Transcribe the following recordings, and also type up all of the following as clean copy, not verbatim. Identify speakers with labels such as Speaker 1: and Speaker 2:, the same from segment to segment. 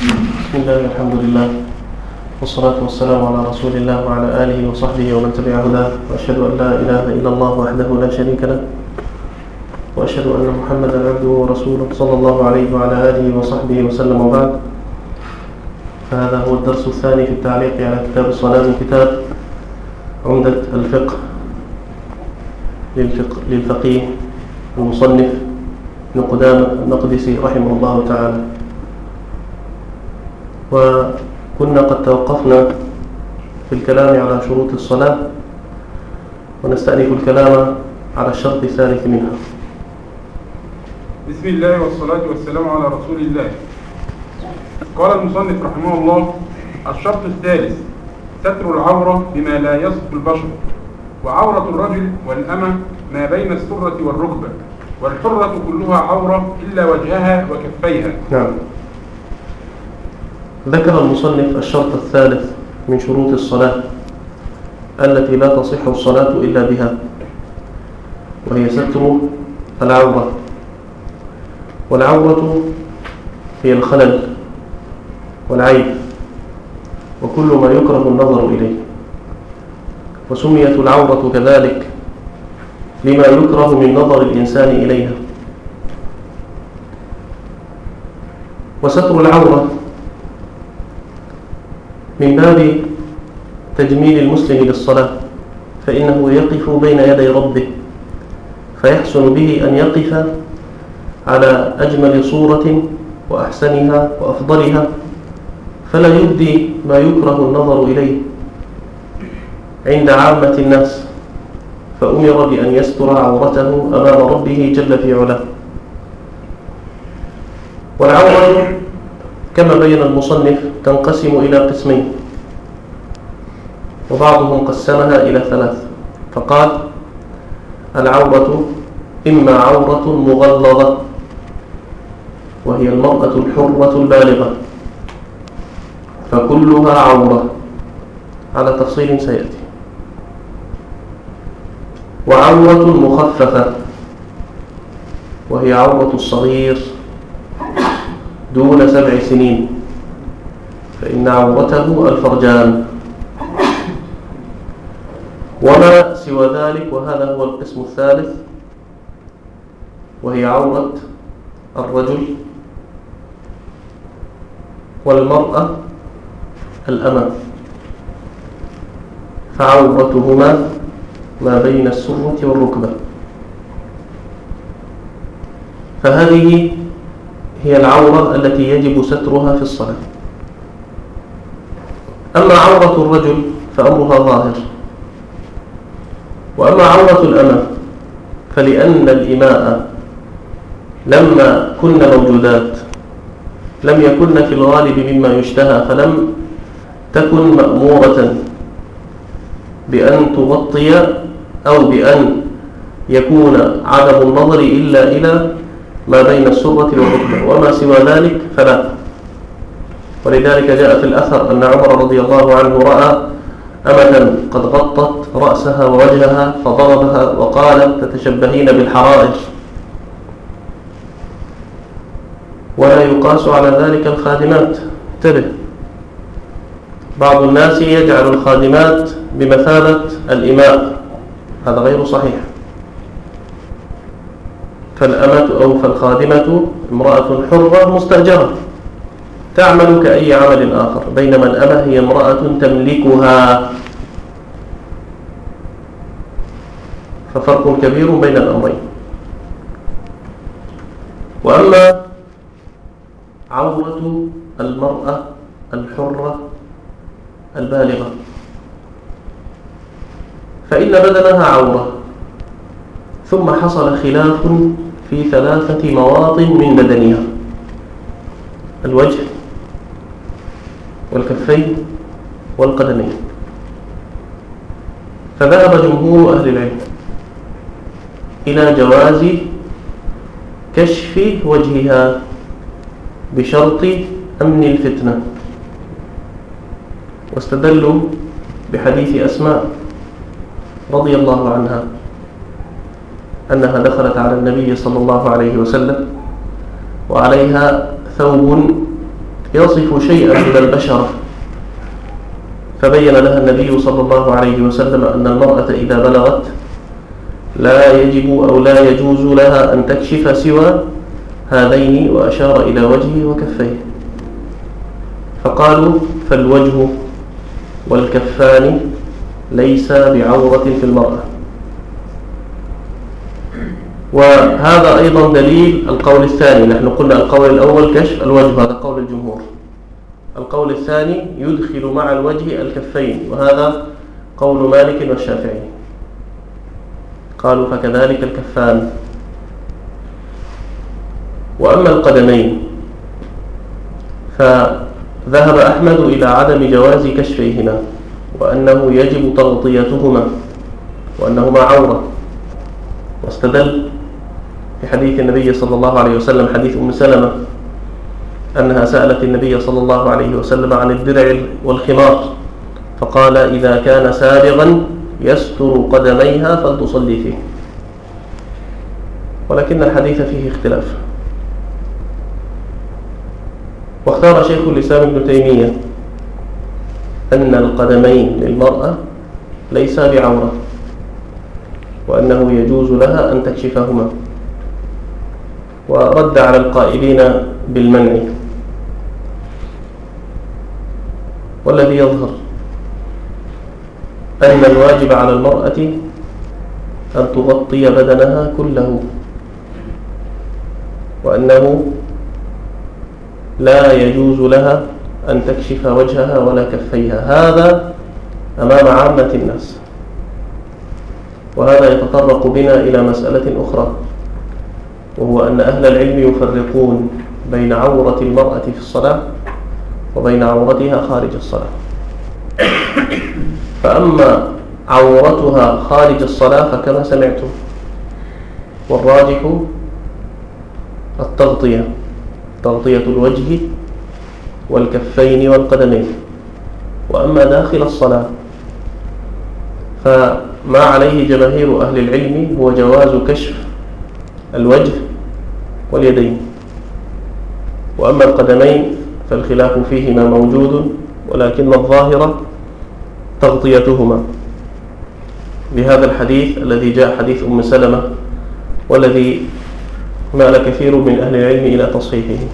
Speaker 1: بسم الله والحمد لله والصلاة والسلام على رسول الله وعلى آله وصحبه ومن تبع هداه، وأشهد أن لا إله إلا الله وحده لا شريك له، وأشهد أن محمدا عبده ورسوله صلى الله عليه وعلى آله وصحبه وسلم. وبعد، فهذا هو الدرس الثاني في التعليق على كتاب الصلاة من كتاب عمدة الفقه للفقيه المصنف ابن قدامة المقدسي رحمه الله تعالى. وكنا قد توقفنا في الكلام على شروط الصلاة، ونستأنف الكلام على الشرط الثالث منها.
Speaker 2: بسم الله والصلاة والسلام على رسول الله. قال المصنف رحمه الله: الشرط الثالث ستر العورة بما لا يصف البشر، وعورة الرجل والأمة ما بين السرة والركبة، والحرة كلها عورة إلا وجهها وكفيها.
Speaker 1: نعم. ذكر المصنف الشرط الثالث من شروط الصلاة التي لا تصح الصلاة إلا بها، وهي ستر العورة. والعورة هي الخلل والعيب وكل ما يكره النظر إليه، وسميت العورة كذلك لما يكره من نظر الإنسان إليها. وستر العورة من باب تجميل المسلم للصلاة، فإنه يقف بين يدي ربه، فيحسن به أن يقف على أجمل صورة وأحسنها وأفضلها، فلا يبدي ما يكره النظر إليه عند عامة الناس، فأمر بأن يستر عورته أمام ربه جل في علاه. والعورة كما بين المصنف تنقسم إلى قسمين، وبعضهم قسمها إلى ثلاث، فقال: العورة إما عورة مغلظة، وهي المرأة الحرة البالغة، فكلها عورة على تفصيل سيأتي. وعورة مخففة، وهي عورة الصغير دون 7 سنين، فإن عورته الفرجان. وما سوى ذلك، وهذا هو القسم الثالث، وهي عورة الرجل والمرأة الأمة، فعورتهما ما بين السرة والركبة. فهذه هي العورة التي يجب سترها في الصلاة. أما عورة الرجل فأمرها ظاهر، وأما عورة الأمة فلأن الإماء لما كن موجودات لم يكن في الغالب مما يشتهى، فلم تكن مأمورة بأن تغطي أو بأن يكون عدم النظر إلا إلى ما بين السرة والركبة، وما سوى ذلك فلا. ولذلك جاء في الأثر أن عمر رضي الله عنه رأى أمة قد غطت رأسها ووجهها فضربها وقال: تتشبهين بالحرائر. ولا يقاس على ذلك الخادمات. انتبه، بعض الناس يجعل الخادمات بمثابة الإماء، هذا غير صحيح. فالأمة أو فالخادمة امرأة حرة مستأجرة تعمل كأي عمل آخر، بينما الأمة هي امرأة تملكها، ففرق كبير بين الأمرين. وأما عورة المرأة الحرة البالغة فإن بدنها عورة، ثم حصل خلاف في 3 مواطن من بدنها: الوجه والكفين والقدمين. فذهب جمهور أهل العلم إلى جواز كشف وجهها بشرط أمن الفتنة، واستدلوا بحديث أسماء رضي الله عنها أنها دخلت على النبي صلى الله عليه وسلم وعليها ثوب يصف شيئا من البشرة، فبين لها النبي صلى الله عليه وسلم أن المرأة إذا بلغت لا يجب أو لا يجوز لها أن تكشف سوى هذين، وأشار إلى وجهه وكفيه. فقالوا فالوجه والكفان ليس بعورة في المرأة. وهذا أيضا دليل القول الثاني. نحن قلنا القول الأول كشف الوجه، هذا قول الجمهور. القول الثاني يدخل مع الوجه الكفين، وهذا قول مالك والشافعي، قالوا فكذلك الكفان. وأما القدمين فذهب أحمد إلى عدم جواز كشفيهما، وأنه يجب تغطيتهما، وأنهما عورة، واستدل بحديث النبي صلى الله عليه وسلم، حديث أم سلمة أنها سألت النبي صلى الله عليه وسلم عن الدرع والخمار، فقال إذا كان سابغا يستر قدميها فلتصلي فيه. ولكن الحديث فيه اختلاف. واختار شيخ الإسلام ابن تيمية أن القدمين للمرأة ليس بعورة، وأنه يجوز لها أن تكشفهما، ورد على القائلين بالمنع. والذي يظهر أن الواجب على المرأة أن تغطي بدنها كله، وأنه لا يجوز لها أن تكشف وجهها ولا كفيها، هذا أمام عامة الناس. وهذا يتطرق بنا إلى مسألة أخرى، وهو أن أهل العلم يفرقون بين عورة المرأة في الصلاة وبين عورتها خارج الصلاة. فأما عورتها خارج الصلاة فكما سمعتم، والراجح التغطية، تغطية الوجه والكفين والقدمين. وأما داخل الصلاة فما عليه جماهير أهل العلم هو جواز كشف الوجه واليدين. وأما القدمين فالخلاف فيهما موجود، ولكن الظاهر تغطيتهما بهذا الحديث الذي جاء حديث أم سلمة، والذي مال كثير من أهل العلم إلى تصحيحه.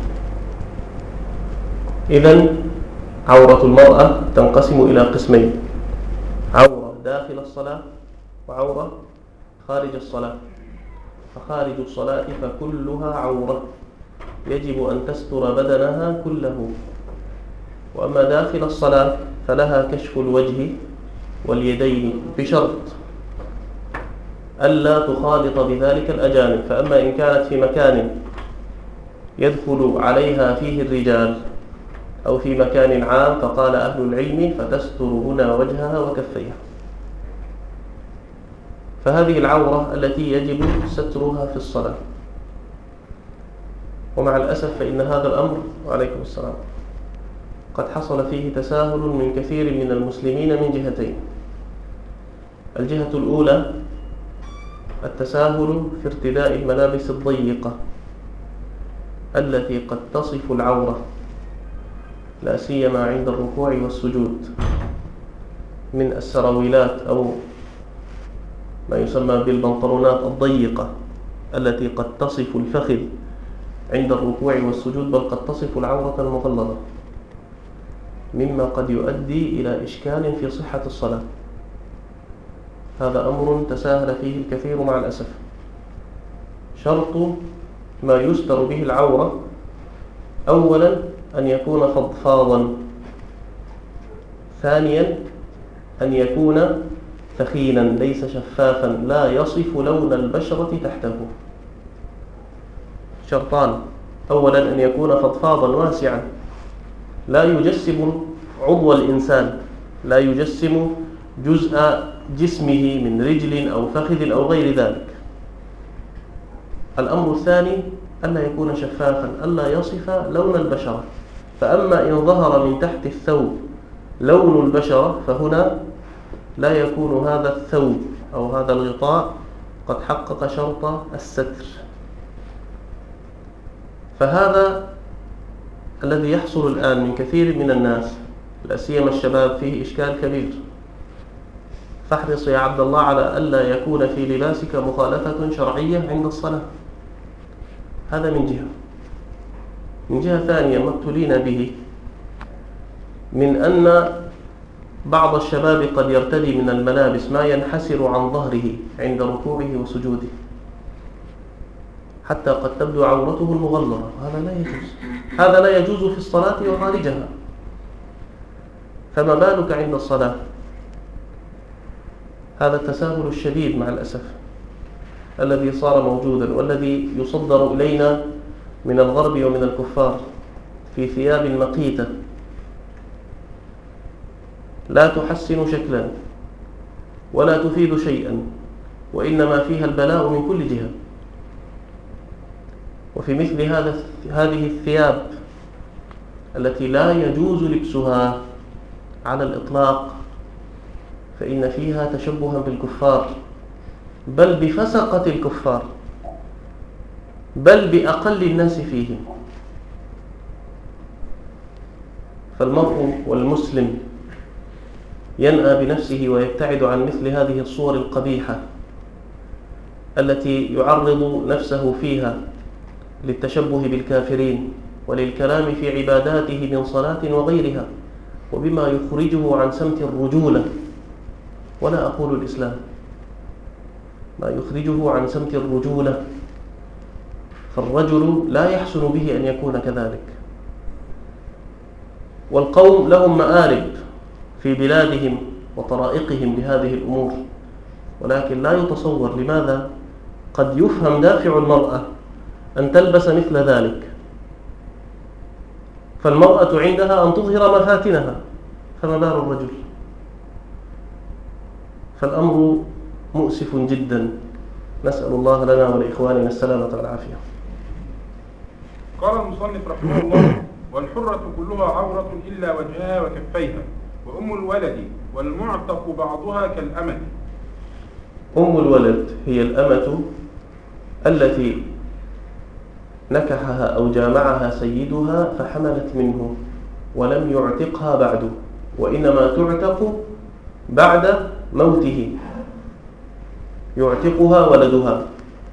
Speaker 1: إذن عورة المرأة تنقسم إلى قسمين: عورة داخل الصلاة وعورة خارج الصلاة. فخارج الصلاة فكلها عورة، يجب أن تستر بدنها كله. وأما داخل الصلاة فلها كشف الوجه واليدين بشرط ألا تخالط بذلك الأجانب. فأما إن كانت في مكان يدخل عليها فيه الرجال أو في مكان عام فقال أهل العلم فتستر هنا وجهها وكفيها. فهذه العورة التي يجب سترها في الصلاة. ومع الأسف فإن هذا الأمر، وعليكم السلام، قد حصل فيه تساهل من كثير من المسلمين من جهتين. الجهة الأولى التساهل في ارتداء الملابس الضيقة التي قد تصف العورة، لا سيما عند الركوع والسجود، من السراويلات أو ما يسمى بالبنطلونات الضيقة التي قد تصف الفخذ عند الركوع والسجود، بل قد تصف العورة المغلظة، مما قد يؤدي إلى إشكال في صحة الصلاة. هذا أمر تساهل فيه الكثير مع الأسف. شرط ما يستر به العورة أولا أن يكون فضفاضا، ثانيا أن يكون ثخينا ليس شفافا لا يصف لون البشرة تحته. شرطان: أولا أن يكون فضفاضا واسعا لا يجسم عضو الإنسان، لا يجسم جزء جسمه من رجل أو فخذ أو غير ذلك. الأمر الثاني ألا يكون شفافا، ألا يصف لون البشرة. فأما إن ظهر من تحت الثوب لون البشرة فهنا لا يكون هذا الثوب أو هذا الغطاء قد حقق شرط الستر. فهذا الذي يحصل الآن من كثير من الناس لا سيما الشباب فيه إشكال كبير. فاحرص يا عبد الله على ألا يكون في لباسك مخالفة شرعية عند الصلاة. هذا من جهة. من جهة ثانية ما ابتلينا به من أن بعض الشباب قد يرتدي من الملابس ما ينحسر عن ظهره عند ركوعه وسجوده، حتى قد تبدو عورته المغلظة. هذا لا يجوز. هذا لا يجوز في الصلاة وخارجها، فما بالك عند الصلاة؟ هذا التساهل الشديد مع الأسف الذي صار موجودا والذي يصدر إلينا من الغرب ومن الكفار في ثياب مقيتة لا تحسن شكلا ولا تفيد شيئا، وإنما فيها البلاء من كل جهة. وفي مثل هذه الثياب التي لا يجوز لبسها على الإطلاق فإن فيها تشبها بالكفار، بل بفسقة الكفار، بل بأقل الناس فيهم. فالمرء والمسلم ينأى بنفسه ويبتعد عن مثل هذه الصور القبيحة التي يعرض نفسه فيها للتشبه بالكافرين وللكلام في عباداته من صلاة وغيرها، وبما يخرجه عن سمت الرجولة، ولا أقول الإسلام، ما يخرجه عن سمت الرجولة. فالرجل لا يحسن به أن يكون كذلك. والقوم لهم مآرب في بلادهم وطرائقهم لهذه الأمور، ولكن لا يتصور لماذا قد يفهم دافع المرأة أن تلبس مثل ذلك. فالمرأة عندها أن تظهر مفاتنها، فما بال الرجل؟ فالأمر مؤسف جدا. نسأل الله لنا ولإخواننا السلامة والعافية.
Speaker 2: قال المصنف رحمه الله: والحرة كلها عورة إلا وجهها وكفيها، وأم الولد والمعتق بعضها كالأمة.
Speaker 1: أم الولد هي الأمة التي نكحها أو جامعها سيدها فحملت منه ولم يعتقها بعد، وإنما تعتق بعد موته، يعتقها ولدها،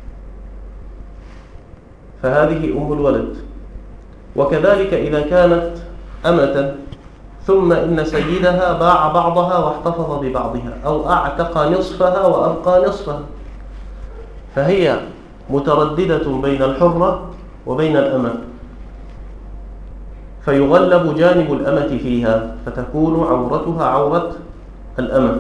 Speaker 1: فهذه أم الولد. وكذلك إذا كانت أمة ثم إن سيدها باع بعضها واحتفظ ببعضها، أو أعتق نصفها وأبقى نصفها، فهي مترددة بين الحرة وبين الأمة، فيغلب جانب الأمة فيها فتكون عورتها عورة الأمة.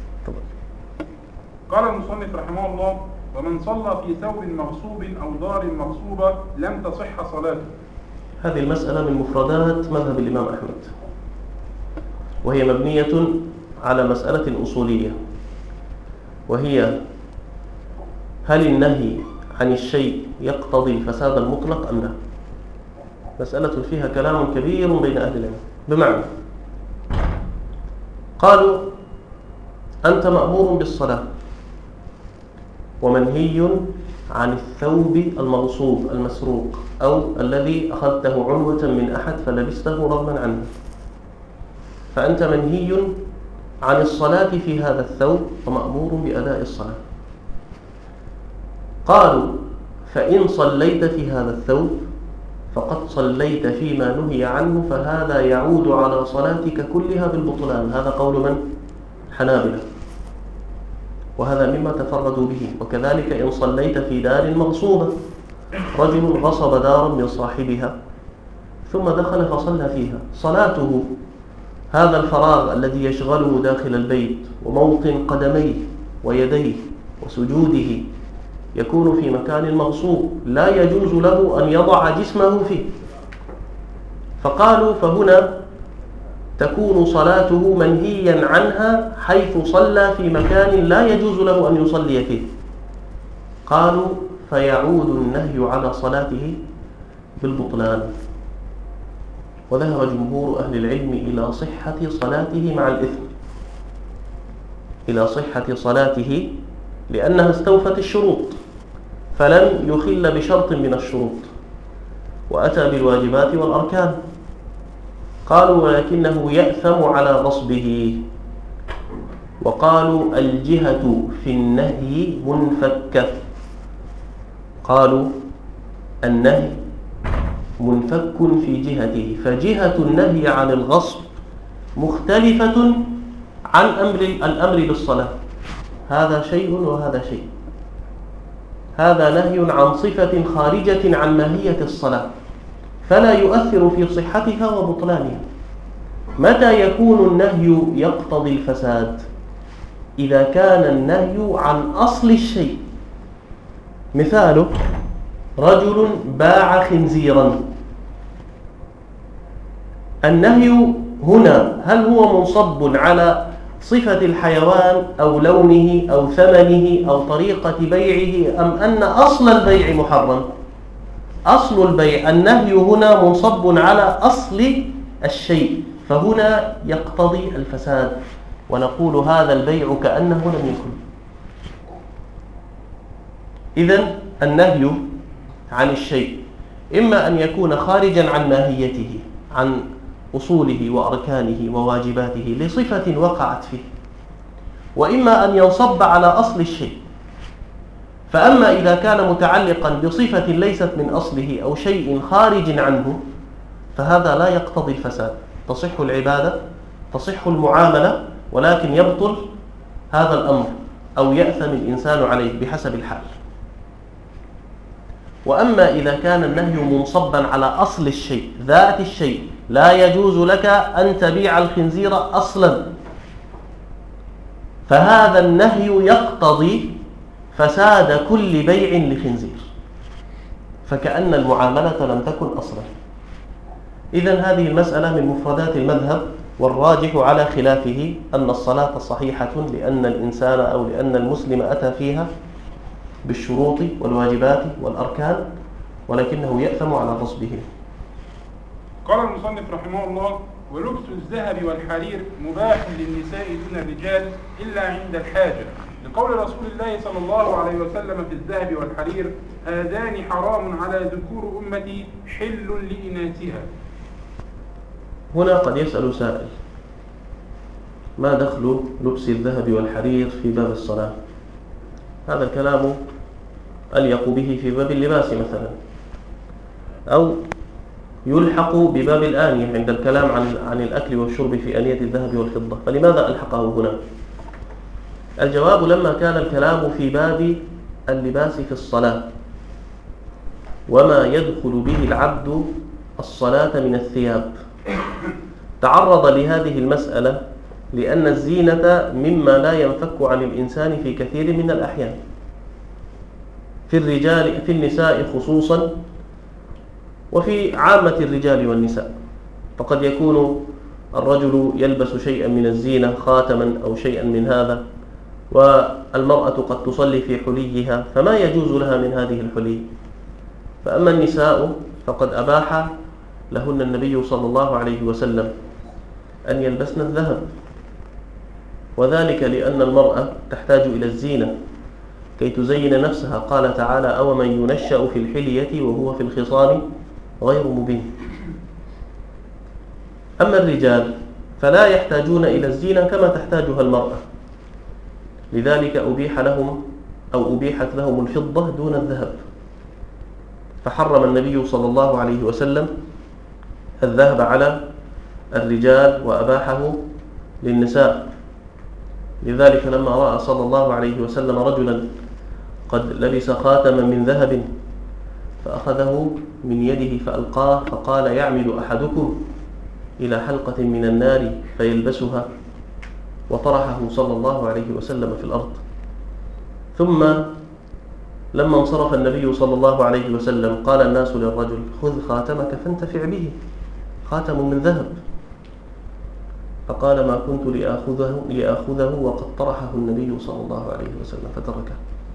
Speaker 2: قال المصنف رحمه الله: ومن صلى في ثوب مغصوب أو دار مغصوبة لم تصح صلاته.
Speaker 1: هذه المسألة من مفردات مذهب الإمام أحمد، وهي مبنية على مسألة أصولية، وهي: هل النهي عن الشيء يقتضي الفساد المطلق أم لا؟ مسألة فيها كلام كبير بين أهل العلم. بمعنى قالوا: أنت مأمور بالصلاة ومنهي عن الثوب المغصوب المسروق، أو الذي أخذته عنوة من أحد فلبسته رغما عنه، فأنت منهي عن الصلاة في هذا الثوب ومأمور بأداء الصلاة. قالوا: فإن صليت في هذا الثوب فقد صليت فيما نهي عنه، فهذا يعود على صلاتك كلها بالبطلان. هذا قول من؟ حنابلة، وهذا مما تفردوا به. وكذلك إن صليت في دار مغصوبة، رجل غصب دارا من صاحبها ثم دخل فصلى فيها، صلاته هذا الفراغ الذي يشغله داخل البيت وموطن قدميه ويديه وسجوده يكون في مكان مغصوب، لا يجوز له أن يضع جسمه فيه. فقالوا: فهنا تكون صلاته منهيا عنها حيث صلى في مكان لا يجوز له أن يصلي فيه. قالوا: فيعود النهي على صلاته بالبطلان. وذهب جمهور أهل العلم إلى صحة صلاته مع الإثم، إلى صحة صلاته، لأنها استوفت الشروط فلم يخل بشرط من الشروط، وأتى بالواجبات والأركان. قالوا ولكنه يأثم على غصبه. وقالوا الجهة في النهي منفكة. قالوا النهي منفك في جهته، فجهة النهي عن الغصب مختلفة عن الأمر بالصلاة. هذا شيء وهذا شيء. هذا نهي عن صفة خارجة عن ماهية الصلاة، فلا يؤثر في صحتها وبطلانها. متى يكون النهي يقتضي الفساد؟ إذا كان النهي عن أصل الشيء. مثاله رجل باع خنزيرا. النهي هنا هل هو منصب على صفة الحيوان أو لونه أو ثمنه أو طريقة بيعه، أم أن أصل البيع محرم؟ أصل البيع. النهي هنا منصب على أصل الشيء، فهنا يقتضي الفساد، ونقول هذا البيع كأنه لم يكن. إذن النهي عن الشيء إما أن يكون خارجا عن ماهيته، عن أصوله وأركانه وواجباته لصفة وقعت فيه، وإما أن ينصب على أصل الشيء. فأما إذا كان متعلقا بصفة ليست من أصله أو شيء خارج عنه فهذا لا يقتضي الفساد. تصح العبادة، تصح المعاملة، ولكن يبطل هذا الأمر أو يأثم الإنسان عليه بحسب الحال. وأما إذا كان النهي منصبا على أصل الشيء، ذات الشيء، لا يجوز لك أن تبيع الخنزير أصلا، فهذا النهي يقتضي فساد كل بيع لخنزير، فكأن المعاملة لم تكن أصلا. إذن هذه المسألة من مفردات المذهب، والراجح على خلافه أن الصلاة صحيحة لأن الإنسان أو لأن المسلم أتى فيها بالشروط والواجبات والأركان، ولكنه يأثم على غصبه.
Speaker 2: قال المصنف رحمه الله: ولبس الذهب والحرير مباح للنساء دون الرجال إلا عند الحاجة، لقول رسول الله صلى الله عليه وسلم في الذهب والحرير: هذان حرام على ذكور أمتي حل لإناثها.
Speaker 1: هنا قد يسأل سائل: ما دخل لبس الذهب والحرير في باب الصلاة؟ هذا الكلام أليق به في باب اللباس مثلا، أو يلحق بباب الآنية عند الكلام عن الأكل والشرب في آنية الذهب والفضة، فلماذا ألحقه هنا؟ الجواب: لما كان الكلام في باب اللباس في الصلاة وما يدخل به العبد الصلاة من الثياب، تعرض لهذه المسألة لأن الزينة مما لا ينفك عن الإنسان في كثير من الأحيان، في الرجال، في النساء خصوصا، وفي عامة الرجال والنساء. فقد يكون الرجل يلبس شيئا من الزينة، خاتما أو شيئا من هذا، والمرأة قد تصلي في حليها فما يجوز لها من هذه الحلي. فأما النساء فقد أباح لهن النبي صلى الله عليه وسلم أن يلبسن الذهب، وذلك لأن المرأة تحتاج إلى الزينة كي تزين نفسها. قال تعالى: أومن ينشأ في الحلية وهو في الخصام غير مبين. أما الرجال فلا يحتاجون إلى الزينة كما تحتاجها المرأة، لذلك أبيحت لهم الفضة دون الذهب، فحرم النبي صلى الله عليه وسلم الذهب على الرجال وأباحه للنساء. لذلك لما رأى صلى الله عليه وسلم رجلا قد لبس خاتما من ذهب فأخذه من يده فألقاه، فقال: يعمد أحدكم إلى حلقة من النار فيلبسها، وطرحه صلى الله عليه وسلم في الأرض. ثم لما انصرف النبي صلى الله عليه وسلم قال الناس للرجل: خذ خاتمك فانتفع به، خاتم من ذهب. فقال: ما كنت لآخذه وقد طرحه النبي صلى الله عليه وسلم، فتركه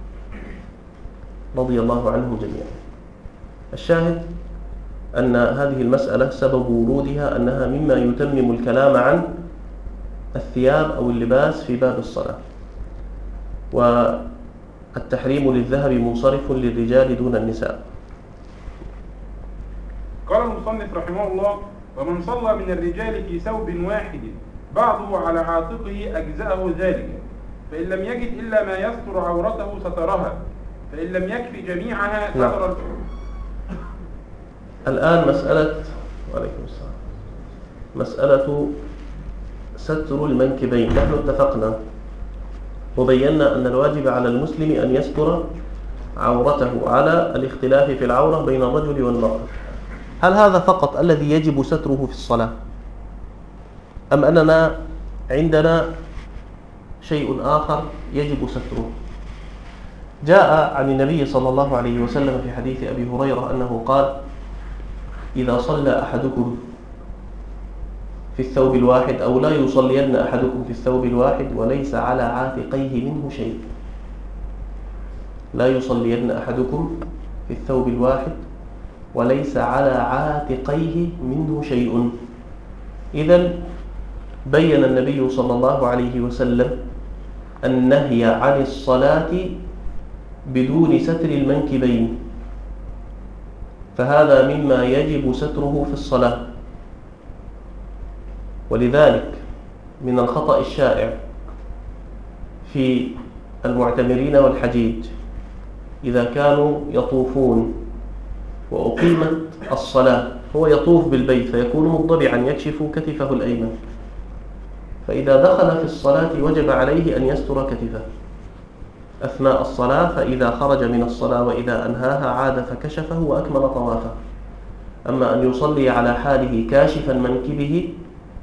Speaker 1: رضي الله عنهم جميعا. الشاهد أن هذه المسألة سبب ورودها أنها مما يتمم الكلام عن الثياب أو اللباس في باب الصلاة، والتحريم للذهب منصرف للرجال دون النساء.
Speaker 2: قال المصنف رحمه الله: ومن صلى من الرجال في ثوب واحد بعضه على عاتقه أجزأه ذلك، فإن لم يجد إلا ما يستر عورته سترها، فإن لم يكفي جميعها ستر.
Speaker 1: الآن وعليكم السلام، مسألة ستر المنكبين. نحن اتفقنا وبينا أن الواجب على المسلم أن يستر عورته على الاختلاف في العورة بين الرجل والمرأة. هل هذا فقط الذي يجب ستره في الصلاة، أم أننا عندنا شيء آخر يجب ستره؟ جاء عن النبي صلى الله عليه وسلم في حديث أبي هريرة أنه قال: إذا صلى أحدكم في الثوب الواحد، أو لا يصلين أحدكم في الثوب الواحد وليس على عاتقيه منه شيء. لا يصلين أحدكم في الثوب الواحد وليس على عاتقيه منه شيء. إذن بين النبي صلى الله عليه وسلم النهي عن الصلاة بدون ستر المنكبين، فهذا مما يجب ستره في الصلاة. ولذلك من الخطأ الشائع في المعتمرين والحجيج إذا كانوا يطوفون وأقيمت الصلاة، هو يطوف بالبيت فيكون مضطبعا يكشف كتفه الأيمن، فإذا دخل في الصلاة وجب عليه أن يستر كتفه أثناء الصلاة، فإذا خرج من الصلاة وإذا أنهاها عاد فكشفه وأكمل طوافه. أما أن يصلي على حاله كاشفا منكبه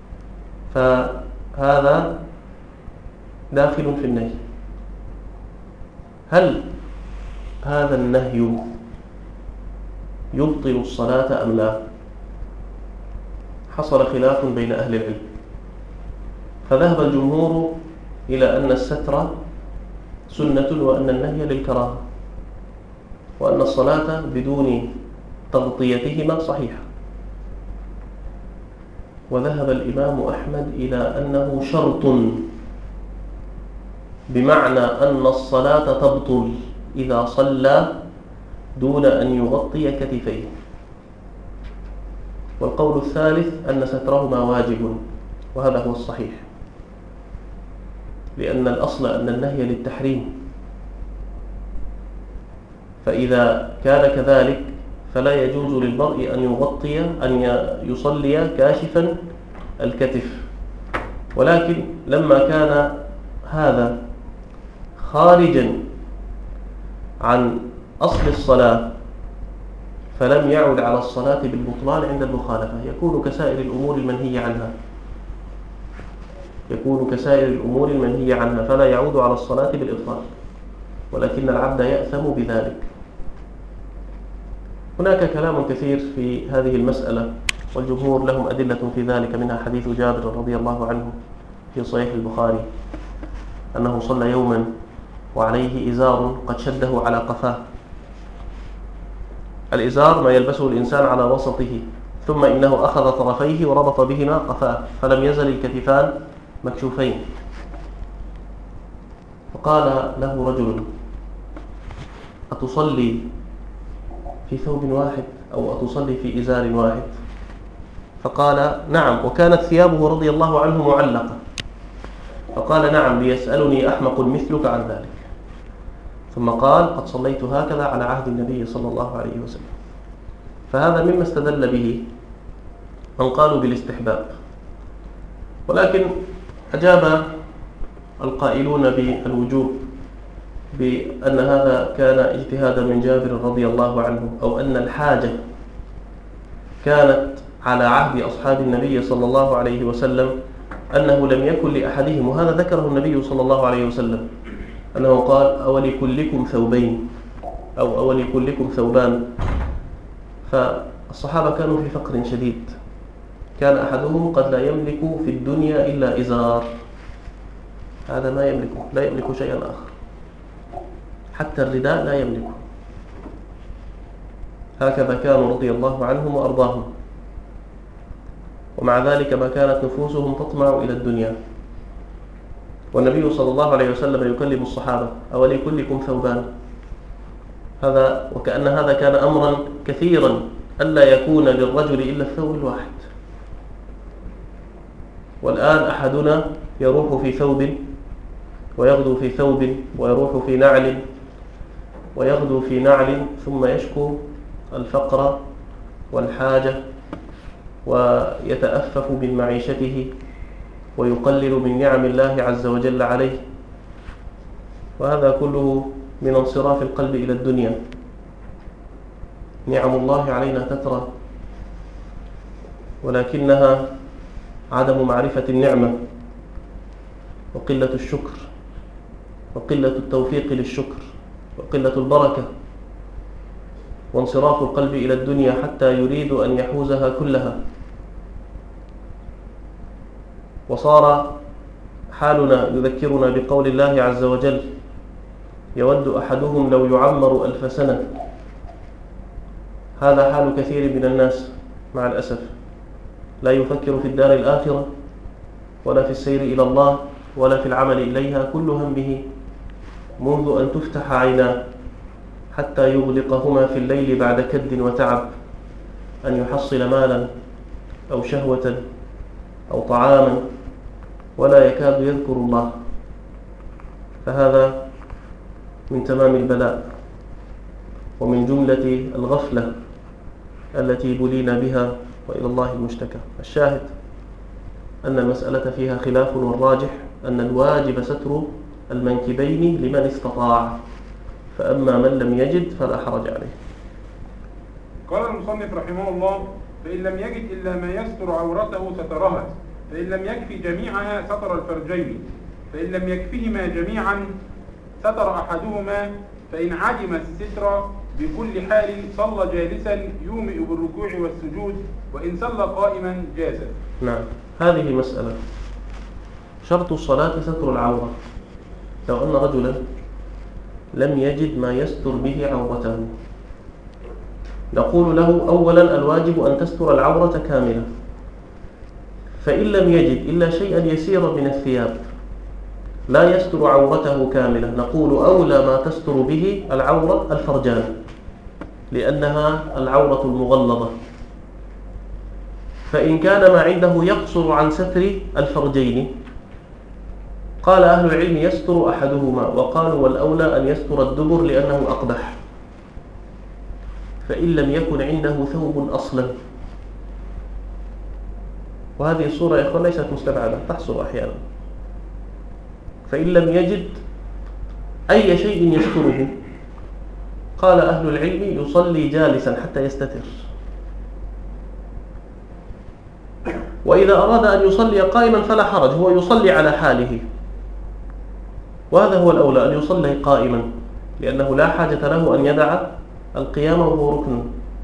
Speaker 1: فهذا داخل في النهي. هل هذا النهي يبطل الصلاة أم لا؟ حصل خلاف بين أهل العلم، فذهب الجمهور إلى أن الستر سنة وأن النهي للكراهة، وأن الصلاة بدون تغطيتهما صحيحة. وذهب الإمام أحمد إلى أنه شرط، بمعنى أن الصلاة تبطل إذا صلى دون أن يغطي كتفيه. والقول الثالث أن سترهما واجب، وهذا هو الصحيح، لأن الأصل أن النهي للتحريم، فإذا كان كذلك فلا يجوز للمرء أن يصلي كاشفا الكتف. ولكن لما كان هذا خارجا عن أصل الصلاة فلم يعد على الصلاة بالبطلان عند المخالفة، يكون كسائر الأمور المنهي عنها، فلا يعود على الصلاة بالإبطال، ولكن العبد يأثم بذلك. هناك كلام كثير في هذه المسألة، والجمهور لهم أدلة في ذلك، منها حديث جابر رضي الله عنه في صحيح البخاري أنه صلى يوما وعليه إزار قد شده على قفاه. الإزار ما يلبسه الإنسان على وسطه، ثم إنه أخذ طرفيه وربط بهما قفاه، فلم يزل الكتفان مكشوفين. فقال له رجل: أتصلي في ثوب واحد أو أتصلي في إزار واحد؟ فقال: نعم. وكانت ثيابه رضي الله عنه معلقة. فقال: نعم، ليسألني أحمق مثلك عن ذلك. ثم قال: قد صليت هكذا على عهد النبي صلى الله عليه وسلم. فهذا مما استدل به من قالوا بالاستحباب. ولكن أجاب القائلون بالوجوب بأن هذا كان اجتهادا من جابر رضي الله عنه، أو أن الحاجة كانت على عهد أصحاب النبي صلى الله عليه وسلم، أنه لم يكن لأحدهم، وهذا ذكره النبي صلى الله عليه وسلم، أنه قال: أولكلكم ثوبين أو أولكلكم ثوبان. فالصحابة كانوا في فقر شديد، كان أحدهم قد لا يملك في الدنيا إلا إزار، هذا ما يملكه، لا يملك شيئا آخر، حتى الرداء لا يملكه. هكذا كانوا رضي الله عنهم وأرضاهم، ومع ذلك ما كانت نفوسهم تطمع إلى الدنيا. والنبي صلى الله عليه وسلم يكلم الصحابة: أولكلكم ثوبان. وكأن هذا كان أمرا كثيرا، ألا يكون للرجل إلا الثوب الواحد. والآن أحدنا يروح في ثوب ويغدو في ثوب ويروح في نعل ويغدو في نعل، ثم يشكو الفقر والحاجة ويتأفف من معيشته ويقلل من نعم الله عز وجل عليه، وهذا كله من انصراف القلب إلى الدنيا. نعم الله علينا تترى، ولكنها عدم معرفة النعمة وقلة الشكر وقلة التوفيق للشكر وقلة البركة وانصراف القلب إلى الدنيا حتى يريد أن يحوزها كلها. وصار حالنا يذكرنا بقول الله عز وجل: يود أحدهم لو يعمر 1000 سنة. هذا حال كثير من الناس مع الأسف، لا يفكر في الدار الآخرة ولا في السير إلى الله ولا في العمل إليها، كل همه منذ أن تفتح عيناه حتى يغلقهما في الليل بعد كد وتعب أن يحصل مالا أو شهوة أو طعاما، ولا يكاد يذكر الله. فهذا من تمام البلاء ومن جملة الغفلة التي بلينا بها، وإلى الله المشتكى. الشاهد أن المسألة فيها خلاف، والراجح أن الواجب ستر المنكبين لمن استطاع، فأما من لم يجد فلا حرج عليه.
Speaker 2: قال المصنف رحمه الله: فإن لم يجد إلا ما يستر عورته سترها، فإن لم يكفي جميعها ستر الفرجين، فإن لم يكفهما جميعا ستر أحدهما، فإن عدم الستر بكل حال صلى جالسا يومئ بالركوع والسجود، وإن صلى قائما جاز.
Speaker 1: نعم، هذه مسألة. شرط الصلاة ستر العورة. لو أن رجلا لم يجد ما يستر به عورته، نقول له: أولا الواجب أن تستر العورة كاملة، فإن لم يجد إلا شيئا يسيرا من الثياب لا يستر عورته كاملة، نقول: أولى ما تستر به العورة الفرجان، لأنها العورة المغلظة. فإن كان ما عنده يقصر عن ستر الفرجين، قال أهل العلم: يستر أحدهما، وقالوا: والأولى أن يستر الدبر لأنه أقبح. فإن لم يكن عنده ثوب أصلا، وهذه الصورة يا أخوان ليست مستبعدة، تحصل أحيانا. فإن لم يجد أي شيء يستره، قال أهل العلم: يصلي جالسا حتى يستتر، وإذا أراد أن يصلي قائما فلا حرج، هو يصلي على حاله، وهذا هو الأولى، أن يصلي قائما، لأنه لا حاجة له أن يدع القيام وهو ركن.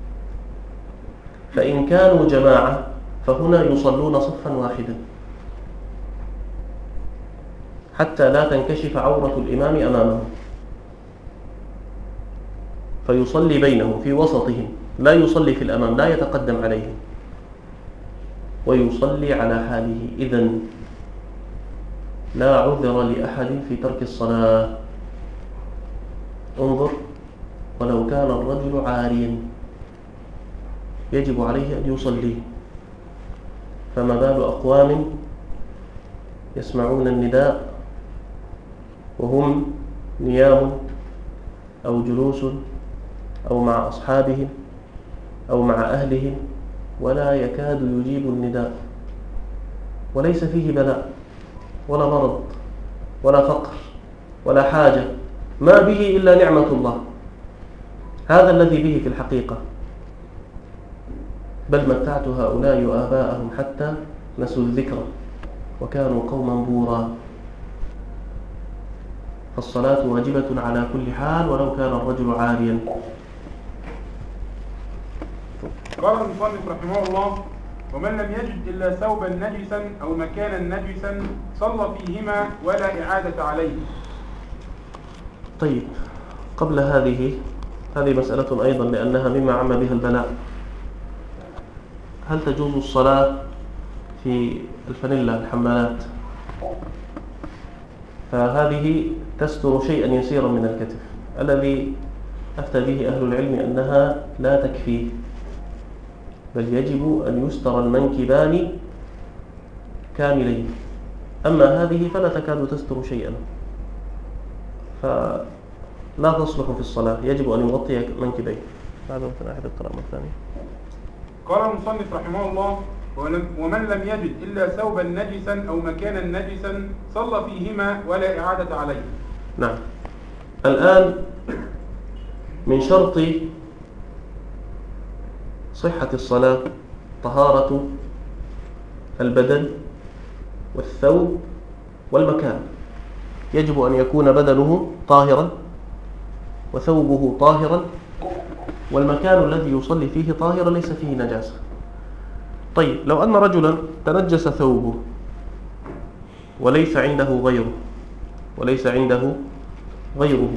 Speaker 1: فإن كانوا جماعة فهنا يصلون صفا واحدا حتى لا تنكشف عورة الإمام أمامه، فيصلي بينهم في وسطهم، لا يصلي في الأمام، لا يتقدم عليهم، ويصلي على حاله. إذن لا عذر لأحد في ترك الصلاة. انظر، ولو كان الرجل عاريا يجب عليه أن يصلي، فما بال أقوام يسمعون النداء وهم نيام أو جلوس أو مع أصحابهم أو مع أهلهم، ولا يكاد يجيب النداء، وليس فيه بلاء ولا مرض ولا فقر ولا حاجة، ما به إلا نعمة الله. هذا الذي به في الحقيقة. بل متعت هؤلاء وآباءهم حتى نسوا الذكر وكانوا قوما بورا. فالصلاة واجبة على كل حال ولو كان الرجل عاريا.
Speaker 2: قال المصنف رحمه الله: ومن لم يجد إلا ثوبا نجسا أو مكانا نجسا صلى فيهما ولا إعادة عليه.
Speaker 1: طيب، قبل هذه مسألة أيضا لأنها مما عم بها البلاء. هل تجوز الصلاة في الفانيلا الحمالات؟ فهذه تستر شيئا يسيرا من الكتف، الذي أفتى به أهل العلم أنها لا تكفي، بل يجب أن يستر المنكبان كاملين. أما هذه فلا تكاد تستر شيئا، فلا تصلح في الصلاة، يجب أن يغطي منكبيه. هذا مثلا أحد القراءة الثانية.
Speaker 2: قال المصنف رحمه الله: ومن لم يجد إلا ثوبا نجسا أو مكانا نجسا صلى فيهما ولا إعادة عليه.
Speaker 1: نعم. الآن من شرط صحة الصلاة طهارة البدن والثوب والمكان. يجب أن يكون بدنه طاهرا وثوبه طاهرا والمكان الذي يصلي فيه طاهرا ليس فيه نجاسة. طيب، لو أن رجلا تنجس ثوبه وليس عنده غيره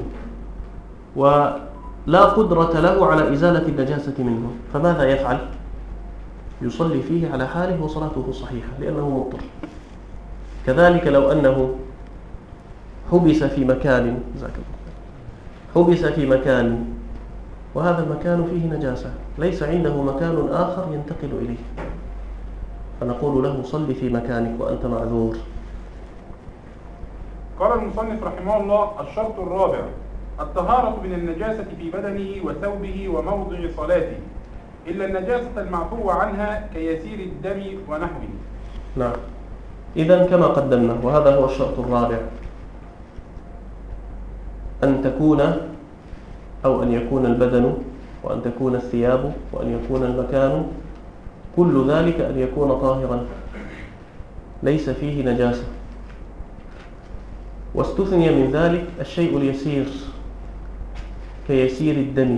Speaker 1: ولا قدرة له على إزالة النجاسة منه، فماذا يفعل؟ يصلي فيه على حاله وصلاته صحيحة لأنه مضطر. كذلك لو أنه حبس في مكان وهذا المكان فيه نجاسة، ليس عنده مكان آخر ينتقل إليه، فنقول له صل في مكانك وأنت معذور.
Speaker 2: قال المصنف رحمه الله: الشرط الرابع الطهارة من النجاسة في بدنه وثوبه وموضع صلاته، إلا النجاسة المعفو عنها كيسير الدم ونحوه.
Speaker 1: نعم. إذن كما قدمنا، وهذا هو الشرط الرابع، أن يكون البدن وأن تكون الثياب وأن يكون المكان، كل ذلك أن يكون طاهرا ليس فيه نجاسة. واستثني من ذلك الشيء اليسير كيسير الدم،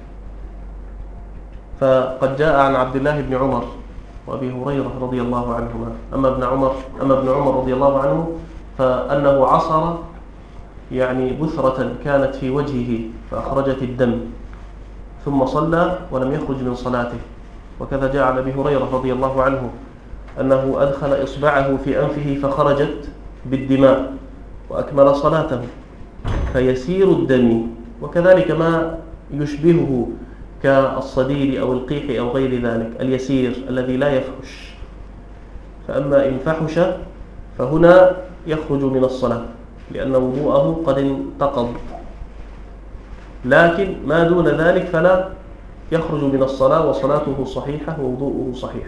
Speaker 1: فقد جاء عن عبد الله بن عمر وأبي هريرة رضي الله عنهما أما ابن عمر رضي الله عنه فأنه عصر بثرة كانت في وجهه فأخرجت الدم ثم صلى ولم يخرج من صلاته. وكذا جاء عن أبي هريرة رضي الله عنه أنه أدخل إصبعه في أنفه فخرجت بالدماء وأكمل صلاته، فيسير الدم. وكذلك ما يشبهه كالصديد أو القيح أو غير ذلك اليسير الذي لا يفحش، فأما إن فحش فهنا يخرج من الصلاة لأن وضوءه قد انتقض، لكن ما دون ذلك فلا يخرج من الصلاة وصلاته صحيحة ووضوءه صحيح.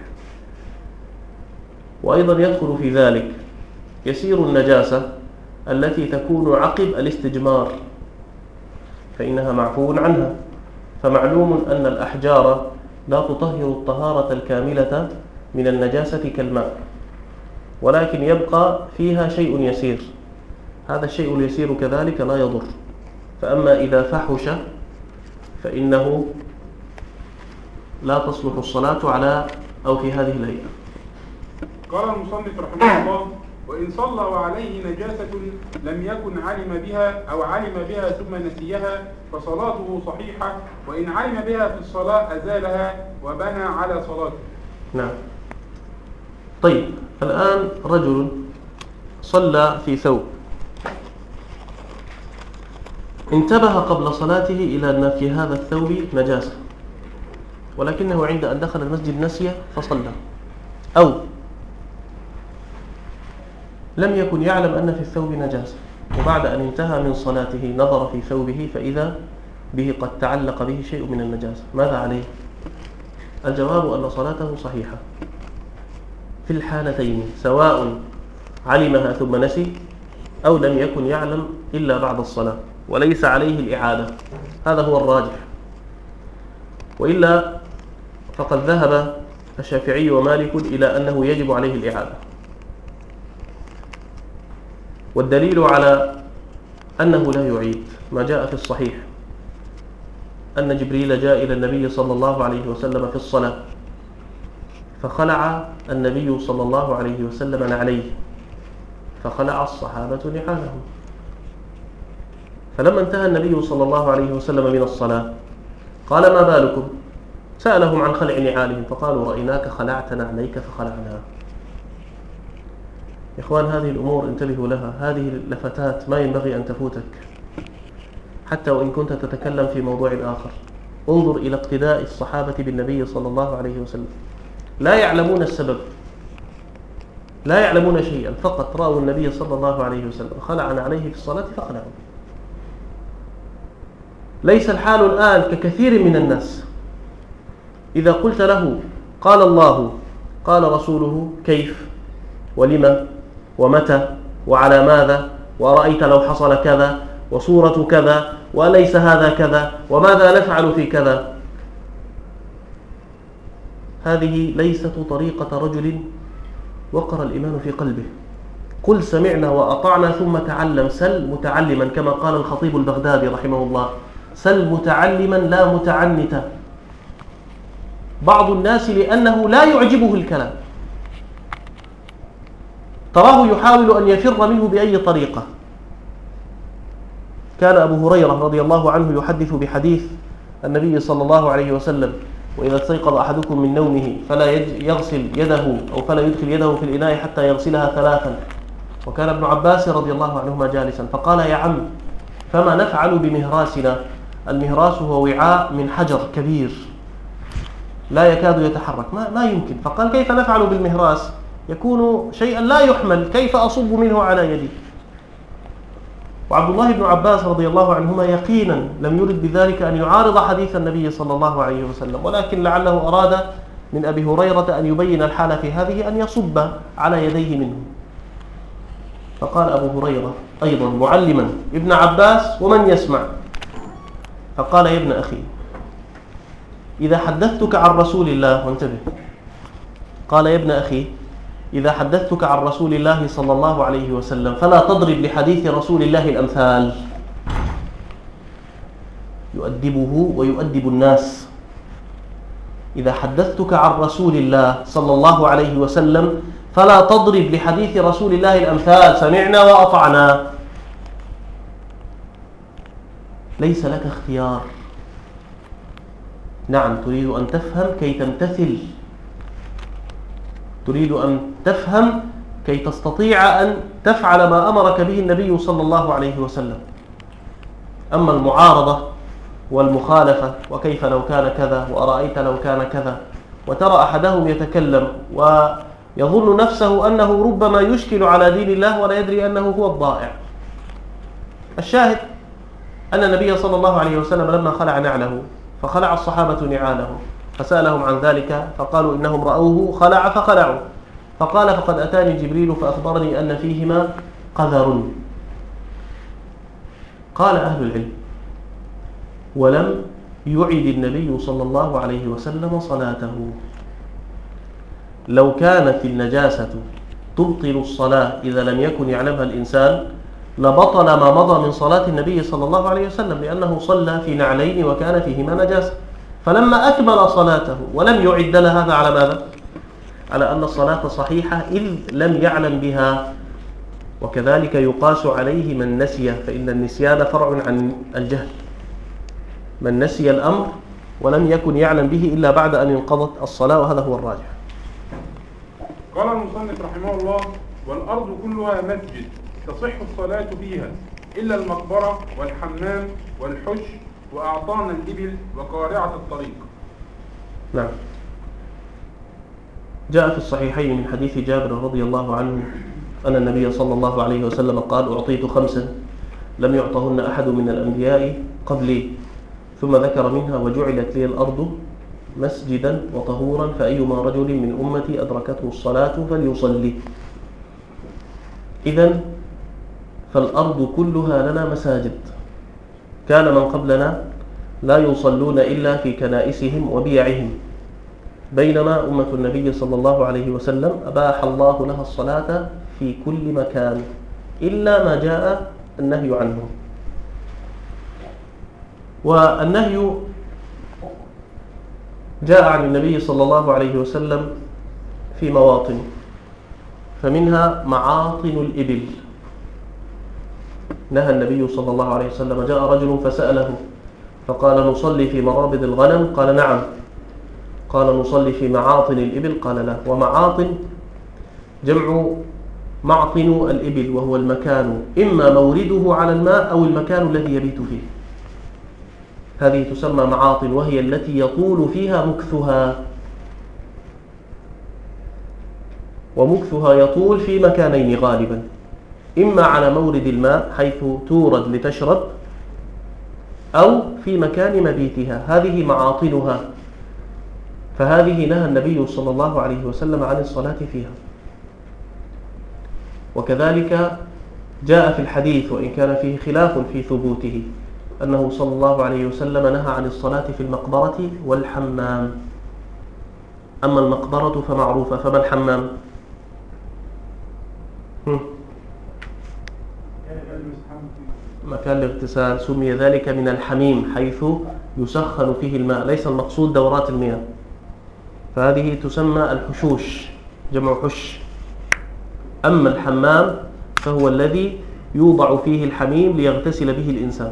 Speaker 1: وأيضا يدخل في ذلك يسير النجاسة التي تكون عقب الاستجمار، فإنها معفو عنها. فمعلوم أن الأحجار لا تطهر الطهارة الكاملة من النجاسة كالماء، ولكن يبقى فيها شيء يسير، هذا الشيء اليسير كذلك لا يضر. فأما إذا فحش فإنه لا تصلح الصلاة على أو في هذه الهيئة.
Speaker 2: قال المصنف رحمه الله: وإن صلى وعليه نجاسة لم يكن علم بها أو علم بها ثم نسيها فصلاته صحيحة، وإن علم بها في الصلاة أزالها وبنى على صلاته.
Speaker 1: نعم. طيب، الآن رجل صلى في ثوب، انتبه قبل صلاته إلى أن في هذا الثوب نجاسة، ولكنه عند أن دخل المسجد نسي فصلى، أو لم يكن يعلم أن في الثوب نجاسة، وبعد أن انتهى من صلاته نظر في ثوبه فإذا به قد تعلق به شيء من النجاسة، ماذا عليه؟ الجواب أن صلاته صحيحة في الحالتين، سواء علمها ثم نسي أو لم يكن يعلم إلا بعد الصلاة، وليس عليه الإعادة، هذا هو الراجح. وإلا فقد ذهب الشافعي ومالك إلى أنه يجب عليه الإعادة. والدليل على أنه لا يعيد ما جاء في الصحيح أن جبريل جاء إلى النبي صلى الله عليه وسلم في الصلاة فخلع النبي صلى الله عليه وسلم نعليه، فخلع الصحابة نعالهم، فلما انتهى النبي صلى الله عليه وسلم من الصلاة قال: ما بالكم؟ سألهم عن خلع نعالهم فقالوا: رأيناك خلعت نعليك فخلعناها. يا إخوان، هذه الأمور انتبهوا لها، هذه اللفتات ما ينبغي أن تفوتك حتى وإن كنت تتكلم في موضوع آخر. انظر إلى اقتداء الصحابة بالنبي صلى الله عليه وسلم، لا يعلمون السبب، لا يعلمون شيئا، فقط رأوا النبي صلى الله عليه وسلم خلع عليه في الصلاة فخلعوا. ليس الحال الآن ككثير من الناس، إذا قلت له قال الله قال رسوله كيف ولما ومتى وعلى ماذا ورأيت لو حصل كذا وصورة كذا وليس هذا كذا وماذا نفعل في كذا، هذه ليست طريقة رجل وقر الإيمان في قلبه. قل سمعنا وأطعنا ثم تعلم، سل متعلما كما قال الخطيب البغدادي رحمه الله، سل متعلما لا متعنتا. بعض الناس لأنه لا يعجبه الكلام تراه يحاول أن يفر منه بأي طريقة. كان أبو هريرة رضي الله عنه يحدث بحديث النبي صلى الله عليه وسلم: وإذا استيقظ أحدكم من نومه فلا يغسل يده أو فلا يدخل يده في الإناء حتى يغسلها 3. وكان ابن عباس رضي الله عنهما جالسا فقال: يا عم فما نفعل بمهراسنا؟ المهراس هو وعاء من حجر كبير لا يكاد يتحرك، ما يمكن. فقال: كيف نفعل بالمهراس؟ يكون شيئا لا يحمل، كيف أصب منه على يدي؟ وعبد الله بن عباس رضي الله عنهما يقينا لم يرد بذلك أن يعارض حديث النبي صلى الله عليه وسلم، ولكن لعله أراد من أبي هريرة أن يبين الحال في هذه أن يصب على يديه منه. فقال أبو هريرة أيضا معلما ابن عباس ومن يسمع، فقال: يا ابن أخي إذا حدثتك عن رسول الله، وانتبه، قال: يا ابن أخي إذا حدثتك عن رسول الله صلى الله عليه وسلم فلا تضرب لحديث رسول الله الأمثال. يؤدبه ويؤدب الناس. إذا حدثتك عن رسول الله صلى الله عليه وسلم فلا تضرب لحديث رسول الله الأمثال، سمعنا وأطعنا. ليس لك اختيار. نعم، تريد أن تفهم كي تمتثل، تريد أن تفهم كي تستطيع أن تفعل ما أمرك به النبي صلى الله عليه وسلم. أما المعارضة والمخالفة وكيف لو كان كذا وأرأيت لو كان كذا، وترى أحدهم يتكلم ويظن نفسه أنه ربما يشكل على دين الله ولا يدري أنه هو الضائع. الشاهد أن النبي صلى الله عليه وسلم لما خلع نعله فخلع الصحابة نعاله، فسألهم عن ذلك فقالوا إنهم رأوه خلع فخلعوا. فقال: فقد أتاني جبريل فأخبرني أن فيهما قذر. قال أهل العلم: ولم يعد النبي صلى الله عليه وسلم صلاته. لو كانت النجاسة تبطل الصلاة إذا لم يكن يعلمها الإنسان لبطل ما مضى من صلاة النبي صلى الله عليه وسلم، لأنه صلى في نعلين وكان فيهما نجاسة. فلما أكمل صلاته ولم يعد لها، هذا على ماذا؟ على أن الصلاة صحيحة إذ لم يعلم بها. وكذلك يقاس عليه من نسي، فإن النسيان فرع عن الجهل. من نسي الأمر ولم يكن يعلم به إلا بعد أن انقضت الصلاة، وهذا هو الراجح.
Speaker 2: قال المصنف رحمه الله: والأرض كلها مسجد تصح الصلاة فيها إلا المقبرة والحمام والحش وأعطان الإبل وقارعة الطريق.
Speaker 1: نعم. جاء في الصحيحين من حديث جابر رضي الله عنه أن النبي صلى الله عليه وسلم قال: أعطيت 5 لم يعطهن أحد من الأنبياء قبلي، ثم ذكر منها: وجعلت لي الأرض مسجدا وطهورا، فأيما رجل من أمتي أدركته الصلاة فليصلي. إذن فالأرض كلها لنا مساجد. كان من قبلنا لا يصلون إلا في كنائسهم وبيعهم، بينما أمة النبي صلى الله عليه وسلم أباح الله لها الصلاة في كل مكان إلا ما جاء النهي عنه. والنهي جاء عن النبي صلى الله عليه وسلم في مواطن، فمنها معاطن الإبل. نهى النبي صلى الله عليه وسلم. جاء رجل فسأله فقال: نصلي في مرابض الغنم؟ قال: نعم. قال: نصلي في معاطن الإبل؟ قال: لا. ومعاطن جمع معطن الإبل، وهو المكان إما مورده على الماء أو المكان الذي يبيت فيه. هذه تسمى معاطن، وهي التي يطول فيها مكثها. ومكثها يطول في مكانين غالبا، إما على مورد الماء حيث تورد لتشرب، أو في مكان مبيتها، هذه معاطنها، فهذه نهى النبي صلى الله عليه وسلم عن الصلاة فيها. وكذلك جاء في الحديث، وإن كان فيه خلاف في ثبوته، أنه صلى الله عليه وسلم نهى عن الصلاة في المقبرة والحمام. أما المقبرة فمعروفة، فما الحمام؟ مكان الاغتسال، سمي ذلك من الحميم حيث يسخن فيه الماء، ليس المقصود دورات المياه، فهذه تسمى الحشوش، جمع حش. أما الحمام فهو الذي يوضع فيه الحميم ليغتسل به الإنسان.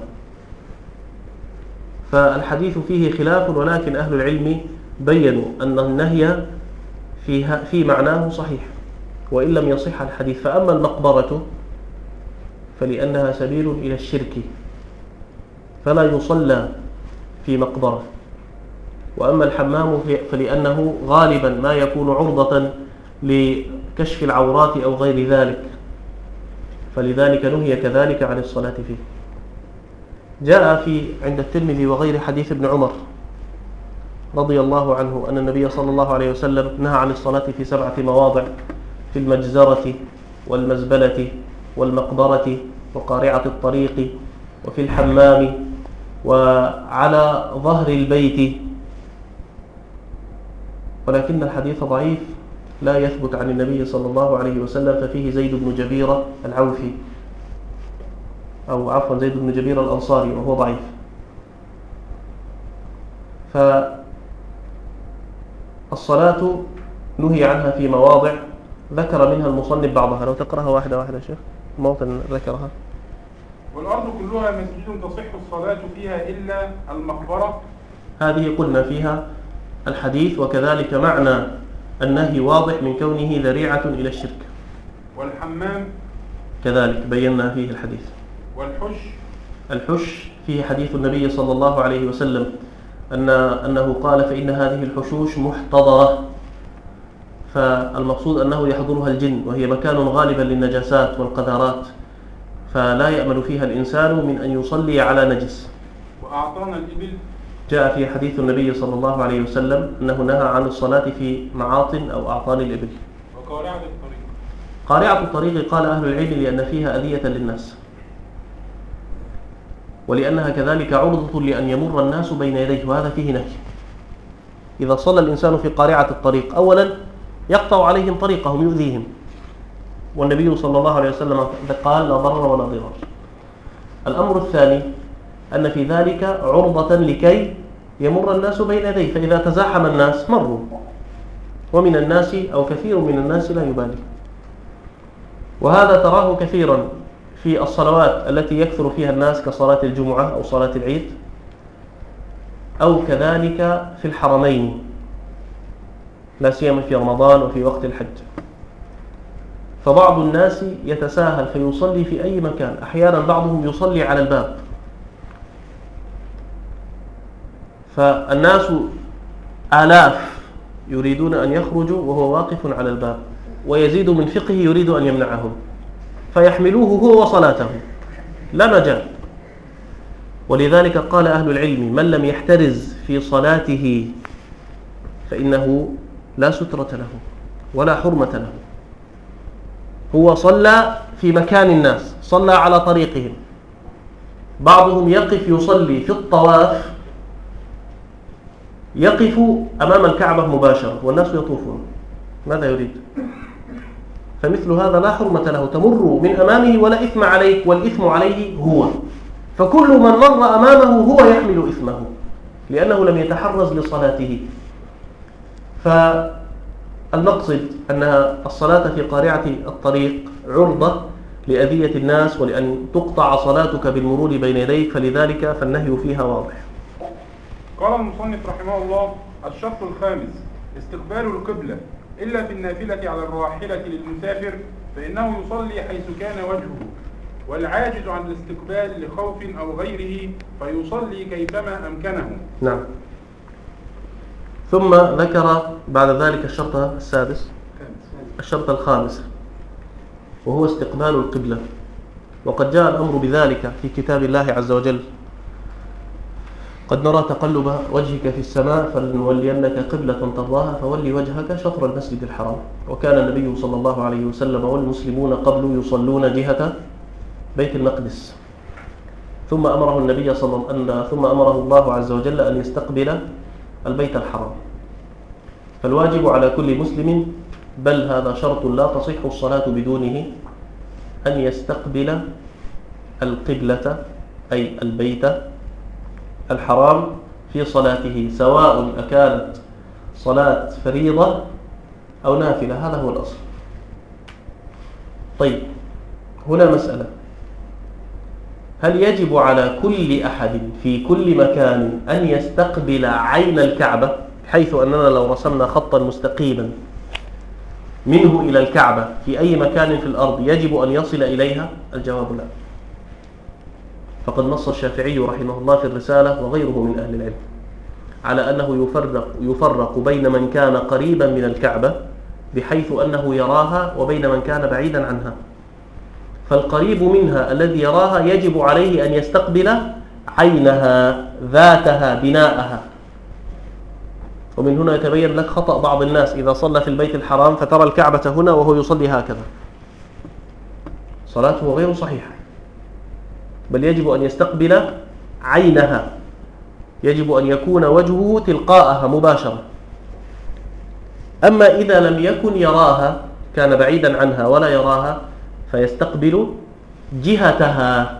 Speaker 1: فالحديث فيه خلاف، ولكن أهل العلم بيّنوا أن النهي في معناه صحيح وإن لم يصح الحديث. فأما المقبرة فلأنها سبيل إلى الشرك فلا يصلى في مقبرة، وأما الحمام فلأنه غالبا ما يكون عرضة لكشف العورات أو غير ذلك، فلذلك نهي كذلك عن الصلاة فيه. جاء عند الترمذي وغير حديث ابن عمر رضي الله عنه أن النبي صلى الله عليه وسلم نهى عن الصلاة في 7 مواضع: في المجزرة والمزبلة والمقبرة وقارعة الطريق وفي الحمام وعلى ظهر البيت. ولكن الحديث ضعيف لا يثبت عن النبي صلى الله عليه وسلم، ففيه زيد بن جبير العوفي، أو عفوا زيد بن جبير الأنصاري، وهو ضعيف. فالصلاة نهي عنها في مواضع ذكر منها المصنف بعضها، لو تقرأها واحدة واحدة شيخ، موطن ذكرها.
Speaker 2: والأرض كلها مسجد تصح الصلاة فيها إلا المقبرة،
Speaker 1: هذه قلنا فيها الحديث، وكذلك معنى النهي واضح من كونه ذريعة إلى الشرك.
Speaker 2: والحمام
Speaker 1: كذلك بينا فيه الحديث. الحش فيه حديث النبي صلى الله عليه وسلم أنه قال: فإن هذه الحشوش محتضرة، فالمقصود أنه يحضرها الجن، وهي مكان غالبا للنجاسات والقذارات، فلا يأمل فيها الإنسان من أن يصلي على نجس.
Speaker 2: وأعطانا الإبل،
Speaker 1: جاء في حديث النبي صلى الله عليه وسلم أنه نهى عن الصلاة في معاطن أو أعطان الإبل.
Speaker 2: وقارعة الطريق،
Speaker 1: قارعة الطريق قال أهل العلم لأن فيها أذية للناس، ولأنها كذلك عرضة لأن يمر الناس بين يديه، وهذا فيه نهي. إذا صلى الإنسان في قارعة الطريق أولا يقطع عليهم طريقهم، يؤذيهم، والنبي صلى الله عليه وسلم قال: لا ضرر ولا ضرار. الأمر الثاني أن في ذلك عرضة لكي يمر الناس بين يديه، فإذا تزاحم الناس مروا، ومن الناس أو كثير من الناس لا يبالي. وهذا تراه كثيرا في الصلوات التي يكثر فيها الناس كصلاة الجمعة أو صلاة العيد، أو كذلك في الحرمين، لا سيما في رمضان وفي وقت الحج. فبعض الناس يتساهل فيصلي في أي مكان، أحيانا بعضهم يصلي على الباب، فالناس آلاف يريدون أن يخرجوا وهو واقف على الباب، ويزيد من فقهه يريد أن يمنعهم، فيحملوه هو وصلاته، لا مجال. ولذلك قال أهل العلم: من لم يحترز في صلاته فإنه لا سترة له ولا حرمة له. هو صلى في مكان الناس، صلى على طريقهم، بعضهم يقف يصلي في الطواف، يقف أمام الكعبة مباشرة والناس يطوفون، ماذا يريد؟ فمثل هذا لا حرمة له، تمر من أمامه ولا إثم عليك، والإثم عليه هو، فكل من مر أمامه هو يحمل إثمه لأنه لم يتحرز لصلاته. فالمقصد أن الصلاة في قارعة الطريق عرضة لأذية الناس ولأن تقطع صلاتك بالمرور بين يديك، فلذلك فالنهي فيها واضح.
Speaker 2: قال المصنف رحمه الله: الشرط الخامس استقبال القبلة، إلا في النافلة على الراحلة للمسافر فإنه يصلي حيث كان وجهه، والعاجز عن الاستقبال لخوف أو غيره فيصلي كيفما أمكنه.
Speaker 1: نعم. ثم ذكر بعد ذلك الشرط السادس الشرط الخامس، وهو استقبال القبلة. وقد جاء الأمر بذلك في كتاب الله عز وجل: قد نرى تقلب وجهك في السماء فلنولينك قبلة ترضاها فولي وجهك شطر المسجد الحرام. وكان النبي صلى الله عليه وسلم والمسلمون قبل يصلون جهة بيت المقدس، ثم أمره الله عز وجل أن يستقبل البيت الحرام. فالواجب على كل مسلم، بل هذا شرط لا تصح الصلاة بدونه، أن يستقبل القبلة أي البيت الحرام في صلاته، سواء أكانت صلاة فريضة أو نافلة. هذا هو الأصل. طيب، هنا مسألة: هل يجب على كل أحد في كل مكان أن يستقبل عين الكعبة، حيث أننا لو رسمنا خطا مستقيما منه إلى الكعبة في أي مكان في الأرض يجب أن يصل إليها؟ الجواب لا. فقد نص الشافعي رحمه الله في الرسالة وغيره من أهل العلم على أنه يفرق بين من كان قريبا من الكعبة بحيث أنه يراها وبين من كان بعيدا عنها. فالقريب منها الذي يراها يجب عليه أن يستقبل عينها، ذاتها، بناءها. ومن هنا يتبين لك خطأ بعض الناس إذا صلى في البيت الحرام فترى الكعبة هنا وهو يصلي هكذا، صلاته غير صحيحة، بل يجب أن يستقبل عينها، يجب أن يكون وجهه تلقاءها مباشرة. أما إذا لم يكن يراها، كان بعيدا عنها ولا يراها، فيستقبل جهتها.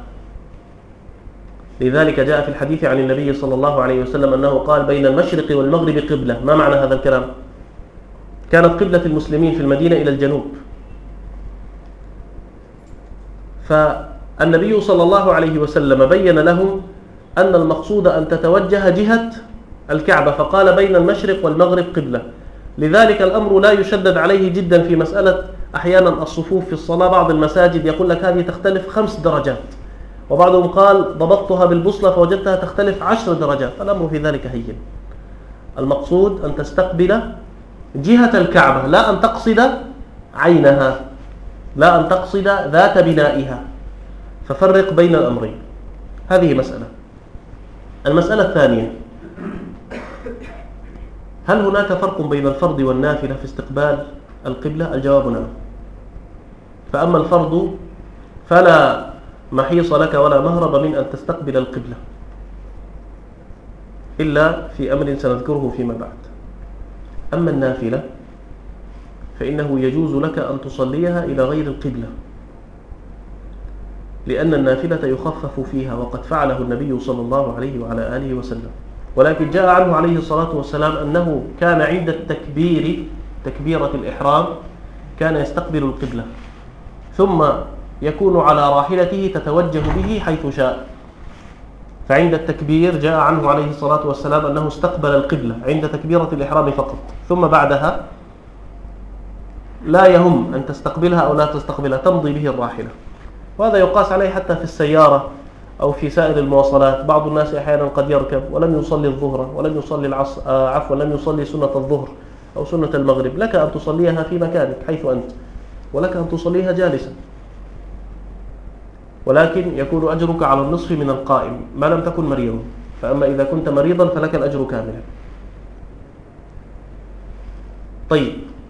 Speaker 1: لذلك جاء في الحديث عن النبي صلى الله عليه وسلم أنه قال: بين المشرق والمغرب قبلة. ما معنى هذا الكلام؟ كانت قبلة المسلمين في المدينة إلى الجنوب، فالنبي صلى الله عليه وسلم بين لهم أن المقصود أن تتوجه جهة الكعبة، فقال: بين المشرق والمغرب قبلة. لذلك الأمر لا يشدد عليه جدا في مسألة أحيانا الصفوف في الصلاة. بعض المساجد يقول لك هذه تختلف 5 درجات، وبعضهم قال ضبطتها بالبوصلة فوجدتها تختلف 10 درجات. الأمر في ذلك هين. المقصود أن تستقبل جهة الكعبة، لا أن تقصد عينها، لا أن تقصد ذات بنائها. ففرق بين الأمرين. هذه مسألة. المسألة الثانية: هل هناك فرق بين الفرض والنافلة في استقبال القبلة؟ الجواب نعم. فأما الفرض فلا محيص لك ولا مهرب من أن تستقبل القبلة إلا في أمر سنذكره فيما بعد. أما النافلة فإنه يجوز لك أن تصليها إلى غير القبلة، لأن النافلة يخفف فيها، وقد فعله النبي صلى الله عليه وعلى آله وسلم. ولكن جاء عنه عليه الصلاة والسلام أنه كان عند التكبير، تكبيرة الإحرام، كان يستقبل القبلة ثم يكون على راحلته تتوجه به حيث شاء. فعند التكبير جاء عنه عليه الصلاة والسلام أنه استقبل القبلة عند تكبيرة الإحرام فقط، ثم بعدها لا يهم أن تستقبلها أو لا تستقبلها، تمضي به الراحلة. وهذا يقاس عليه حتى في السيارة أو في سائر المواصلات. بعض الناس أحيانا قد يركب ولم يصلي الظهر ولم يصلي العصر، لم يصلي سنة الظهر أو سنة المغرب. لك أن تصليها في مكانك حيث أنت، ولك أن تصليها جالسا، ولكن يكون أجرك على النصف من القائم ما لم تكن مريضا. فأما إذا كنت مريضا فلك الأجر كاملا. طيب،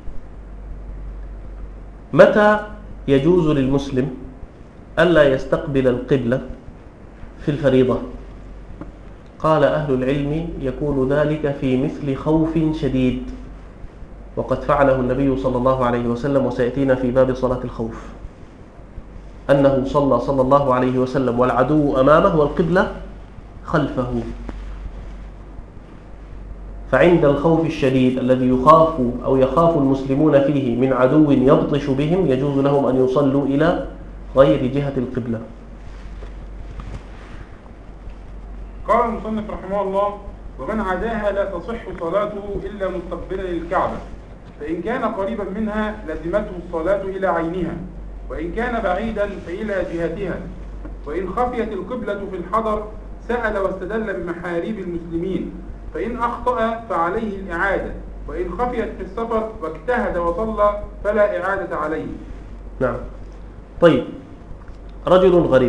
Speaker 1: متى يجوز للمسلم ألا يستقبل القبلة في الفريضة؟ قال أهل العلم: يكون ذلك في مثل خوف شديد، وقد فعله النبي صلى الله عليه وسلم، وسيأتينا في باب صلاة الخوف أنه صلى الله عليه وسلم والعدو أمامه والقبلة خلفه. فعند الخوف الشديد الذي يخاف المسلمون فيه من عدو يبطش بهم، يجوز لهم أن يصلوا إلى غير جهة القبلة.
Speaker 2: قال المصنف رحمه الله: ومن عداها لا تصح صلاته إلا مستقبلا للكعبة، فإن كان قريبا منها لزمته الصلاة إلى عينها، وإن كان بعيدا فإلى جهتها. وإن خفيت القبلة في الحضر سأل واستدل بمحاريب المسلمين، فإن أخطأ فعليه الإعادة، وإن خفيت في السفر واجتهد وصلى فلا إعادة عليه.
Speaker 1: نعم. طيب، رجل غريب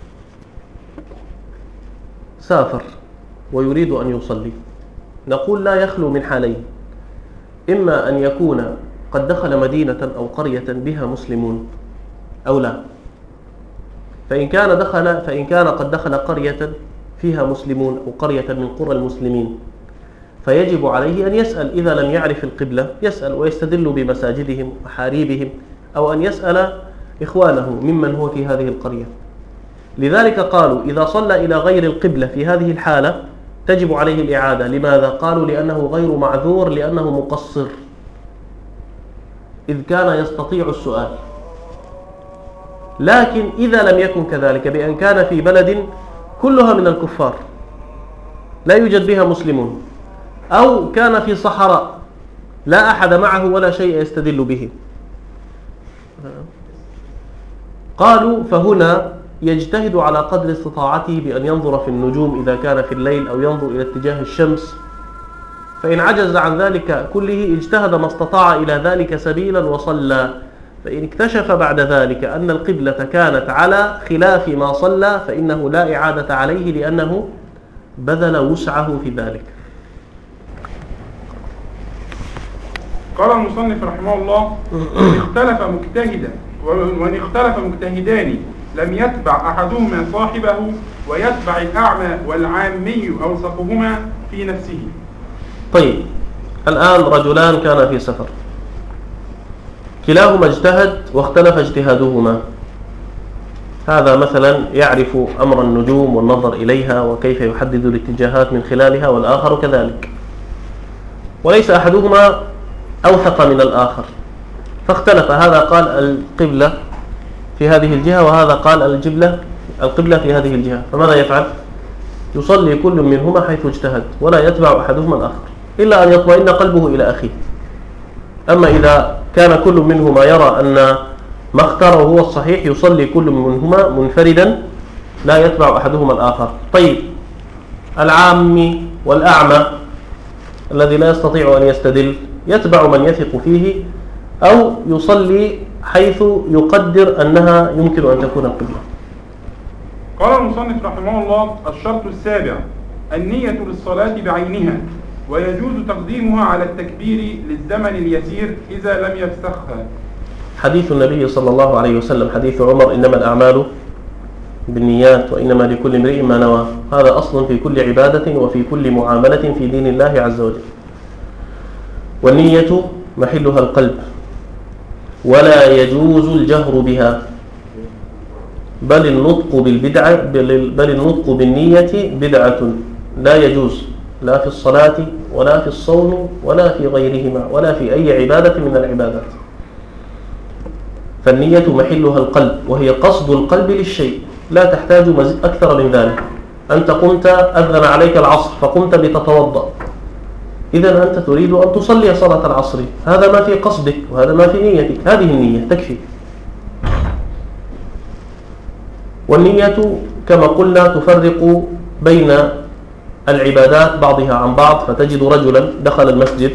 Speaker 1: سافر ويريد أن يصلي، نقول لا يخلو من حالين: إما أن يكون قد دخل مدينة أو قرية بها مسلمون أو لا. فإن كان قد دخل قرية فيها مسلمون أو قرية من قرى المسلمين، فيجب عليه أن يسأل. إذا لم يعرف القبلة يسأل ويستدل بمساجدهم وحاريبهم، أو أن يسأل إخوانه ممن هو في هذه القرية. لذلك قالوا إذا صلى إلى غير القبلة في هذه الحالة تجب عليه الإعادة. لماذا؟ قالوا لأنه غير معذور، لأنه مقصر إذ كان يستطيع السؤال. لكن إذا لم يكن كذلك، بأن كان في بلد كلها من الكفار لا يوجد بها مسلمون، أو كان في صحراء لا أحد معه ولا شيء يستدل به، قالوا فهنا يجتهد على قدر استطاعته بأن ينظر في النجوم إذا كان في الليل، أو ينظر إلى اتجاه الشمس. فإن عجز عن ذلك كله اجتهد ما استطاع إلى ذلك سبيلا وصلى. فإن اكتشف بعد ذلك أن القبلة كانت على خلاف ما صلى فإنه لا إعادة عليه، لأنه بذل وسعه في ذلك.
Speaker 2: قال المصنف رحمه الله: وإن اختلف مجتهدان لم يتبع أحدهما صاحبه ويتبع الأعمى والعامي أوثقهما في نفسه.
Speaker 1: طيب، الآن رجلان كانا في سفر، كلاهما اجتهد واختلف اجتهادهما. هذا مثلا يعرف أمر النجوم والنظر إليها وكيف يحدد الاتجاهات من خلالها، والآخر كذلك، وليس أحدهما أوثق من الآخر، فاختلف. هذا قال القبلة في هذه الجهة، وهذا قال القبلة في هذه الجهة. فماذا يفعل؟ يصلي كل منهما حيث اجتهد، ولا يتبع أحدهما الآخر إلا أن يطمئن قلبه إلى أخيه. أما إذا كان كل منهما يرى أن ما اختاره هو الصحيح يصلي كل منهما منفردا لا يتبع أحدهما الآخر. طيب، العام والأعمى الذي لا يستطيع أن يستدل يتبع من يثق فيه، أو يصلي حيث يقدر أنها يمكن أن تكون القبلة.
Speaker 2: قال المصنف رحمه الله: الشرط السابع النية للصلاة بعينها، ويجوز تقديمها على التكبير للزمن اليسير إذا لم يفسخها.
Speaker 1: حديث النبي صلى الله عليه وسلم، حديث عمر: إنما الأعمال بالنيات وإنما لكل امرئ ما نوى. هذا أصل في كل عبادة وفي كل معاملة في دين الله عز وجل. والنية محلها القلب، ولا يجوز الجهر بها، بل النطق بالنية بدعة لا يجوز، لا في الصلاة ولا في الصوم ولا في غيرهما ولا في أي عبادة من العبادات. فالنية محلها القلب، وهي قصد القلب للشيء، لا تحتاج أكثر من ذلك. أنت قمت أذن عليك العصر فقمت لتتوضأ، إذن أنت تريد أن تصلي صلاة العصر، هذا ما في قصدك وهذا ما في نيتك، هذه النية تكفي. والنية كما قلنا تفرق بين العبادات بعضها عن بعض. فتجد رجلا دخل المسجد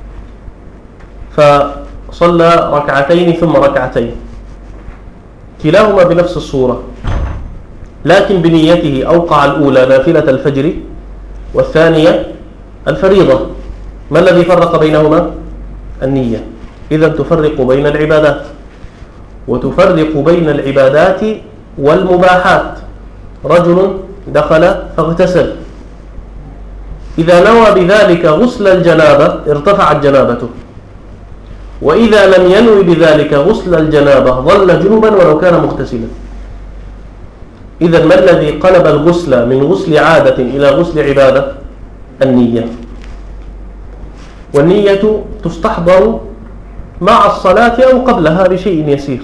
Speaker 1: فصلى ركعتين ثم ركعتين، كلاهما بنفس الصورة، لكن بنيته أوقع الأولى نافلة الفجر والثانية الفريضة. ما الذي فرق بينهما؟ النية. إذن تفرق بين العبادات، وتفرق بين العبادات والمباحات. رجل دخل فاغتسل، إذا نوى بذلك غسل الجنابة ارتفعت جنابته، وإذا لم ينوي بذلك غسل الجنابة ظل جنبا ولو كان مغتسلا. إذن ما الذي قلب الغسل من غسل عادة إلى غسل عبادة؟ النية. والنية تستحضر مع الصلاة أو قبلها بشيء يسير.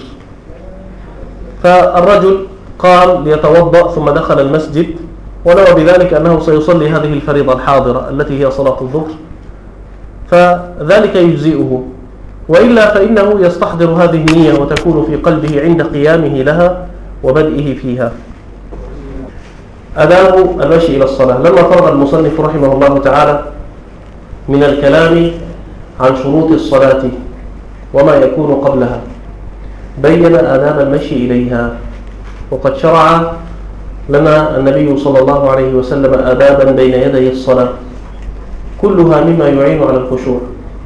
Speaker 1: فالرجل قال ليتوضأ ثم دخل المسجد ونوى بذلك أنه سيصلي هذه الفريضة الحاضرة التي هي صلاة الظهر، فذلك يجزئه، وإلا فإنه يستحضر هذه النية وتكون في قلبه عند قيامه لها وبدئه فيها. آداب المشي إلى الصلاة. لما فرغ المصنف رحمه الله تعالى من الكلام عن شروط الصلاة وما يكون قبلها، بين آداب المشي إليها. وقد شرع لنا النبي صلى الله عليه وسلم آدابا بين يدي الصلاة كلها مما يعين على الخشوع.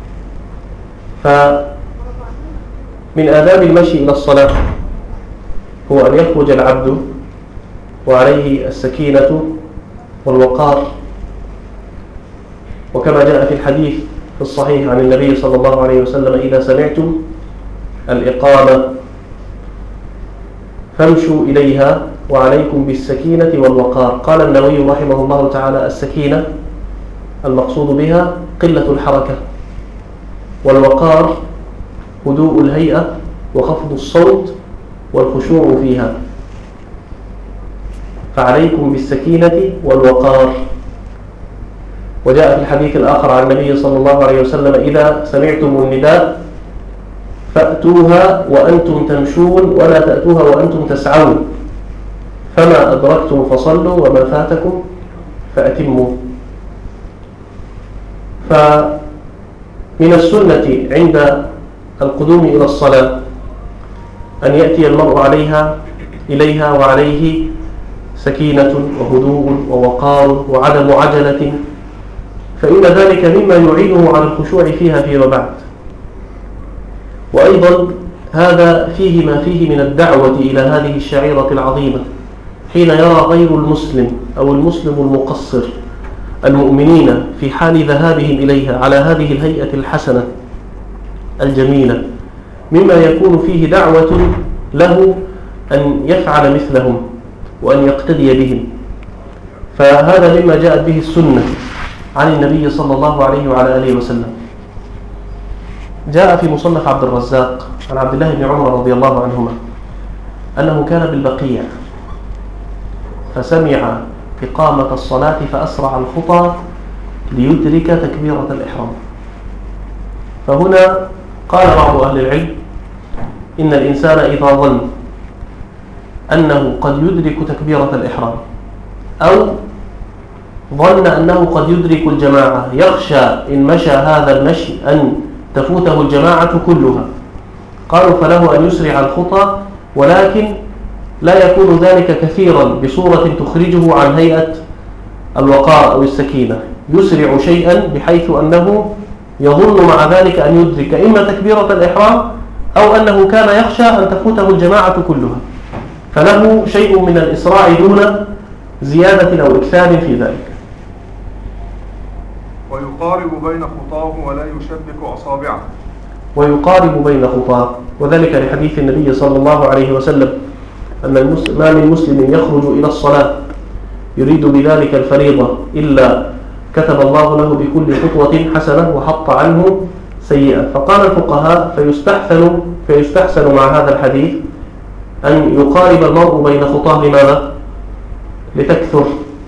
Speaker 1: فمن آداب المشي إلى الصلاة هو أن يخرج العبد وعليه السكينة والوقار، وكما جاء في الحديث في الصحيح عن النبي صلى الله عليه وسلم: إذا سمعتم الإقامة فامشوا إليها وعليكم بالسكينة والوقار. قال النووي رحمه الله تعالى: السكينة المقصود بها قلة الحركة، والوقار هدوء الهيئة وخفض الصوت والخشوع فيها، فعليكم بالسكينة والوقار. وجاء في الحديث الآخر عن النبي صلى الله عليه وسلم: إذا سمعتم النداء فأتوها وأنتم تمشون ولا تأتوها وأنتم تسعون، فما أدركتم فصلوا وما فاتكم فأتموا. فمن السنة عند القدوم إلى الصلاة أن يأتي المرء إليها وعليه سكينة وهدوء ووقار وعدم عجلة، فإن ذلك مما يعينه على الخشوع فيها فيما بعد. وأيضا هذا فيه ما فيه من الدعوة إلى هذه الشعيرة العظيمة، حين يرى غير المسلم أو المسلم المقصر المؤمنين في حال ذهابهم إليها على هذه الهيئة الحسنة الجميلة، مما يكون فيه دعوة له أن يفعل مثلهم وأن يقتدي بهم. فهذا مما جاءت به السنة عن النبي صلى الله عليه وعلى آله وسلم. جاء في مصنف عبد الرزاق عن عبد الله بن عمر رضي الله عنهما أنه كان بالبقيع فسمع إقامة الصلاة فأسرع الخطى ليدرك تكبيرة الإحرام. فهنا قال بعض أهل العلم: إن الإنسان إذا ظن أنه قد يدرك تكبيرة الإحرام أو ظن أنه قد يدرك الجماعة، يخشى إن مشى هذا المشي أن تفوته الجماعة كلها، قالوا فله أن يسرع الخطى، ولكن لا يكون ذلك كثيرا بصورة تخرجه عن هيئة الوقار أو السكينة، يسرع شيئا بحيث أنه يظن مع ذلك أن يدرك إما تكبيرة الإحرام أو أنه كان يخشى أن تفوته الجماعة كلها، فله شيء من الإسراع دون زيادة أو إكثار في ذلك.
Speaker 2: ويقارب بين خطاه ولا يشبك أصابعه.
Speaker 1: ويقارب بين خطاه، وذلك لحديث النبي صلى الله عليه وسلم أن ما من مسلم يخرج إلى الصلاة يريد بذلك الفريضة إلا كتب الله له بكل خطوة حسنة وحط عنه سيئة. فقال الفقهاء: فيستحسن مع هذا الحديث أن يقارب المرء بين خطاه. لماذا؟ لتكثر.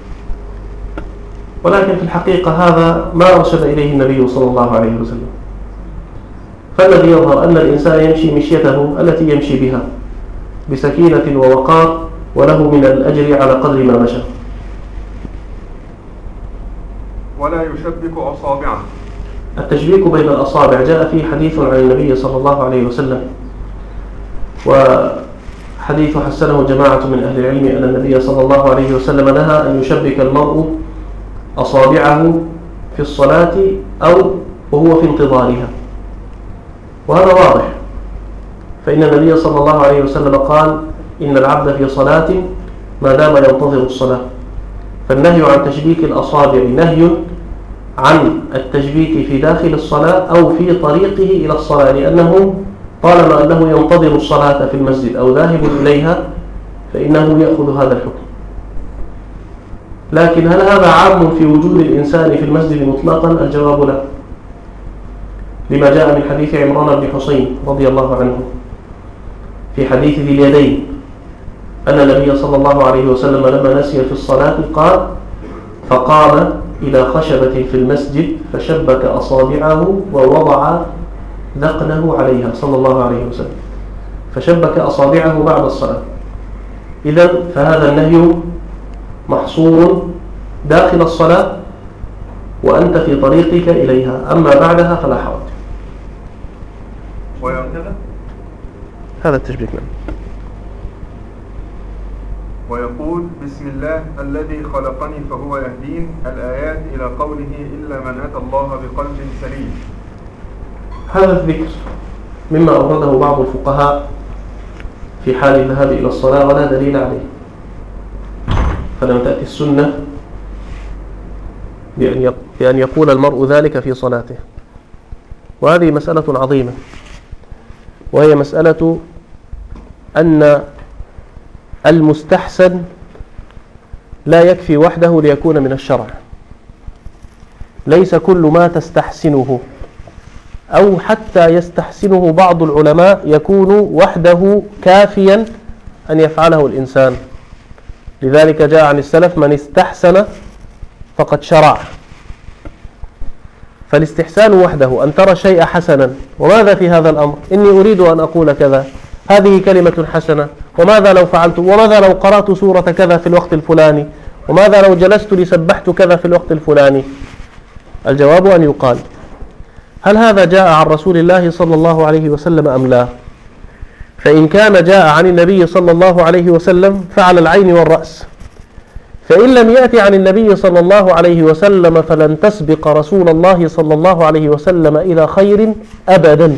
Speaker 1: ولكن في الحقيقة هذا ما أرشد إليه النبي صلى الله عليه وسلم. فالذي يظهر أن الإنسان يمشي مشيته التي يمشي بها بسكينة ووقار، وله من الأجر على قدر ما مشى.
Speaker 2: ولا يشبك أصابعه.
Speaker 1: التشبيك بين الأصابع جاء فيه حديث عن النبي صلى الله عليه وسلم، وحديث حسنه جماعة من أهل العلم أن النبي صلى الله عليه وسلم نهى أن يشبك المرء أصابعه في الصلاة أو وهو في انتظارها، وهذا واضح، فإن النبي صلى الله عليه وسلم قال: إن العبد في صلاة ما دام ينتظر الصلاة. فالنهي عن تشبيك الأصابع نهي عن التشبيك في داخل الصلاة أو في طريقه إلى الصلاة، لأنه طالما أنه ينتظر الصلاة في المسجد أو ذاهب إليها فإنه يأخذ هذا الحكم. لكن هل هذا عام في وجود الإنسان في المسجد مطلقا؟ الجواب لا، لما جاء من حديث عمران بن حسين رضي الله عنه في حديث ذي اليدين أن النبي صلى الله عليه وسلم لما نسي في الصلاة قال: فقام إلى خشبة في المسجد فشبك أصابعه ووضع ذقنه عليها صلى الله عليه وسلم، فشبك أصابعه بعد الصلاة. إذن فهذا النهي محصور داخل الصلاة وأنت في طريقك إليها، أما بعدها فلا حرج. هذا التشبيك منه.
Speaker 2: ويقول بسم الله الذي خلقني فهو يهدين، الآيات إلى قوله إلا من أتى الله بقلب سليم.
Speaker 1: هذا الذكر مما أورده بعض الفقهاء في حال الذهاب إلى الصلاة ولا دليل عليه، فلم تأتي السنة بأن يقول المرء ذلك في صلاته. وهذه مسألة عظيمة، وهي مسألة أن المستحسن لا يكفي وحده ليكون من الشرع. ليس كل ما تستحسنه أو حتى يستحسنه بعض العلماء يكون وحده كافيا أن يفعله الإنسان. لذلك جاء عن السلف من استحسن فقد شرع. فالاستحسان وحده أن ترى شيء حسنا، وماذا في هذا الأمر؟ إني أريد أن أقول كذا، هذه كلمة حسنة، وماذا لو فعلت، وماذا لو قرأت سورة كذا في الوقت الفلاني، وماذا لو جلست لسبحت كذا في الوقت الفلاني. الجواب أن يقال هل هذا جاء عن رسول الله صلى الله عليه وسلم أم لا؟ فإن كان جاء عن النبي صلى الله عليه وسلم فعلى العين والرأس، فإن لم يأتي عن النبي صلى الله عليه وسلم فلن تسبق رسول الله صلى الله عليه وسلم إلى خير أبدا.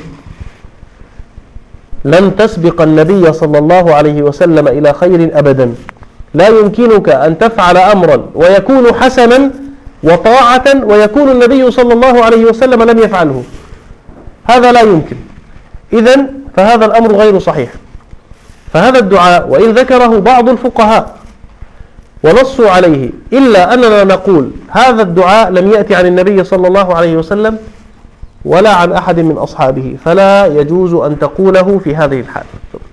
Speaker 1: لن تسبق النبي صلى الله عليه وسلم إلى خير أبدا. لا يمكنك أن تفعل أمرا ويكون حسنا وطاعة ويكون النبي صلى الله عليه وسلم لم يفعله، هذا لا يمكن. إذن فهذا الأمر غير صحيح. فهذا الدعاء وإن ذكره بعض الفقهاء ونصوا عليه، إلا أننا نقول هذا الدعاء لم يأتي عن النبي صلى الله عليه وسلم ولا عن أحد من أصحابه، فلا يجوز أن تقوله في هذه الحال.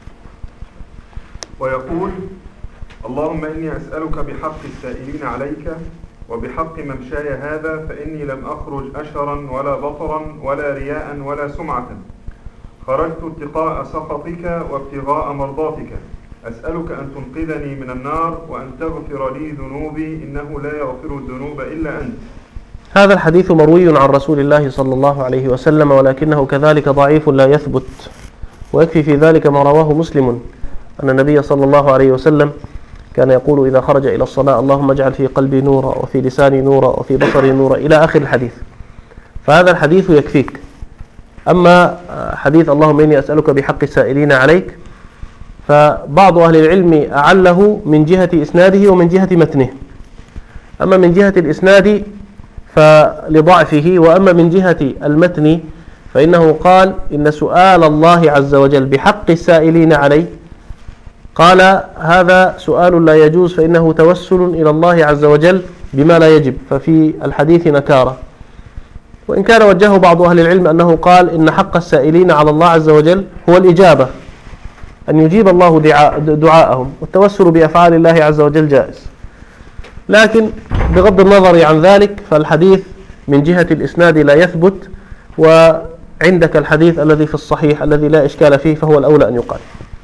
Speaker 2: ويقول اللهم إني أسألك بحق السائلين عليك وبحق ممشاي هذا، فإني لم أخرج أشرا ولا بطرا ولا رياء ولا سمعة، خرجت اتقاء سخطك وابتغاء مرضاتك، أسألك أن تنقذني من النار وأن تغفر لي ذنوبي، إنه لا يغفر الذنوب إلا أنت.
Speaker 1: هذا الحديث مروي عن رسول الله صلى الله عليه وسلم، ولكنه كذلك ضعيف لا يثبت. ويكفي في ذلك ما رواه مسلم أن النبي صلى الله عليه وسلم كان يقول إذا خرج إلى الصلاة اللهم اجعل في قلبي نورا وفي لساني نورا وفي بصري نورا إلى آخر الحديث. فهذا الحديث يكفيك. أما حديث اللهم إني أسألك بحق السائلين عليك، فبعض أهل العلم أعله من جهة إسناده ومن جهة متنه. أما من جهة الإسناد فلضعفه، وأما من جهة المتن فإنه قال إن سؤال الله عز وجل بحق السائلين عليه، قال هذا سؤال لا يجوز، فإنه توسل إلى الله عز وجل بما لا يجب، ففي الحديث نكارة. وإن كان وجهه بعض أهل العلم أنه قال إن حق السائلين على الله عز وجل هو الإجابة، أن يجيب الله دعاءهم، والتوسل بأفعال الله عز وجل جائز. لكن بغض النظر عن ذلك فالحديث من جهة الإسناد لا يثبت، وعندك الحديث الذي في الصحيح الذي لا إشكال فيه فهو الأولى أن يقال.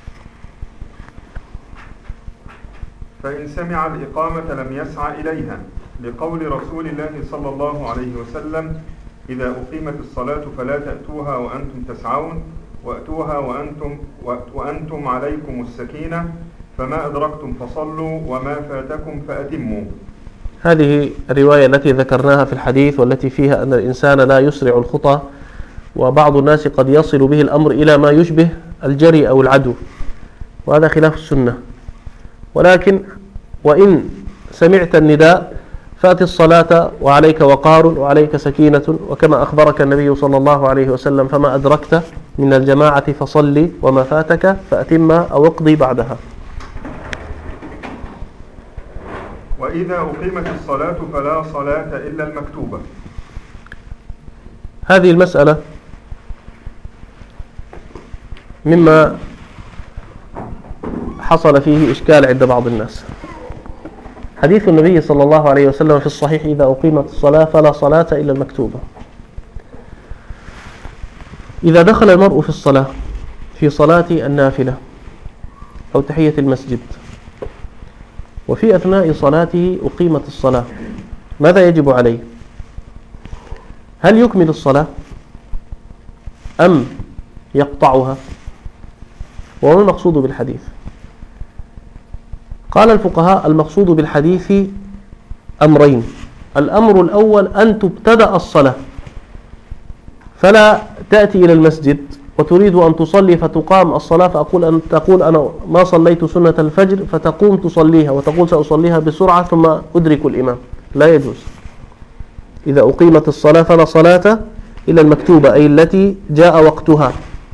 Speaker 2: فإن سمع الإقامة لم يسعى إليها، لقول رسول الله صلى الله عليه وسلم إذا أقيمت الصلاة فلا تأتوها وأنتم تسعون، وأتوها وأنتم عليكم السكينة، فما أدركتم فصلوا وما فاتكم فأتموا.
Speaker 1: هذه الرواية التي ذكرناها في الحديث، والتي فيها أن الإنسان لا يسرع الخطى، وبعض الناس قد يصل به الأمر إلى ما يشبه الجري أو العدو، وهذا خلاف السنة. ولكن وإن سمعت النداء فأتي الصلاة وعليك وقار وعليك سكينة، وكما أخبرك النبي صلى الله عليه وسلم فما أدركت من الجماعة فصلي وما فاتك فأتم أو اقضي بعدها.
Speaker 2: وإذا أقيمت الصلاة فلا صلاة إلا المكتوبة.
Speaker 1: هذه المسألة مما حصل فيه إشكال عند بعض الناس. حديث النبي صلى الله عليه وسلم في الصحيح إذا أقيمت الصلاة فلا صلاة إلا المكتوبة. إذا دخل المرء في الصلاة في صلاة النافلة أو تحية المسجد، وفي أثناء صلاته أقيمت الصلاة، ماذا يجب عليه؟ هل يكمل الصلاة أم يقطعها؟ وما المقصود بالحديث؟ قال الفقهاء المقصود بالحديث أمرين. الأمر الأول أن تبتدأ الصلاة، فلا تأتي إلى المسجد وتريد أن تصلي فتقام الصلاة تقول أنا ما صليت سنة الفجر، فتقوم تصليها وتقول سأصليها بسرعة ثم أدرك الإمام. لا يجوز. إذا أقيمت الصلاة فلا صلاة إلا المكتوبة، أي التي جاء وقتها،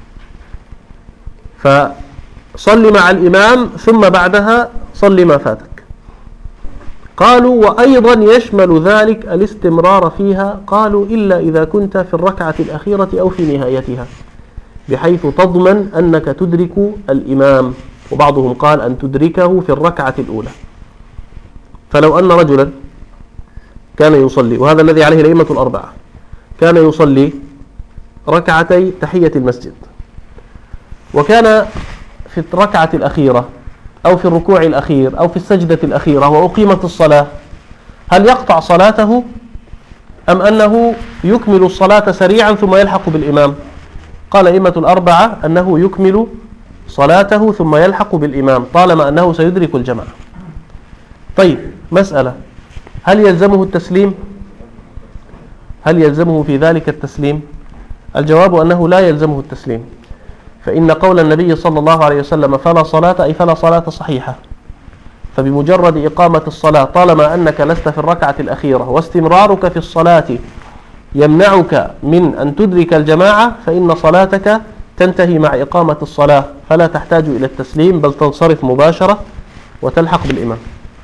Speaker 1: فصل مع الإمام ثم بعدها صل ما فاتك. قالوا وأيضا يشمل ذلك الاستمرار فيها، قالوا إلا إذا كنت في الركعة الأخيرة أو في نهايتها، بحيث تضمن أنك تدرك الإمام، وبعضهم قال أن تدركه في الركعة الأولى. فلو أن رجلا كان يصلي، وهذا الذي عليه الأئمة الأربعة، كان يصلي ركعتي تحية المسجد، وكان في الركعة الأخيرة أو في الركوع الأخير أو في السجدة الأخيرة وأقيمت الصلاة، هل يقطع صلاته أم أنه يكمل الصلاة سريعا ثم يلحق بالإمام؟ قال أئمة الأربعة أنه يكمل صلاته ثم يلحق بالإمام طالما أنه سيدرك الجماعة. طيب، مسألة: هل يلزمه التسليم؟ هل يلزمه في ذلك التسليم؟ الجواب أنه لا يلزمه التسليم، فإن قول النبي صلى الله عليه وسلم فلا صلاة أي فلا صلاة صحيحة، فبمجرد إقامة الصلاة طالما أنك لست في الركعة الأخيرة واستمرارك في الصلاة يمنعك من أن تدرك الجماعة، فإن صلاتك تنتهي مع إقامة الصلاة، فلا تحتاج إلى التسليم، بل تنصرف مباشرة وتلحق بالإمام.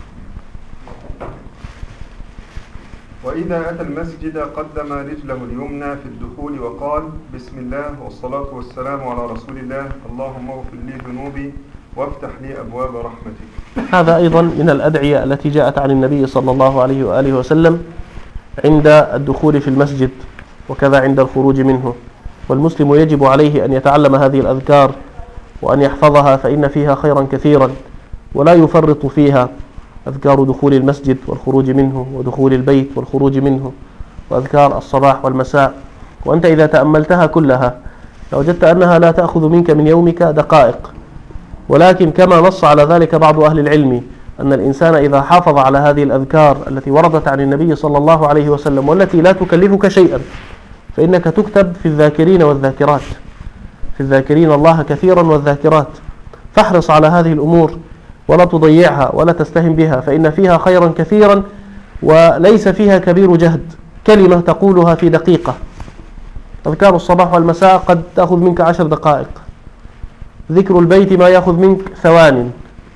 Speaker 2: وإذا أتى المسجد قدم رجله اليمنى في الدخول وقال بسم الله والصلاة والسلام على رسول الله، اللهم اغفر لي ذنوبي وافتح لي أبواب رحمتك.
Speaker 1: هذا أيضا من الأدعية التي جاءت عن النبي صلى الله عليه وآله وسلم عند الدخول في المسجد، وكذا عند الخروج منه. والمسلم يجب عليه أن يتعلم هذه الأذكار وأن يحفظها، فإن فيها خيرا كثيرا ولا يفرط فيها. أذكار دخول المسجد والخروج منه، ودخول البيت والخروج منه، وأذكار الصباح والمساء. وأنت إذا تأملتها كلها لوجدت أنها لا تأخذ منك من يومك دقائق، ولكن كما نص على ذلك بعض أهل العلم أن الإنسان إذا حافظ على هذه الأذكار التي وردت عن النبي صلى الله عليه وسلم والتي لا تكلفك شيئا، فإنك تكتب في الذاكرين والذاكرات، في الذاكرين الله كثيرا والذاكرات. فاحرص على هذه الأمور ولا تضيعها ولا تستهن بها، فإن فيها خيرا كثيرا وليس فيها كبير جهد، كلمة تقولها في دقيقة. أذكار الصباح والمساء قد تأخذ منك 10 دقائق، ذكر البيت ما يأخذ منك ثوان.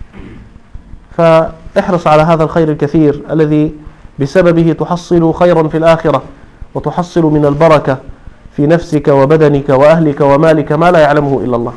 Speaker 1: فاحرص على هذا الخير الكثير الذي بسببه تحصل خيرا في الآخرة، وتحصل من البركة في نفسك وبدنك وأهلك ومالك ما لا يعلمه إلا الله.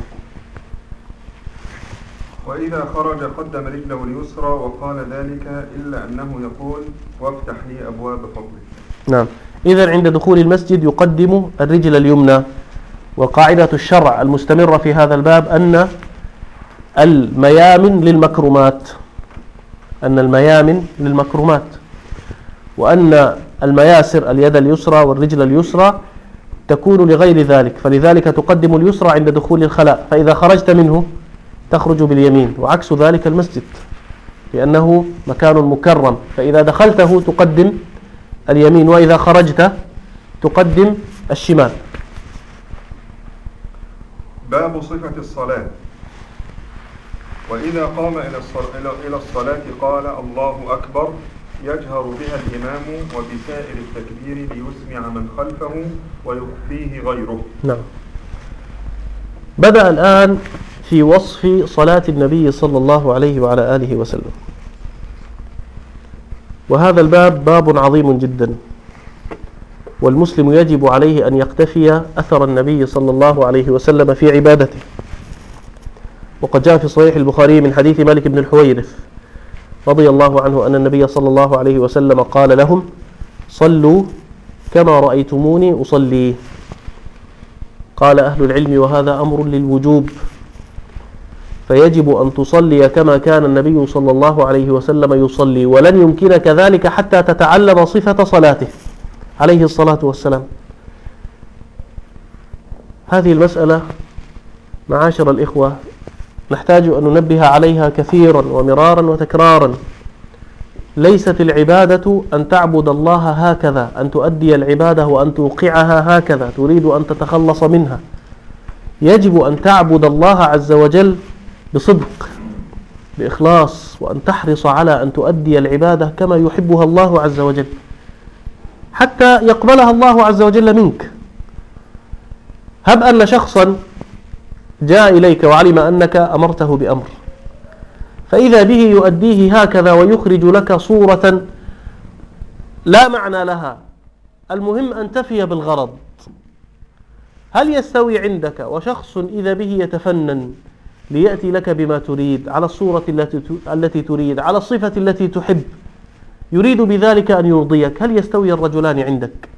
Speaker 2: وإذا خرج قدم رجله اليسرى وقال ذلك إلا أنه يقول وافتح لي أبواب فضلك.
Speaker 1: نعم، إذن عند دخول المسجد يقدم الرجل اليمنى. وقاعدة الشرع المستمرة في هذا الباب أن الميامن للمكرمات، أن الميامن للمكرمات، وأن المياسر اليد اليسرى والرجل اليسرى تكون لغير ذلك، فلذلك تقدم اليسرى عند دخول الخلاء، فإذا خرجت منه تخرج باليمين، وعكس ذلك المسجد لأنه مكان مكرم، فإذا دخلته تقدم اليمين، وإذا خرجت تقدم الشمال.
Speaker 2: باب صفة الصلاة. وإذا قام إلى الصلاة قال الله أكبر، يجهر بها الإمام وبسائر التكبير ليسمع من خلفه ويخفيه غيره.
Speaker 1: نعم. بدأ الآن في وصف صلاة النبي صلى الله عليه وعلى آله وسلم، وهذا الباب باب عظيم جدا، والمسلم يجب عليه أن يقتفي أثر النبي صلى الله عليه وسلم في عبادته. وقد جاء في صحيح البخاري من حديث مالك بن الحويرث رضي الله عنه أن النبي صلى الله عليه وسلم قال لهم: صلوا كما رأيتموني أصلي. قال أهل العلم: وهذا أمر للوجوب، فيجب أن تصلي كما كان النبي صلى الله عليه وسلم يصلي، ولن يمكنك ذلك حتى تتعلم صفة صلاته عليه الصلاة والسلام. هذه المسألة معاشر الإخوة نحتاج أن ننبه عليها كثيرا ومرارا وتكرارا. ليست العبادة أن تعبد الله هكذا، أن تؤدي العبادة وأن توقعها هكذا تريد أن تتخلص منها. يجب أن تعبد الله عز وجل بصدق بإخلاص، وأن تحرص على أن تؤدي العبادة كما يحبها الله عز وجل حتى يقبلها الله عز وجل منك. هب أن شخصا جاء إليك وعلم أنك أمرته بأمر، فإذا به يؤديه هكذا ويخرج لك صورة لا معنى لها، المهم أن تفي بالغرض. هل يستوي عندك وشخص إذا به يتفنن ليأتي لك بما تريد على الصورة التي تريد على الصفة التي تحب، يريد بذلك أن يرضيك، هل يستوي الرجلان عندك؟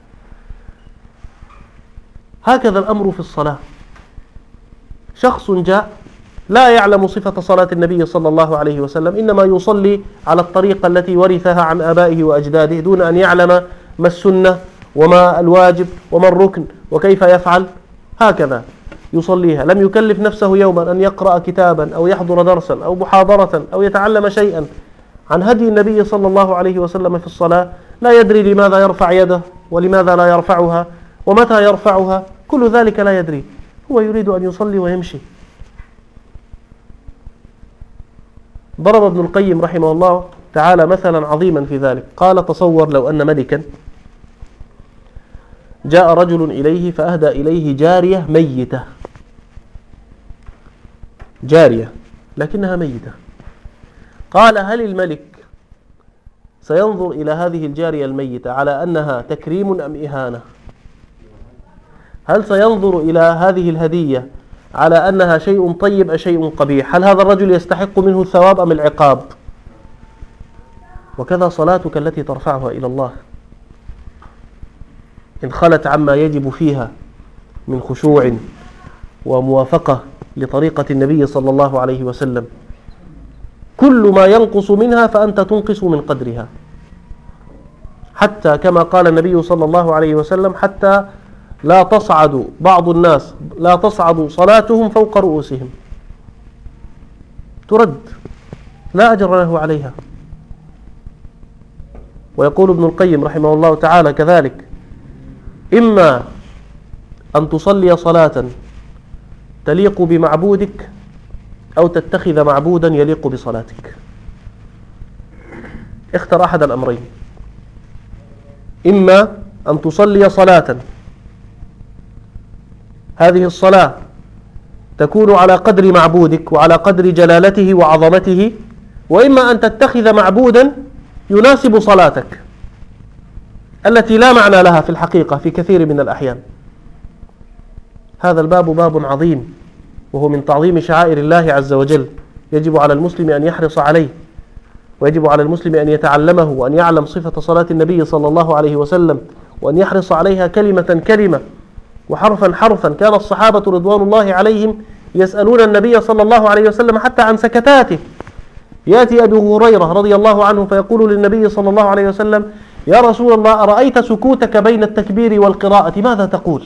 Speaker 1: هكذا الأمر في الصلاة. شخص جاء لا يعلم صفة صلاة النبي صلى الله عليه وسلم، إنما يصلي على الطريقة التي ورثها عن آبائه وأجداده دون أن يعلم ما السنة وما الواجب وما الركن وكيف يفعل، هكذا يصليها. لم يكلف نفسه يوما أن يقرأ كتابا أو يحضر درسا أو محاضرة أو يتعلم شيئا عن هدي النبي صلى الله عليه وسلم في الصلاة. لا يدري لماذا يرفع يده ولماذا لا يرفعها ومتى يرفعها، كل ذلك لا يدري، هو يريد أن يصلي ويمشي. ضرب ابن القيم رحمه الله تعالى مثلا عظيما في ذلك. قال: تصور لو أن ملكا جاء رجل إليه فأهدى إليه جارية ميتة، جارية لكنها ميتة. قال: هل الملك سينظر إلى هذه الجارية الميتة على أنها تكريم أم إهانة؟ هل سينظر إلى هذه الهدية على أنها شيء طيب أم شيء قبيح؟ هل هذا الرجل يستحق منه الثواب أم العقاب؟ وكذا صلاتك التي ترفعها إلى الله إن خلت عما يجب فيها من خشوع وموافقة لطريقة النبي صلى الله عليه وسلم، كل ما ينقص منها فأنت تنقص من قدرها، حتى كما قال النبي صلى الله عليه وسلم: حتى لا تصعد بعض الناس، لا تصعد صلاتهم فوق رؤوسهم، ترد لا أجر له عليها. ويقول ابن القيم رحمه الله تعالى كذلك: إما أن تصلي صلاة تليق بمعبودك أو تتخذ معبودا يليق بصلاتك، اختر أحد الأمرين. إما أن تصلي صلاة هذه الصلاة تكون على قدر معبودك وعلى قدر جلالته وعظمته، وإما أن تتخذ معبودا يناسب صلاتك التي لا معنى لها في الحقيقة في كثير من الأحيان. هذا الباب باب عظيم، وهو من تعظيم شعائر الله عز وجل، يجب على المسلم أن يحرص عليه، ويجب على المسلم أن يتعلمه وأن يعلم صفة صلاة النبي صلى الله عليه وسلم، وأن يحرص عليها كلمة كلمة وحرفا حرفا. كان الصحابة رضوان الله عليهم يسألون النبي صلى الله عليه وسلم حتى عن سكتاته. يأتي أبو هريرة رضي الله عنه فيقول للنبي صلى الله عليه وسلم: يا رسول الله، أرأيت سكوتك بين التكبير والقراءة ماذا تقول؟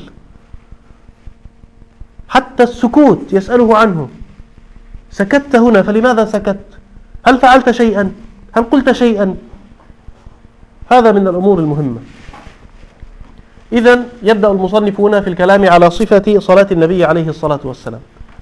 Speaker 1: حتى السكوت يسأله عنه، سكت هنا فلماذا سكت؟ هل فعلت شيئا؟ هل قلت شيئا؟ هذا من الأمور المهمة. إذن يبدأ المصنف هنا في الكلام على صفة صلاة النبي عليه الصلاة والسلام.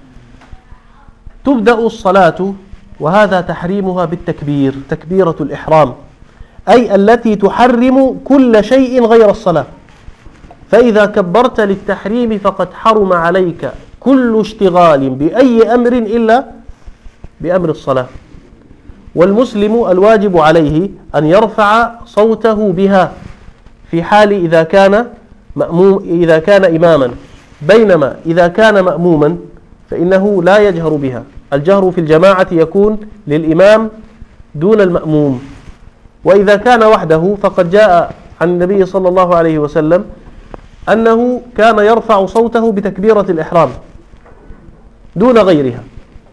Speaker 1: تبدأ الصلاة وهذا تحريمها بالتكبير، تكبيرة الإحرام، أي التي تحرم كل شيء غير الصلاة. فإذا كبرت للتحريم فقد حرم عليك كل اشتغال بأي أمر إلا بأمر الصلاة. والمسلم الواجب عليه أن يرفع صوته بها في حال إذا كان إماما، بينما إذا كان مأموما فإنه لا يجهر بها. الجهر في الجماعة يكون للإمام دون المأموم. وإذا كان وحده فقد جاء عن النبي صلى الله عليه وسلم أنه كان يرفع صوته بتكبيرة الإحرام دون غيرها.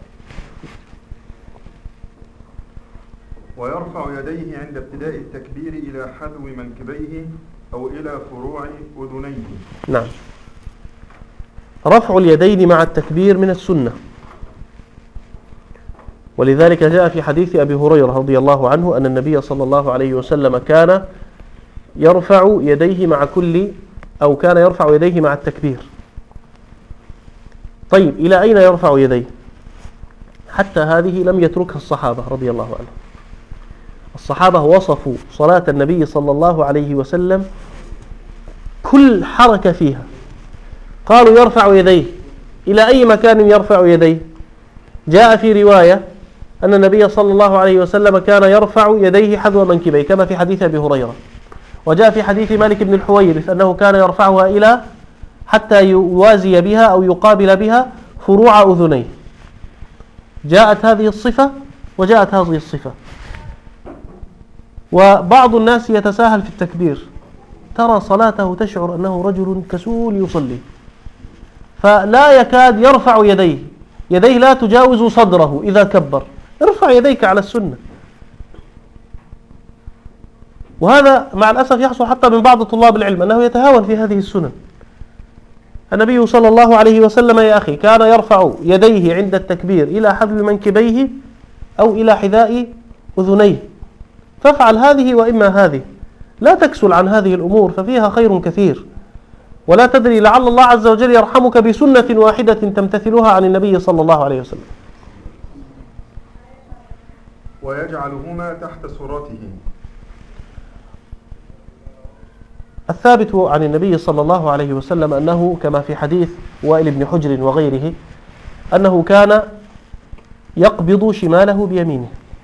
Speaker 3: ويرفع يديه عند ابتداء التكبير إلى حذو منكبيه أو إلى فروع أذنيه.
Speaker 1: نعم، رفع اليدين مع التكبير من السنة، ولذلك جاء في حديث أبي هريرة رضي الله عنه أن النبي صلى الله عليه وسلم كان يرفع يديه مع كان يرفع يديه مع التكبير. طيب إلى أين يرفع يديه؟ حتى هذه لم يتركها الصحابة رضي الله عنهم. الصحابة وصفوا صلاة النبي صلى الله عليه وسلم كل حركة فيها، قالوا يرفع يديه. إلى أي مكان يرفع يديه؟ جاء في رواية أن النبي صلى الله عليه وسلم كان يرفع يديه حذو منكبيه كما في حديث أبي هريرة، وجاء في حديث مالك بن الحويرث أنه كان يرفعها إلى حتى يوازي بها أو يقابل بها فروع أذنيه. جاءت هذه الصفة وجاءت هذه الصفة. وبعض الناس يتساهل في التكبير، ترى صلاته تشعر أنه رجل كسول يصلي، فلا يكاد يرفع يديه لا تجاوز صدره إذا كبر. ارفع يديك على السنة. وهذا مع الأسف يحصل حتى من بعض طلاب العلم أنه يتهاون في هذه السنن. النبي صلى الله عليه وسلم يا أخي كان يرفع يديه عند التكبير إلى حذو منكبيه أو إلى حذاء أذنيه، فافعل هذه وإما هذه، لا تكسل عن هذه الأمور ففيها خير كثير، ولا تدري لعل الله عز وجل يرحمك بسنة واحدة تمتثلها عن النبي صلى الله عليه وسلم.
Speaker 3: ويجعلهما تحت سرته.
Speaker 1: الثابت عن النبي صلى الله عليه وسلم أنه كما في حديث وائل بن حجر وغيره أنه كان يقبض شماله بيمينه.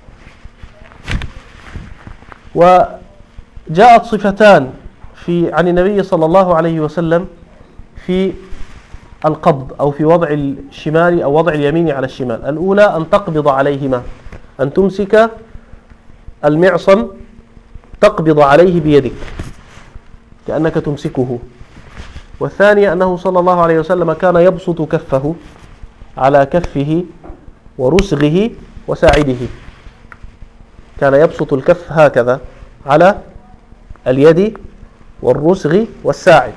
Speaker 1: وجاءت صفتان عن النبي صلى الله عليه وسلم في القبض أو في وضع الشمال أو وضع اليمين على الشمال. الأولى أن تقبض عليهما، أن تمسك المعصم تقبض عليه بيدك كأنك تمسكه. والثانية أنه صلى الله عليه وسلم كان يبسط كفه على كفه ورسغه وساعده، كان يبسط الكف هكذا على اليد والرسغ والساعد.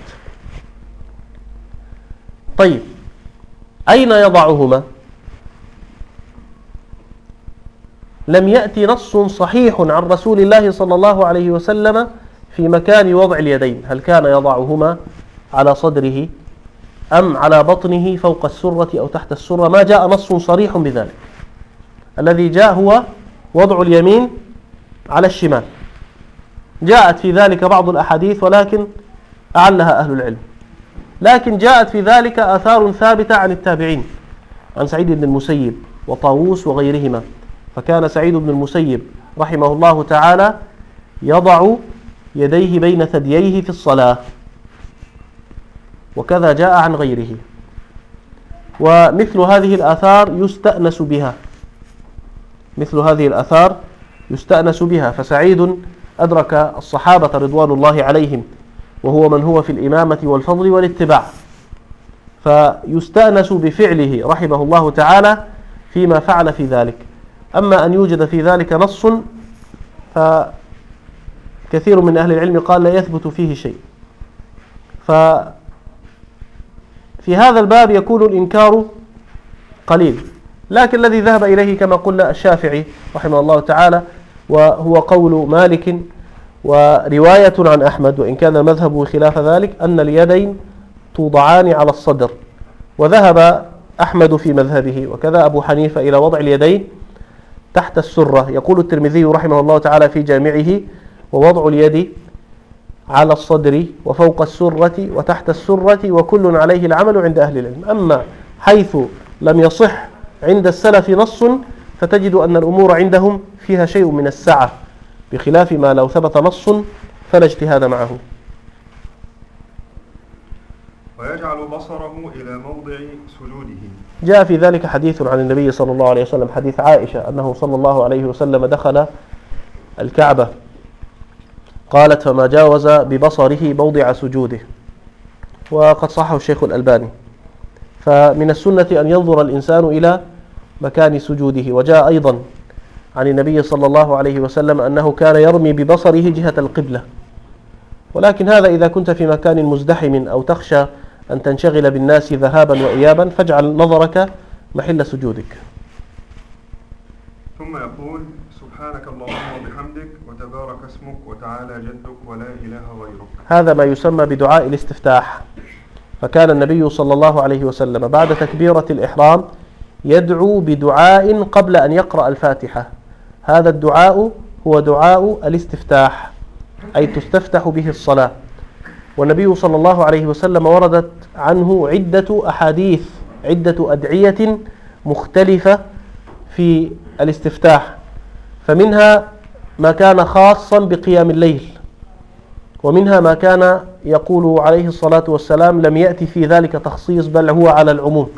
Speaker 1: طيب أين يضعهما؟ لم يأتي نص صحيح عن رسول الله صلى الله عليه وسلم في مكان وضع اليدين، هل كان يضعهما على صدره أم على بطنه فوق السرة أو تحت السرة؟ ما جاء نص صريح بذلك. الذي جاء هو وضع اليمين على الشمال. جاءت في ذلك بعض الأحاديث ولكن أعلها أهل العلم، لكن جاءت في ذلك آثار ثابتة عن التابعين، عن سعيد بن المسيب وطاووس وغيرهما. فكان سعيد بن المسيب رحمه الله تعالى يضع يديه بين ثدييه في الصلاة، وكذا جاء عن غيره. ومثل هذه الآثار يستأنس بها، مثل هذه الآثار يستأنس بها. فسعيد أدرك الصحابة رضوان الله عليهم وهو من هو في الإمامة والفضل والاتباع، فيستأنس بفعله رحمه الله تعالى فيما فعل في ذلك. أما أن يوجد في ذلك نص فكثير من أهل العلم قال لا يثبت فيه شيء. ففي هذا الباب يكون الإنكار قليل، لكن الذي ذهب إليه كما قلنا الشافعي رحمه الله تعالى، وهو قول مالك ورواية عن أحمد، وإن كان مذهبه خلاف ذلك، أن اليدين توضعان على الصدر. وذهب أحمد في مذهبه وكذا أبو حنيفة إلى وضع اليدين تحت السرة. يقول الترمذي رحمه الله تعالى في جامعه: ووضع اليد على الصدر وفوق السرة وتحت السرة وكل عليه العمل عند أهل العلم. أما حيث لم يصح عند السلف نص فتجد أن الأمور عندهم فيها شيء من السعة، بخلاف ما لو ثبت نص فلا اجتهاد معه.
Speaker 3: ويجعل بصره إلى موضع سجوده.
Speaker 1: جاء في ذلك حديث عن النبي صلى الله عليه وسلم، حديث عائشة أنه صلى الله عليه وسلم دخل الكعبة قالت فما جاوز ببصره موضع سجوده، وقد صحه الشيخ الألباني. فمن السنة أن ينظر الإنسان إلى مكان سجوده. وجاء أيضا عن النبي صلى الله عليه وسلم أنه كان يرمي ببصره جهة القبلة، ولكن هذا إذا كنت في مكان مزدحم أو تخشى أن تنشغل بالناس ذهابا وإيابا فاجعل نظرك محل سجودك.
Speaker 3: ثم يقول سبحانك اللهم وبحمدك وتبارك اسمك وتعالى جدك ولا إله غيرك.
Speaker 1: هذا ما يسمى بدعاء الاستفتاح. فكان النبي صلى الله عليه وسلم بعد تكبيرة الإحرام يدعو بدعاء قبل أن يقرأ الفاتحة. هذا الدعاء هو دعاء الاستفتاح، أي تستفتح به الصلاة. والنبي صلى الله عليه وسلم وردت عنه عدة أحاديث، عدة أدعية مختلفة في الاستفتاح، فمنها ما كان خاصا بقيام الليل، ومنها ما كان يقول عليه الصلاة والسلام لم يأتي في ذلك تخصيص بل هو على العموم.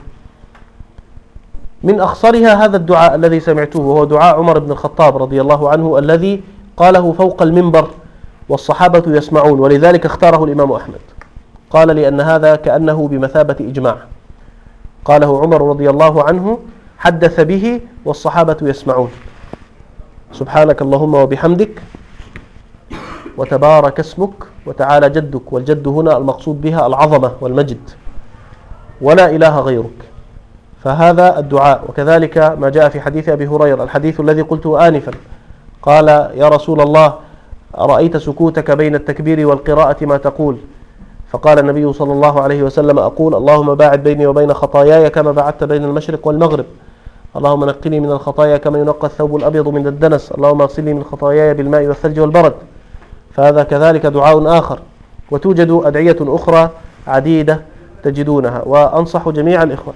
Speaker 1: من أخصرها هذا الدعاء الذي سمعتوه، وهو دعاء عمر بن الخطاب رضي الله عنه الذي قاله فوق المنبر والصحابة يسمعون، ولذلك اختاره الإمام أحمد. قال لأن هذا كأنه بمثابة إجماع، قاله عمر رضي الله عنه، حدث به والصحابة يسمعون: سبحانك اللهم وبحمدك وتبارك اسمك وتعالى جدك، والجد هنا المقصود بها العظمة والمجد، ولا إله غيرك. فهذا الدعاء. وكذلك ما جاء في حديث أبي هريرة، الحديث الذي قلته آنفا، قال: يا رسول الله أرأيت سكوتك بين التكبير والقراءة ما تقول؟ فقال النبي صلى الله عليه وسلم: أقول اللهم باعد بيني وبين خطاياي كما بعدت بين المشرق والمغرب، اللهم نقني من الخطايا كما ينقى الثوب الأبيض من الدنس، اللهم اغسلني من خطاياي بالماء والثلج والبرد. فهذا كذلك دعاء آخر. وتوجد أدعية أخرى عديدة تجدونها. وأنصح جميع الإخوة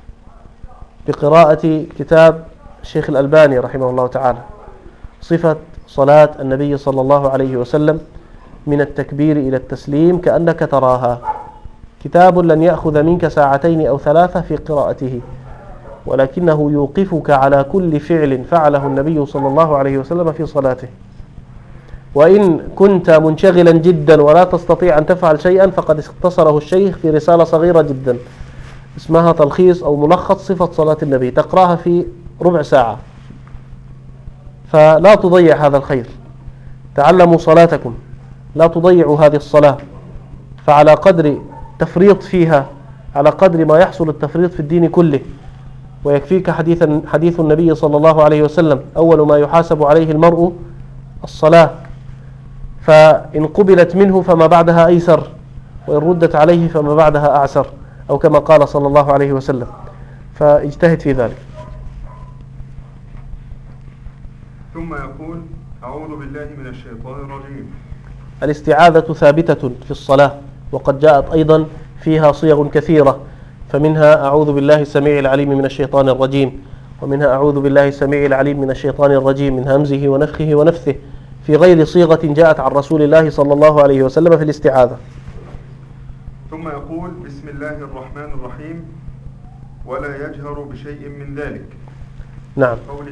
Speaker 1: بقراءة كتاب الشيخ الألباني رحمه الله تعالى، صفة صلاة النبي صلى الله عليه وسلم من التكبير إلى التسليم كأنك تراها. كتاب لن يأخذ منك ساعتين أو ثلاثة في قراءته، ولكنه يوقفك على كل فعل فعله النبي صلى الله عليه وسلم في صلاته. وإن كنت منشغلا جدا ولا تستطيع أن تفعل شيئا، فقد اختصره الشيخ في رسالة صغيرة جدا اسمها تلخيص أو ملخص صفة صلاة النبي، تقرأها في ربع ساعة. فلا تضيع هذا الخير، تعلموا صلاتكم، لا تضيعوا هذه الصلاة، فعلى قدر تفريط فيها على قدر ما يحصل التفريط في الدين كله. ويكفيك حديث النبي صلى الله عليه وسلم: أول ما يحاسب عليه المرء الصلاة، فإن قبلت منه فما بعدها أيسر، وإن ردت عليه فما بعدها أعسر، أو كما قال صلى الله عليه وسلم. فاجتهد في ذلك.
Speaker 3: ثم يقول: أعوذ بالله من الشيطان الرجيم.
Speaker 1: الاستعاذة ثابتة في الصلاة، وقد جاءت أيضا فيها صيغ كثيرة، فمنها أعوذ بالله السميع العليم من الشيطان الرجيم، ومنها أعوذ بالله السميع العليم من الشيطان الرجيم من همزه ونفخه ونفثه، في غير صيغة جاءت عن رسول الله صلى الله عليه وسلم في الاستعاذة.
Speaker 3: ثم يقول: بسم الله الرحمن الرحيم، ولا يجهر بشيء من ذلك.
Speaker 1: نعم.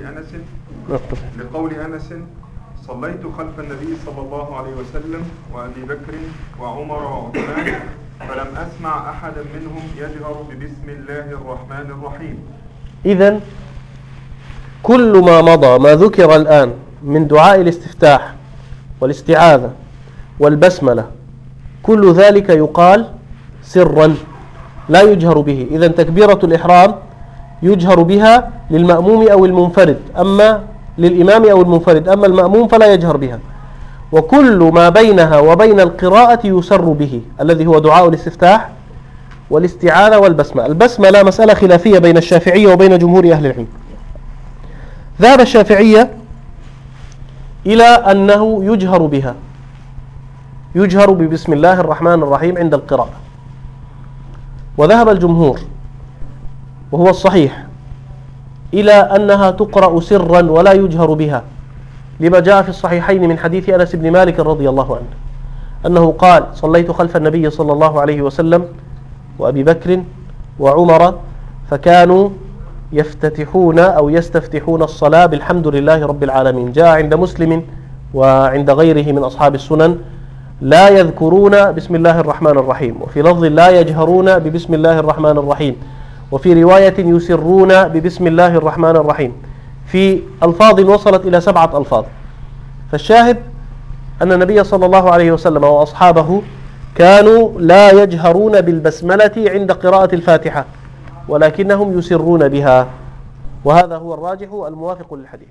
Speaker 3: لقول أنس: صليت خلف النبي صلى الله عليه وسلم وأبي بكر وعمر وعثمان، فلم أسمع أحدا منهم يجهر ببسم الله الرحمن الرحيم.
Speaker 1: إذن كل ما مضى ما ذكر الآن من دعاء الاستفتاح والاستعاذة والبسملة، كل ذلك يقال سرا لا يجهر به. إذن تكبيرة الإحرام يجهر بها للمأموم أو المنفرد، أما للإمام أو المنفرد، أما المأموم فلا يجهر بها. وكل ما بينها وبين القراءة يسر به، الذي هو دعاء الاستفتاح والاستعاذة والبسملة. البسملة مسألة خلافية بين الشافعية وبين جمهور أهل العلم. ذهب الشافعية إلى أنه يجهر بها، يجهر ببسم الله الرحمن الرحيم عند القراءة. وذهب الجمهور، وهو الصحيح، إلى أنها تقرأ سرا ولا يجهر بها، لما جاء في الصحيحين من حديث أنس بن مالك رضي الله عنه أنه قال: صليت خلف النبي صلى الله عليه وسلم وأبي بكر وعمر، فكانوا يفتتحون أو يستفتحون الصلاة بالحمد لله رب العالمين. جاء عند مسلم وعند غيره من أصحاب السنن: لا يذكرون بسم الله الرحمن الرحيم، وفي لفظ لا يجهرون ببسم الله الرحمن الرحيم، وفي رواية يسرون ببسم الله الرحمن الرحيم، في ألفاظ وصلت إلى 7 ألفاظ. فالشاهد أن النبي صلى الله عليه وسلم وأصحابه كانوا لا يجهرون بالبسملة عند قراءة الفاتحة، ولكنهم يسرون بها. وهذا هو الراجح الموافق للحديث.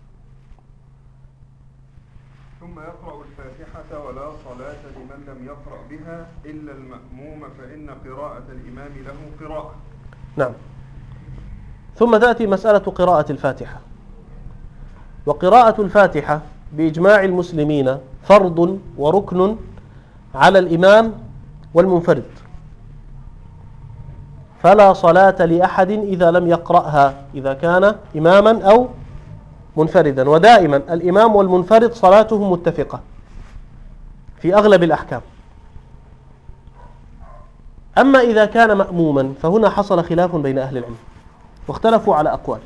Speaker 3: ثم يقرأ الفاتحة ولا صلاة لمن لم يقرأ بها إلا المأموم فإن قراءة الإمام له قراءة.
Speaker 1: نعم. ثم تأتي مسألة قراءة الفاتحة. وقراءة الفاتحة بإجماع المسلمين فرض وركن على الإمام والمنفرد، فلا صلاة لأحد إذا لم يقرأها إذا كان إماما أو منفردا. ودائما الإمام والمنفرد صلاتهم متفقة في أغلب الأحكام. أما إذا كان مأموما فهنا حصل خلاف بين أهل العلم واختلفوا على أقوال.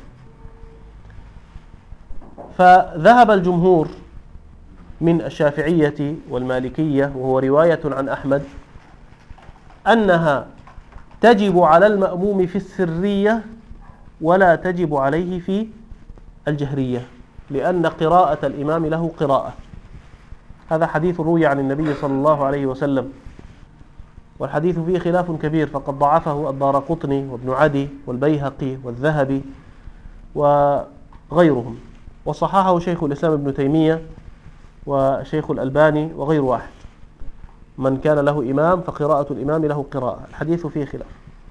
Speaker 1: فذهب الجمهور من الشافعية والمالكية وهو رواية عن أحمد أنها تجب على المأموم في السرية ولا تجب عليه في الجهرية، لأن قراءة الإمام له قراءة. هذا حديث روي عن النبي صلى الله عليه وسلم، والحديث فيه خلاف كبير، فقد ضعفه الدارقطني وابن عدي والبيهقي والذهبي وغيرهم، وصححه شيخ الإسلام ابن تيمية وشيخ الألباني وغير واحد. من كان له إمام فقراءة الإمام له قراءة. الحديث فيه خلاف.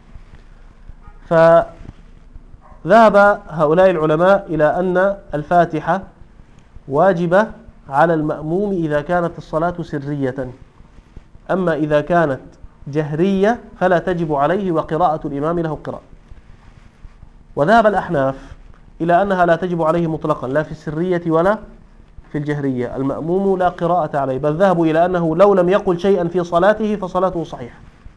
Speaker 1: فذهب هؤلاء العلماء إلى أن الفاتحة واجبة على المأموم إذا كانت الصلاة سرية، أما إذا كانت جهرية فلا تجب عليه وقراءة الإمام له قراءة. وذهب الأحناف إلى أنها لا تجب عليه مطلقا لا في السرية ولا في الجهرية، المأموم لا قراءة عليه، بل ذهبوا إلى أنه لو لم يقل شيئا في صلاته فصلاته صحيحة.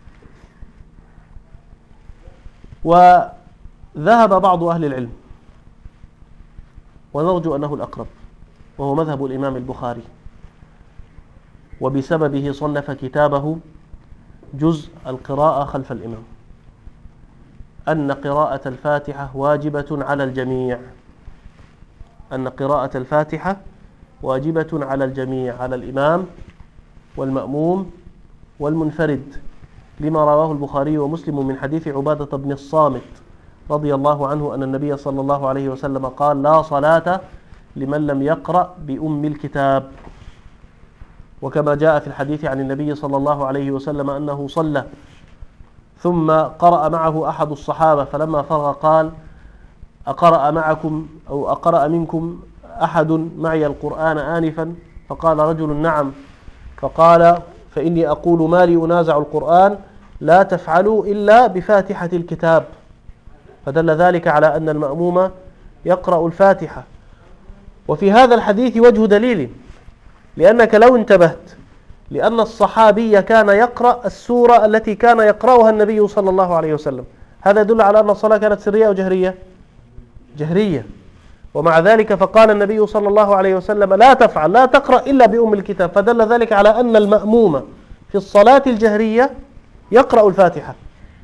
Speaker 1: وذهب بعض أهل العلم، ونرجو أنه الأقرب، وهو مذهب الإمام البخاري، وبسببه صنف كتابه جزء القراءة خلف الإمام، أن قراءة الفاتحة واجبة على الجميع، أن قراءة الفاتحة واجبة على الجميع، على الإمام والمأموم والمنفرد، لما رواه البخاري ومسلم من حديث عبادة بن الصامت رضي الله عنه أن النبي صلى الله عليه وسلم قال: لا صلاة لمن لم يقرأ بأم الكتاب. وكما جاء في الحديث عن النبي صلى الله عليه وسلم أنه صلى ثم قرأ معه أحد الصحابة، فلما فرغ قال: أقرأ معكم أو أقرأ منكم أحد معي القرآن آنفا؟ فقال رجل: نعم. فقال: فإني أقول ما لي أنازع القرآن، لا تفعلوا إلا بفاتحة الكتاب. فدل ذلك على أن المأموم يقرأ الفاتحة. وفي هذا الحديث وجه دليل، لأنك لو انتبهت لأن الصحابي كان يقرأ السورة التي كان يقرأها النبي صلى الله عليه وسلم، هذا يدل على أن الصلاة كانت سرية أو جهرية؟ جهرية. ومع ذلك فقال النبي صلى الله عليه وسلم: لا تفعل، لا تقرأ إلا بأم الكتاب، فدل ذلك على أن المأموم في الصلاة الجهرية يقرأ الفاتحة.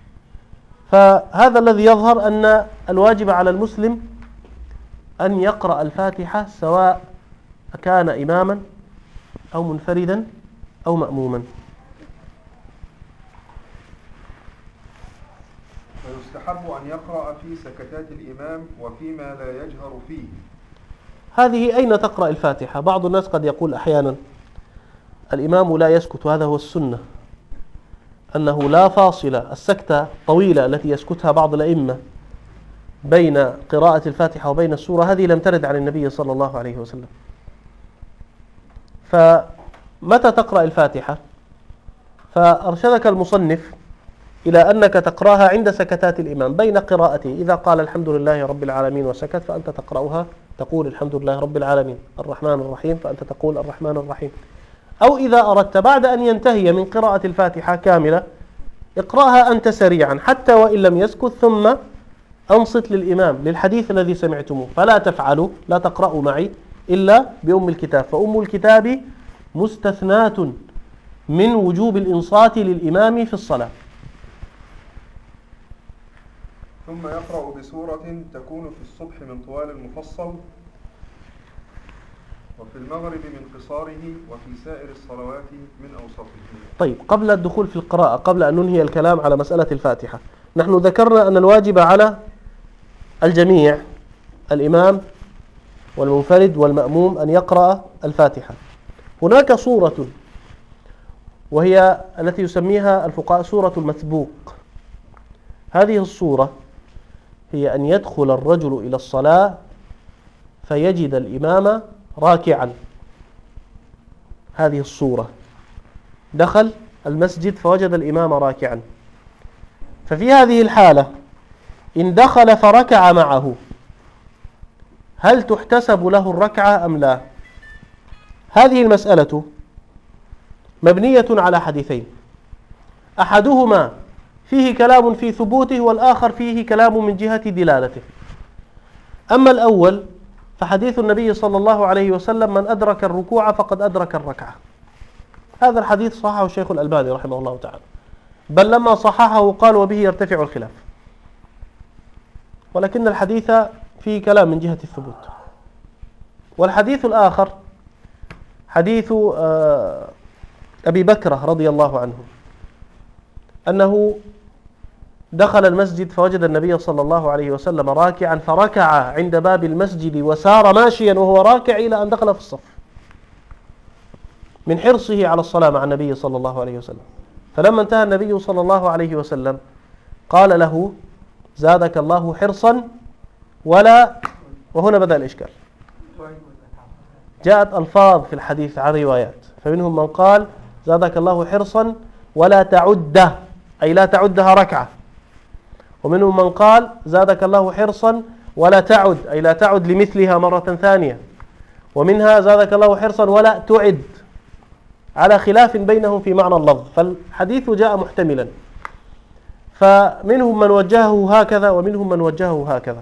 Speaker 1: فهذا الذي يظهر أن الواجب على المسلم أن يقرأ الفاتحة سواء كان إماما أو منفردا أو مأموما.
Speaker 3: ويستحب أن يقرأ في سكتات الإمام وفيما لا يجهر فيه.
Speaker 1: هذه أين تقرأ الفاتحة؟ بعض الناس قد يقول أحيانا الإمام لا يسكت، وهذا هو السنة، أنه لا فاصلة، السكتة طويلة التي يسكتها بعض الأئمة بين قراءة الفاتحة وبين السورة، هذه لم ترد عن النبي صلى الله عليه وسلم. فمتى تقرأ الفاتحة؟ فأرشدك المصنف إلى أنك تقرأها عند سكتات الإمام بين قراءته، إذا قال الحمد لله رب العالمين وسكت فأنت تقرأها تقول الحمد لله رب العالمين الرحمن الرحيم فأنت تقول الرحمن الرحيم. أو إذا أردت بعد أن ينتهي من قراءة الفاتحة كاملة اقرأها أنت سريعا حتى وإن لم يسكت، ثم أنصت للإمام للحديث الذي سمعتموه. فلا تفعلوا، لا تقرأوا معي إلا بأم الكتاب، فأم الكتاب مستثناة من وجوب الإنصات للإمام في الصلاة.
Speaker 3: ثم يقرأ بسورة تكون في الصبح من طوال المفصل، وفي المغرب من قصاره، وفي سائر الصلوات من أوسطه.
Speaker 1: طيب، قبل الدخول في القراءة، قبل أن ننهي الكلام على مسألة الفاتحة، نحن ذكرنا أن الواجب على الجميع الإمام والمنفرد والمأموم أن يقرأ الفاتحة. هناك صورة وهي التي يسميها الفقهاء سورة المسبوق. هذه الصورة هي أن يدخل الرجل إلى الصلاة فيجد الإمام راكعا. هذه الصورة، دخل المسجد فوجد الإمام راكعا، ففي هذه الحالة إن دخل فركع معه هل تحتسب له الركعة أم لا؟ هذه المسألة مبنية على حديثين، أحدهما فيه كلام في ثبوته والآخر فيه كلام من جهة دلالته. أما الأول فحديث النبي صلى الله عليه وسلم: من أدرك الركوع فقد أدرك الركعة. هذا الحديث صححه الشيخ الألباني رحمه الله تعالى، بل لما صححه قال: وبه يرتفع الخلاف. ولكن الحديث فيه كلام من جهة الثبوت. والحديث الآخر حديث أبي بكر رضي الله عنه، أنه دخل المسجد فوجد النبي صلى الله عليه وسلم راكعا، فركع عند باب المسجد وسار ماشيا وهو راكع إلى أن دخل في الصف، من حرصه على الصلاة مع النبي صلى الله عليه وسلم. فلما انتهى النبي صلى الله عليه وسلم قال له: زادك الله حرصا ولا. وهنا بدأ الإشكال. جاءت ألفاظ في الحديث عن روايات، فمنهم من قال: زادك الله حرصا ولا تعده، أي لا تعدها ركعة. ومنهم من قال: زادك الله حرصا ولا تعد، أي لا تعد لمثلها مرة ثانية. ومنها: زادك الله حرصا ولا تعد، على خلاف بينهم في معنى اللفظ، فالحديث جاء محتملا. فمنهم من وجهه هكذا ومنهم من وجهه هكذا.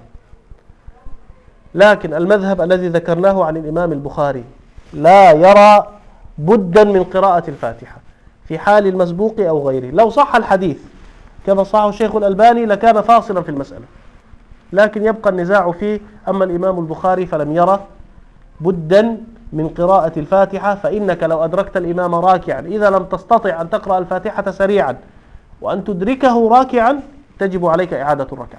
Speaker 1: لكن المذهب الذي ذكرناه عن الإمام البخاري لا يرى بدا من قراءة الفاتحة في حال المسبوق أو غيره. لو صح الحديث كما صحه الشيخ الألباني لكان فاصلا في المسألة، لكن يبقى النزاع فيه. أما الإمام البخاري فلم يرى بدا من قراءة الفاتحة، فإنك لو أدركت الإمام راكعا إذا لم تستطع أن تقرأ الفاتحة سريعا وأن تدركه راكعا تجب عليك إعادة الركعة.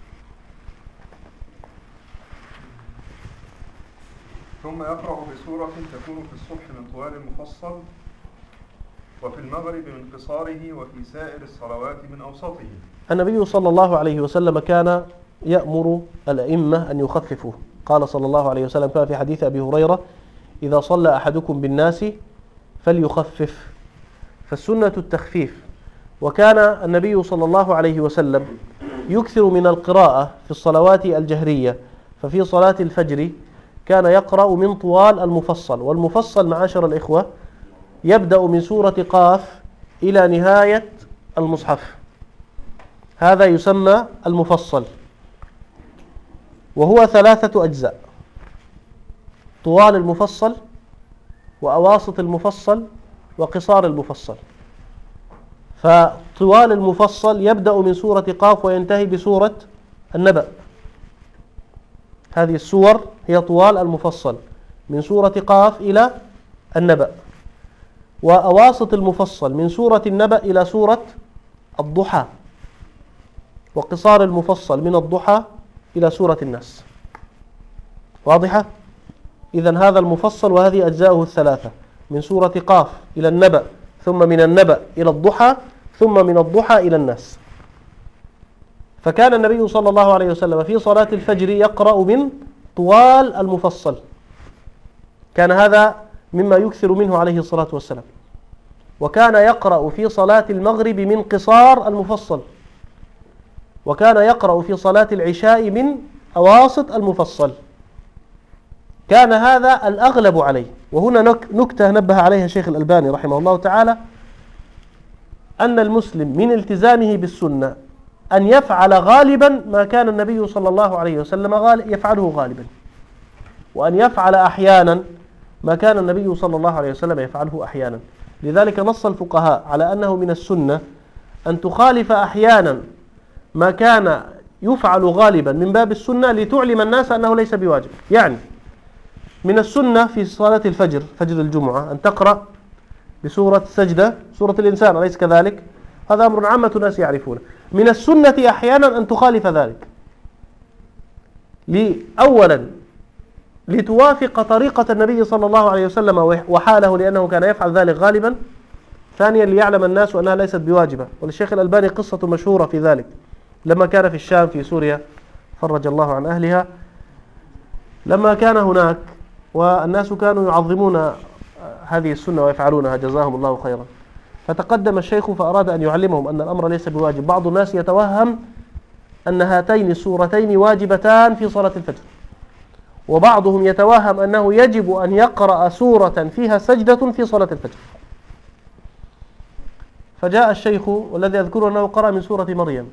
Speaker 3: ثم يقرأ بسورة تكون في الصبح من طوال المفصل، وفي المغرب من قصاره، وفي سائر الصلوات من أوسطه.
Speaker 1: النبي صلى الله عليه وسلم كان يأمر الأئمة أن يخففوا. قال صلى الله عليه وسلم كما في حديث أبي هريرة: إذا صلى أحدكم بالناس فليخفف. فالسنة التخفيف. وكان النبي صلى الله عليه وسلم يكثر من القراءة في الصلوات الجهرية. ففي صلاة الفجر كان يقرأ من طوال المفصل، والمفصل معاشر الإخوة يبدأ من سورة قاف إلى نهاية المصحف، هذا يسمى المفصل، وهو 3 أجزاء: طوال المفصل وأواسط المفصل وقصار المفصل. فطوال المفصل يبدأ من سورة قاف وينتهي بسورة النبأ. هذه السور هي طوال المفصل من سورة قاف إلى النبأ. وأواسط المفصل من سورة النبأ إلى سورة الضحى. وقصار المفصل من الضحى إلى سورة الناس. واضحة؟ إذن هذا المفصل وهذه أجزاؤه 3: من سورة قاف إلى النبأ، ثم من النبأ إلى الضحى، ثم من الضحى إلى الناس. فكان النبي صلى الله عليه وسلم في صلاة الفجر يقرأ من طوال المفصل، كان هذا مما يكثر منه عليه الصلاة والسلام. وكان يقرأ في صلاة المغرب من قصار المفصل، وكان يقرأ في صلاة العشاء من أواسط المفصل. كان هذا الأغلب عليه. وهنا نكتة نبه عليها الشيخ الألباني رحمه الله تعالى، أن المسلم من التزامه بالسنة أن يفعل غالبا ما كان النبي صلى الله عليه وسلم يفعله غالبا، وأن يفعل أحيانا ما كان النبي صلى الله عليه وسلم يفعله أحيانا. لذلك نص الفقهاء على أنه من السنة أن تخالف أحيانا ما كان يفعل غالبا من باب السنة لتعلم الناس أنه ليس بواجب. يعني من السنة في صلاة الفجر، فجر الجمعة، أن تقرأ بسورة السجدة، سورة الإنسان، أليس كذلك؟ هذا أمر عامة الناس يعرفونه. من السنة أحيانا أن تخالف ذلك، أولا لتوافق طريقة النبي صلى الله عليه وسلم وحاله لأنه كان يفعل ذلك غالبا. ثانيا ليعلم الناس أنها ليست بواجبة. وللشيخ الألباني قصة مشهورة في ذلك لما كان في الشام في سوريا فرج الله عن أهلها، لما كان هناك والناس كانوا يعظمون هذه السنة ويفعلونها جزاهم الله خيرا، فتقدم الشيخ فأراد أن يعلمهم أن الأمر ليس بواجب. بعض الناس يتوهم أن هاتين السورتين واجبتان في صلاة الفجر، وبعضهم يتوهم أنه يجب أن يقرأ سورة فيها سجدة في صلاة الفجر. فجاء الشيخ والذي أذكره أنه قرأ من سورة مريم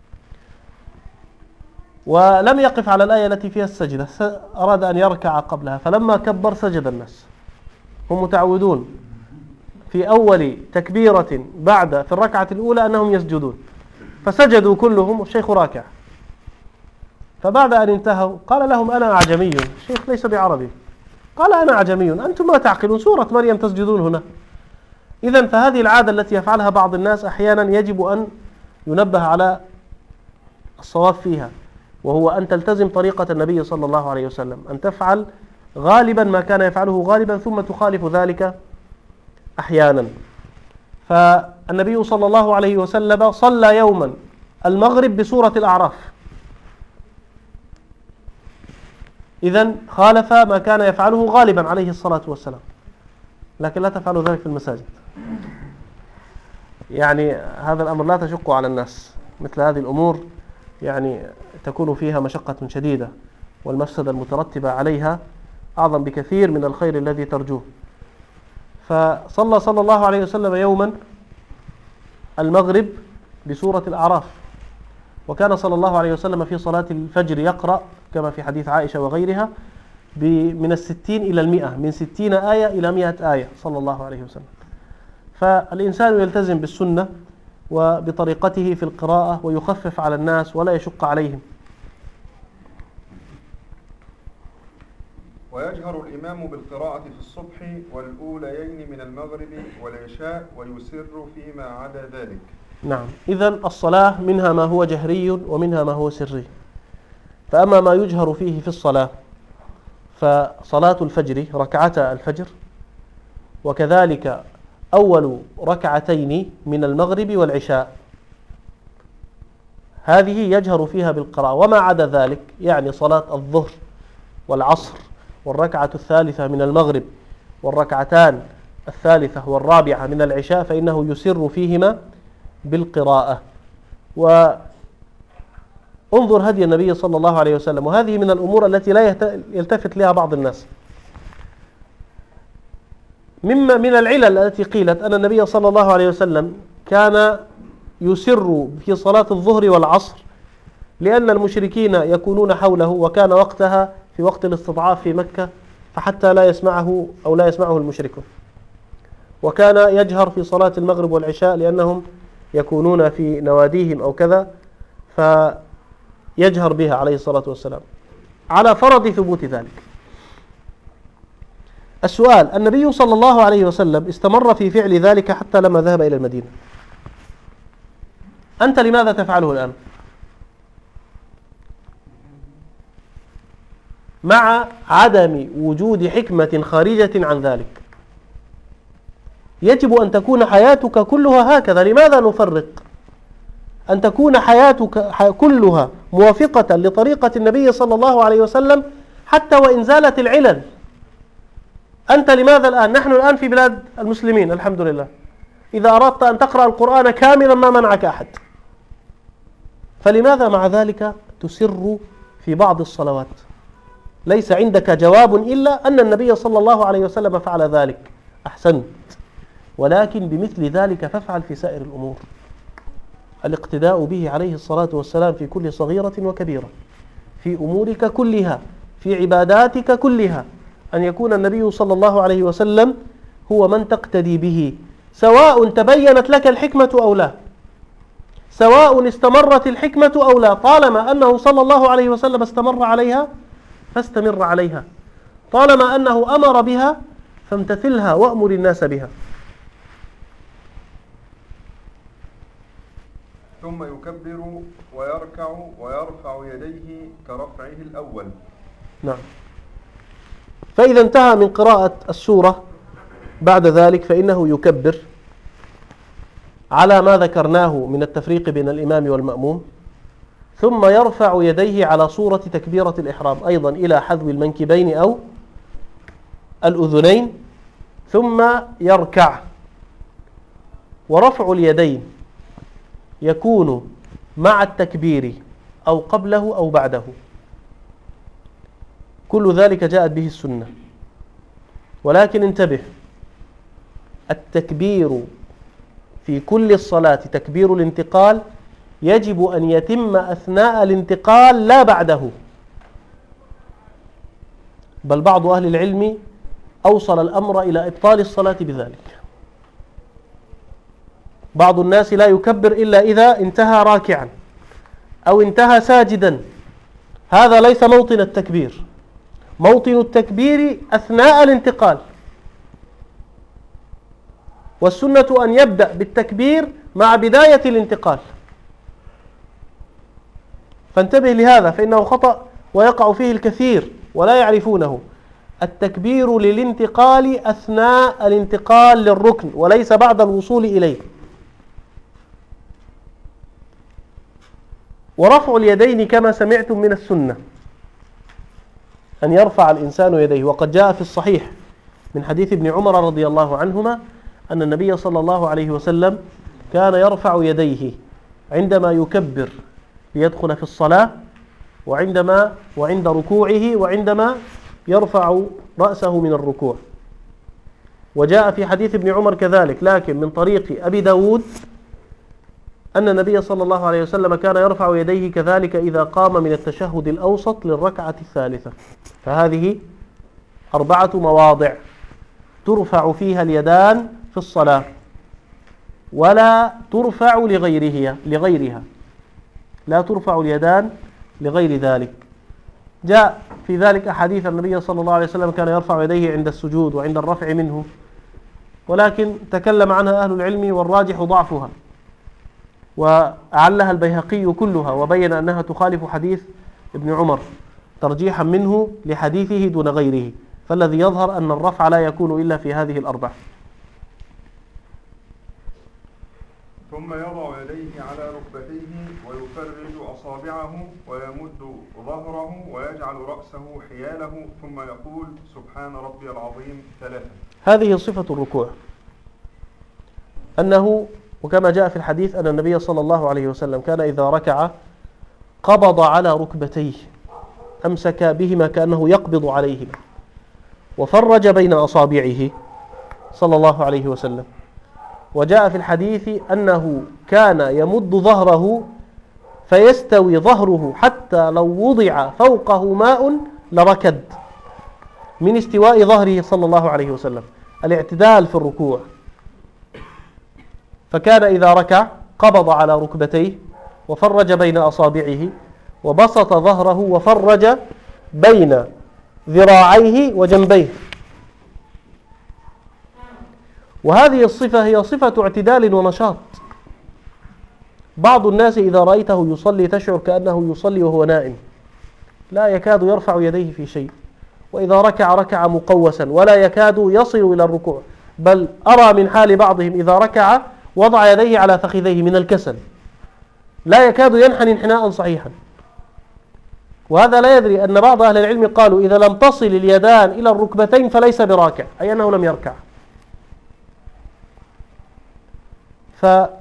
Speaker 1: ولم يقف على الآية التي فيها السجدة، أراد أن يركع قبلها، فلما كبر سجد الناس. هم متعودون في أول تكبيرة في الركعة الأولى أنهم يسجدون، فسجدوا كلهم والشيخ راكع. فبعد أن انتهوا قال لهم أنا أعجمي. الشيخ ليس بعربي، قال أنا أعجمي، أنتم ما تعقلون، سورة مريم تسجدون هنا. إذن فهذه العادة التي يفعلها بعض الناس أحيانا يجب أن ينبه على الصواب فيها، وهو أن تلتزم طريقة النبي صلى الله عليه وسلم، أن تفعل غالبا ما كان يفعله غالبا ثم تخالف ذلك أحيانا. فالنبي صلى الله عليه وسلم صلى يوما المغرب بسورة الأعراف، إذن خالف ما كان يفعله غالبا عليه الصلاة والسلام، لكن لا تفعلوا ذلك في المساجد. يعني هذا الأمر لا تشق على الناس، مثل هذه الأمور يعني تكون فيها مشقة شديدة، والمفسدة المترتبة عليها أعظم بكثير من الخير الذي ترجوه. فصلى الله عليه وسلم يوما المغرب بسورة الأعراف، وكان صلى الله عليه وسلم في صلاة الفجر يقرأ كما في حديث عائشة وغيرها من 60 إلى 100، من 60 آية إلى 100 آية صلى الله عليه وسلم. فالإنسان يلتزم بالسنة وبطريقته في القراءة ويخفف على الناس ولا يشق عليهم.
Speaker 3: ويجهر الإمام بالقراءة في الصبح والأوليين من المغرب والعشاء ويسر فيما عدا ذلك.
Speaker 1: نعم، إذن الصلاة منها ما هو جهري ومنها ما هو سري. فأما ما يجهر فيه في الصلاة فصلاة الفجر ركعتا الفجر، وكذلك أول ركعتين من المغرب والعشاء، هذه يجهر فيها بالقراءة. وما عدا ذلك يعني صلاة الظهر والعصر والركعة الثالثة من المغرب والركعتان الثالثة والرابعة من العشاء فإنه يسر فيهما بالقراءة. وانظر هدي النبي صلى الله عليه وسلم، وهذه من الأمور التي لا يلتفت لها بعض الناس. مما من العلل التي قيلت أن النبي صلى الله عليه وسلم كان يسر في صلاة الظهر والعصر لأن المشركين يكونون حوله، وكان وقتها في وقت الاستضعاف في مكة، فحتى لا يسمعه أو لا يسمعه المشركون. وكان يجهر في صلاة المغرب والعشاء لأنهم يكونون في نواديهم أو كذا، فيجهر بها عليه الصلاة والسلام على فرض ثبوت ذلك. السؤال: النبي صلى الله عليه وسلم استمر في فعل ذلك حتى لما ذهب إلى المدينة، أنت لماذا تفعله الآن؟ مع عدم وجود حكمة خارجة عن ذلك. يجب أن تكون حياتك كلها هكذا. لماذا نفرق؟ أن تكون حياتك كلها موافقة لطريقة النبي صلى الله عليه وسلم حتى وإن زالت العلل. أنت لماذا الآن؟ نحن الآن في بلاد المسلمين الحمد لله، إذا أردت أن تقرأ القرآن كاملا ما منعك أحد، فلماذا مع ذلك تسر في بعض الصلوات؟ ليس عندك جواب إلا أن النبي صلى الله عليه وسلم فعل ذلك، أحسنت، ولكن بمثل ذلك فافعل في سائر الأمور. الاقتداء به عليه الصلاة والسلام في كل صغيرة وكبيرة، في أمورك كلها، في عباداتك كلها، أن يكون النبي صلى الله عليه وسلم هو من تقتدي به، سواء تبينت لك الحكمة أو لا، سواء استمرت الحكمة أو لا، طالما أنه صلى الله عليه وسلم استمر عليها فاستمر عليها، طالما أنه أمر بها فامتثلها وأمر الناس بها.
Speaker 3: ثم يكبر ويركع ويرفع يديه كرفعه الأول.
Speaker 1: نعم. فإذا انتهى من قراءة السورة بعد ذلك فإنه يكبر على ما ذكرناه من التفريق بين الإمام والمأموم، ثم يرفع يديه على صورة تكبيرة الإحرام أيضا إلى حذو المنكبين أو الأذنين، ثم يركع. ورفع اليدين يكون مع التكبير أو قبله أو بعده، كل ذلك جاءت به السنة. ولكن انتبه، التكبير في كل الصلاة تكبير الانتقال يجب أن يتم أثناء الانتقال لا بعده، بل بعض أهل العلم أوصل الأمر إلى إبطال الصلاة بذلك. بعض الناس لا يكبر إلا إذا انتهى راكعا أو انتهى ساجدا، هذا ليس موطن التكبير. موطن التكبير أثناء الانتقال، والسنة أن يبدأ بالتكبير مع بداية الانتقال. فانتبه لهذا، فإنه خطأ ويقع فيه الكثير ولا يعرفونه. التكبير للانتقال أثناء الانتقال للركن وليس بعد الوصول إليه. ورفع اليدين كما سمعتم من السنة أن يرفع الإنسان يديه، وقد جاء في الصحيح من حديث ابن عمر رضي الله عنهما أن النبي صلى الله عليه وسلم كان يرفع يديه عندما يكبر ليدخل في الصلاة، وعند ركوعه، وعندما يرفع رأسه من الركوع. وجاء في حديث ابن عمر كذلك لكن من طريق أبي داود أن النبي صلى الله عليه وسلم كان يرفع يديه كذلك إذا قام من التشهد الأوسط للركعة الثالثة. فهذه 4 مواضع ترفع فيها اليدان في الصلاة، ولا ترفع لغيرها، لا ترفع اليدان لغير ذلك. جاء في ذلك أحاديث النبي صلى الله عليه وسلم كان يرفع يديه عند السجود وعند الرفع منه، ولكن تكلم عنها أهل العلم والراجح ضعفها، وأعلها البيهقي كلها وبين أنها تخالف حديث ابن عمر ترجيحا منه لحديثه دون غيره. فالذي يظهر أن الرفع لا يكون إلا في هذه ال4.
Speaker 3: ثم يضع يديه على ركبتيه ويفرج أصابعه ويمد ظهره ويجعل رأسه حياله، ثم يقول سبحان ربي العظيم 3. هذه
Speaker 1: صفة الركوع، أنه وكما جاء في الحديث أن النبي صلى الله عليه وسلم كان إذا ركع قبض على ركبتيه، أمسك بهما كأنه يقبض عليهما، وفرج بين أصابعه صلى الله عليه وسلم. وجاء في الحديث أنه كان يمد ظهره فيستوي ظهره حتى لو وضع فوقه ماء لركد، من استواء ظهره صلى الله عليه وسلم، الاعتدال في الركوع. فكان إذا ركع قبض على ركبتيه وفرج بين أصابعه وبسط ظهره وفرج بين ذراعيه وجنبيه. وهذه الصفة هي صفة اعتدال ونشاط. بعض الناس إذا رأيته يصلي تشعر كأنه يصلي وهو نائم، لا يكاد يرفع يديه في شيء، وإذا ركع مقوسا ولا يكاد يصل إلى الركوع، بل أرى من حال بعضهم إذا ركع وضع يديه على فخذيه من الكسل، لا يكاد ينحني انحناء صحيحا. وهذا لا يدري أن بعض أهل العلم قالوا إذا لم تصل اليدان إلى الركبتين فليس براكع، أي أنه لم يركع. فهذه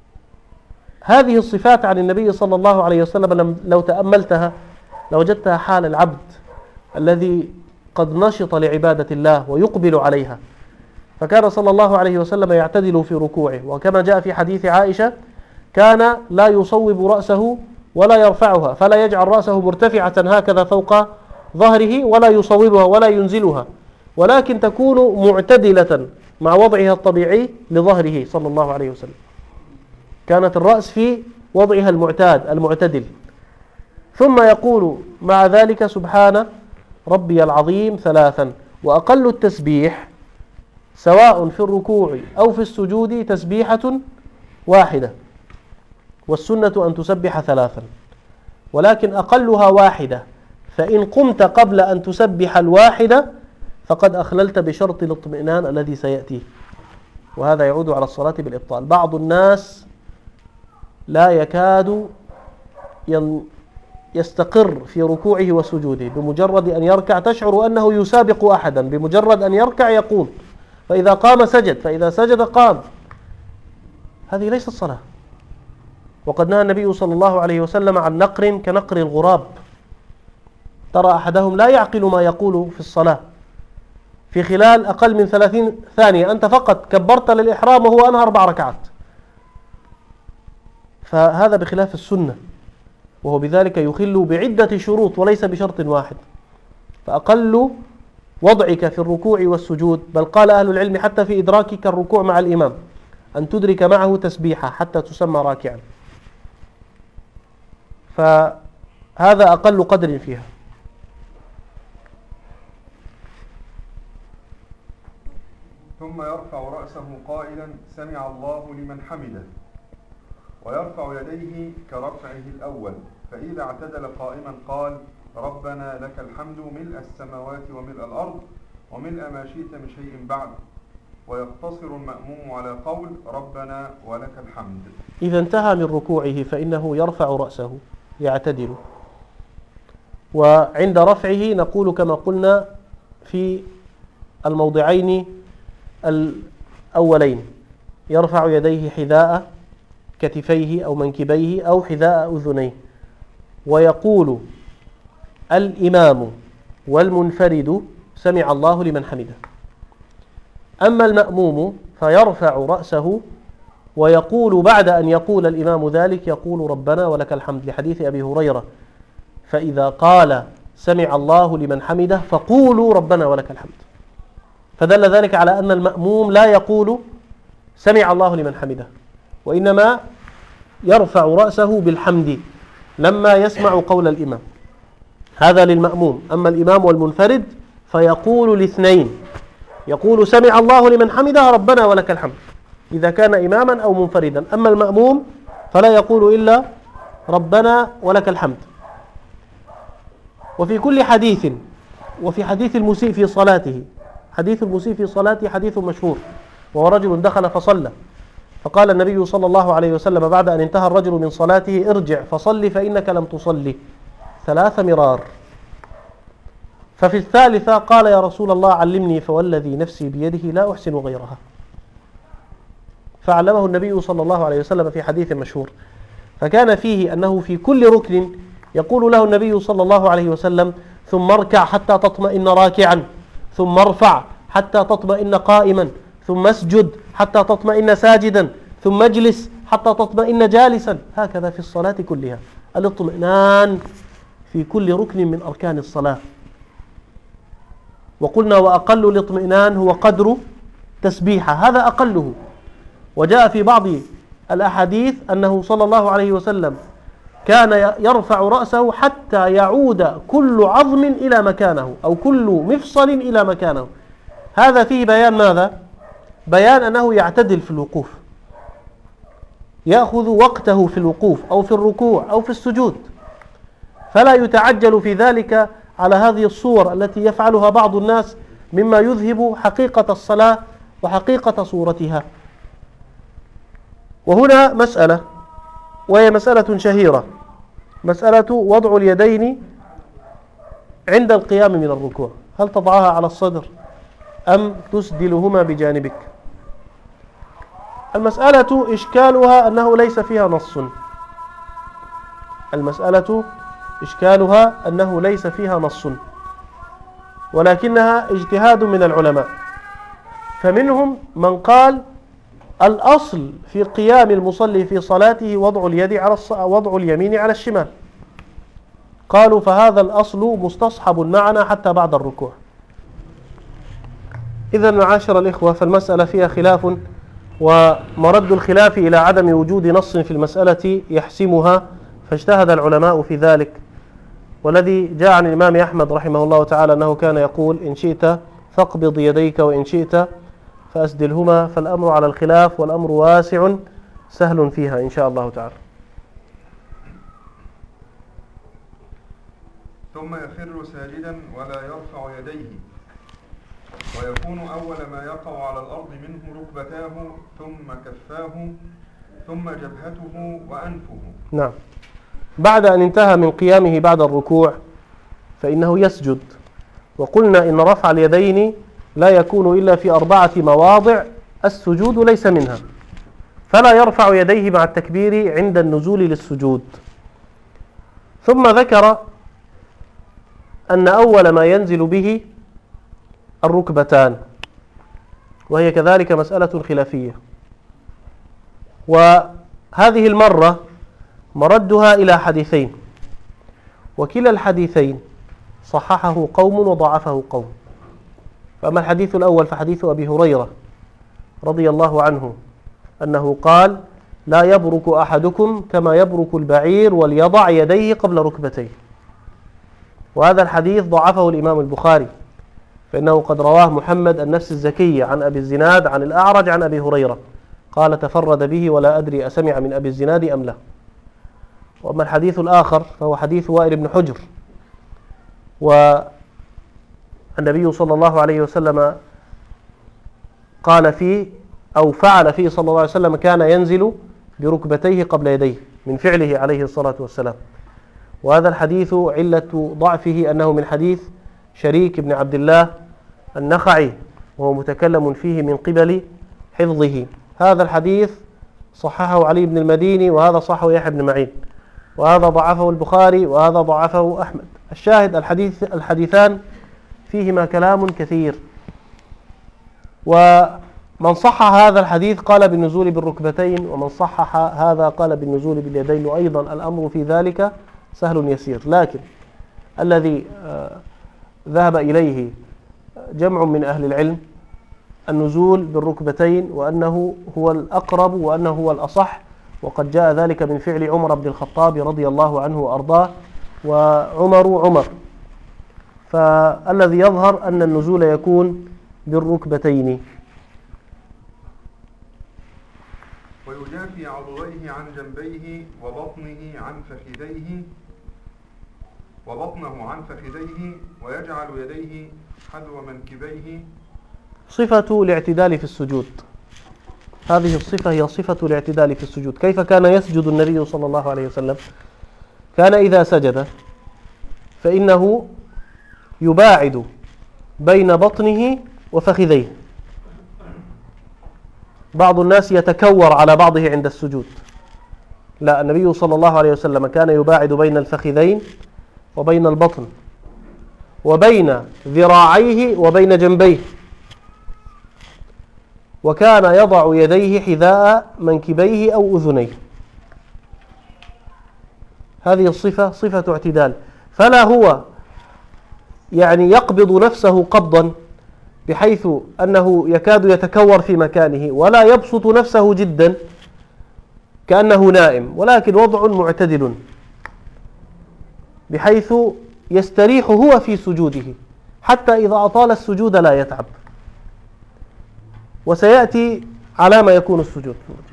Speaker 1: الصفات عن النبي صلى الله عليه وسلم لو تأملتها لوجدتها حال العبد الذي قد نشط لعبادة الله ويقبل عليها. فكان صلى الله عليه وسلم يعتدل في ركوعه، وكما جاء في حديث عائشة كان لا يصوب رأسه ولا يرفعها، فلا يجعل رأسه مرتفعة هكذا فوق ظهره ولا يصوبها ولا ينزلها، ولكن تكون معتدلة مع وضعها الطبيعي لظهره صلى الله عليه وسلم. كانت الرأس في وضعها المعتدل. ثم يقول مع ذلك سبحان ربي العظيم 3. وأقل التسبيح سواء في الركوع أو في السجود تسبيحة واحدة، والسنة أن تسبح 3، ولكن أقلها 1. فإن قمت قبل أن تسبح 1 فقد أخللت بشرط الاطمئنان الذي سيأتي، وهذا يعود على الصلاة بالإبطال. بعض الناس لا يكاد يستقر في ركوعه وسجوده، بمجرد أن يركع تشعر أنه يسابق أحدا، بمجرد أن يركع يقوم، فإذا قام سجد، فإذا سجد قام. هذه ليست الصلاة. وقد نهى النبي صلى الله عليه وسلم عن نقر كنقر الغراب. ترى أحدهم لا يعقل ما يقول في الصلاة، في خلال أقل من 30 ثانية أنت فقط كبرت للإحرام وهو أنهى 4 ركعات. فهذا بخلاف السنة، وهو بذلك يخل بعدة شروط وليس بشرط واحد. فأقل وضعك في الركوع والسجود، بل قال أهل العلم حتى في إدراكك الركوع مع الإمام، أن تدرك معه تسبيحة حتى تسمى راكعا. فهذا أقل قدر فيها.
Speaker 3: ثم يرفع رأسه قائلا سمع الله لمن حمده، ويرفع يديه كرفعه الأول، فإذا اعتدل قائما قال ربنا لك الحمد ملء السماوات وملء الأرض وملء ما شئت من شيء بعد، ويقتصر المأموم على قول ربنا ولك الحمد.
Speaker 1: إذا انتهى من ركوعه فإنه يرفع رأسه يعتدل، وعند رفعه نقول كما قلنا في الموضعين الأولين، يرفع يديه حذاء كتفيه أو منكبيه أو حذاء أذنيه، ويقول الإمام والمنفرد سمع الله لمن حمده. أما المأموم فيرفع رأسه ويقول بعد أن يقول الإمام ذلك يقول ربنا ولك الحمد، لحديث أبي هريرة فإذا قال سمع الله لمن حمده فقولوا ربنا ولك الحمد. فدل ذلك على أن المأموم لا يقول سمع الله لمن حمده، وإنما يرفع رأسه بالحمد لما يسمع قول الإمام. هذا للمأموم. أما الإمام والمنفرد فيقول الاثنين، يقول سمع الله لمن حمده ربنا ولك الحمد إذا كان إماما أو منفردا. أما المأموم فلا يقول إلا ربنا ولك الحمد. وفي كل حديث، وفي حديث المسيء في صلاته، حديث المسيء في صلاته حديث مشهور، وهو رجل دخل فصلى، فقال النبي صلى الله عليه وسلم بعد أن انتهى الرجل من صلاته ارجع فصلي فإنك لم تصلي 3 مرار. ففي الثالثة قال يا رسول الله علمني فوالذي نفسي بيده لا أحسن غيرها. فعلمه النبي صلى الله عليه وسلم في حديث مشهور، فكان فيه أنه في كل ركن يقول له النبي صلى الله عليه وسلم ثم اركع حتى تطمئن راكعا، ثم ارفع حتى تطمئن قائما، ثم اسجد حتى تطمئن ساجدا، ثم اجلس حتى تطمئن جالسا. هكذا في الصلاة كلها، الاطمئنان في كل ركن من أركان الصلاة. وقلنا وأقل الاطمئنان هو قدر تسبيحة، هذا أقله. وجاء في بعض الأحاديث أنه صلى الله عليه وسلم كان يرفع رأسه حتى يعود كل عظم إلى مكانه أو كل مفصل إلى مكانه. هذا فيه بيان ماذا؟ بيان أنه يعتدل في الوقوف، يأخذ وقته في الوقوف أو في الركوع أو في السجود، فلا يتعجل في ذلك على هذه الصور التي يفعلها بعض الناس مما يذهب حقيقة الصلاة وحقيقة صورتها. وهنا مسألة، وهي مسألة شهيرة، مسألة وضع اليدين عند القيام من الركوع. هل تضعها على الصدر أم تسدلهما بجانبك؟ المسألة إشكالها أنه ليس فيها نص، المسألة إشكالها أنه ليس فيها نص، ولكنها اجتهاد من العلماء. فمنهم من قال الأصل في قيام المصلي في صلاته وضع اليد على وضع اليمين على الشمال، قالوا فهذا الأصل مستصحب معنا حتى بعد الركوع. إذن معاشر الإخوة، فالمسألة فيها خلاف، ومرد الخلاف إلى عدم وجود نص في المسألة يحسمها، فاجتهد العلماء في ذلك. والذي جاء عن الإمام أحمد رحمه الله تعالى أنه كان يقول إن شئت فاقبض يديك وإن شئت فأسدلهما، فالأمر على الخلاف والأمر واسع سهل فيها إن شاء الله تعالى.
Speaker 3: ثم يخر ساجدا ولا يرفع يديه، ويكون أول ما يقع على الأرض منه ركبتاه ثم كفاه ثم جبهته وأنفه.
Speaker 1: نعم. بعد أن انتهى من قيامه بعد الركوع فإنه يسجد، وقلنا إن رفع اليدين لا يكون إلا في 4 مواضع السجود ليس منها، فلا يرفع يديه مع التكبير عند النزول للسجود. ثم ذكر أن أول ما ينزل به الركبتان، وهي كذلك مسألة خلافية، وهذه المرة مردها إلى حديثين، وكلا الحديثين صححه قوم وضعفه قوم. فأما الحديث الأول فحديث أبي هريرة رضي الله عنه أنه قال: لا يبرك أحدكم كما يبرك البعير وليضع يديه قبل ركبتيه. وهذا الحديث ضعفه الإمام البخاري، فإنه قد رواه محمد النفس الزكي عن أبي الزناد عن الأعرج عن أبي هريرة قال: تفرد به ولا أدري أسمع من أبي الزناد أم لا. وأما الحديث الآخر فهو حديث وائل بن حجر، والنبي صلى الله عليه وسلم قال فيه أو فعل فيه صلى الله عليه وسلم كان ينزل بركبتيه قبل يديه من فعله عليه الصلاة والسلام. وهذا الحديث علة ضعفه أنه من حديث شريك بن عبد الله النخعي، وهو متكلم فيه من قبل حفظه. هذا الحديث صححه علي بن المديني، وهذا صححه يحيى بن معين، وهذا ضعفه البخاري، وهذا ضعفه أحمد. الشاهد الحديثان فيهما كلام كثير. ومن صحح هذا الحديث قال بالنزول بالركبتين، ومن صحح هذا قال بالنزول باليدين، وأيضا الأمر في ذلك سهل يسير. لكن الذي ذهب إليه جمع من أهل العلم النزول بالركبتين، وأنه هو الأقرب وأنه هو الأصح، وقد جاء ذلك من فعل عمر بن الخطاب رضي الله عنه وأرضاه، وعمر عمر. فالذي يظهر أن النزول يكون بالركبتين.
Speaker 3: ويجافي عضليه عن جنبيه وبطنه عن فخذيه ويجعل يديه حذو منكبيه.
Speaker 1: صفة الاعتدال في السجود، هذه الصفة هي صفة الاعتدال في السجود. كيف كان يسجد النبي صلى الله عليه وسلم؟ كان إذا سجد فإنه يباعد بين بطنه وفخذيه. بعض الناس يتكور على بعضه عند السجود، لا، النبي صلى الله عليه وسلم كان يباعد بين الفخذين وبين البطن وبين ذراعيه وبين جنبيه، وكان يضع يديه حذاء منكبيه أو أذنيه. هذه الصفة صفة اعتدال. فلا هو يعني يقبض نفسه قبضا بحيث أنه يكاد يتكور في مكانه، ولا يبسط نفسه جدا كأنه نائم، ولكن وضع معتدل بحيث يستريح هو في سجوده، حتى إذا أطال السجود لا يتعب. وسيأتي على ما يكون السجود.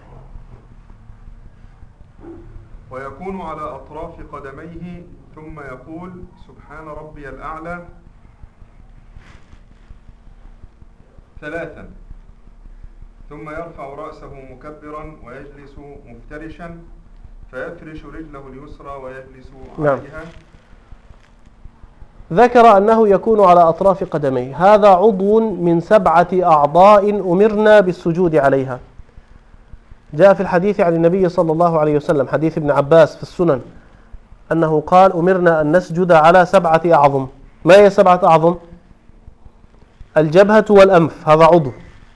Speaker 3: ويكون على أطراف قدميه ثم يقول: سبحان ربي الأعلى 3، ثم يرفع رأسه مكبرا ويجلس مفترشا، فيفرش رجله اليسرى ويجلس عليها.
Speaker 1: ذكر أنه يكون على أطراف قدميه. هذا عضو من 7 أعضاء أمرنا بالسجود عليها. جاء في الحديث عن النبي صلى الله عليه وسلم، حديث ابن عباس في السنن، أنه قال: أمرنا أن نسجد على 7 أعظم. ما هي 7 أعظم؟ الجبهة والأنف، هذا عضو،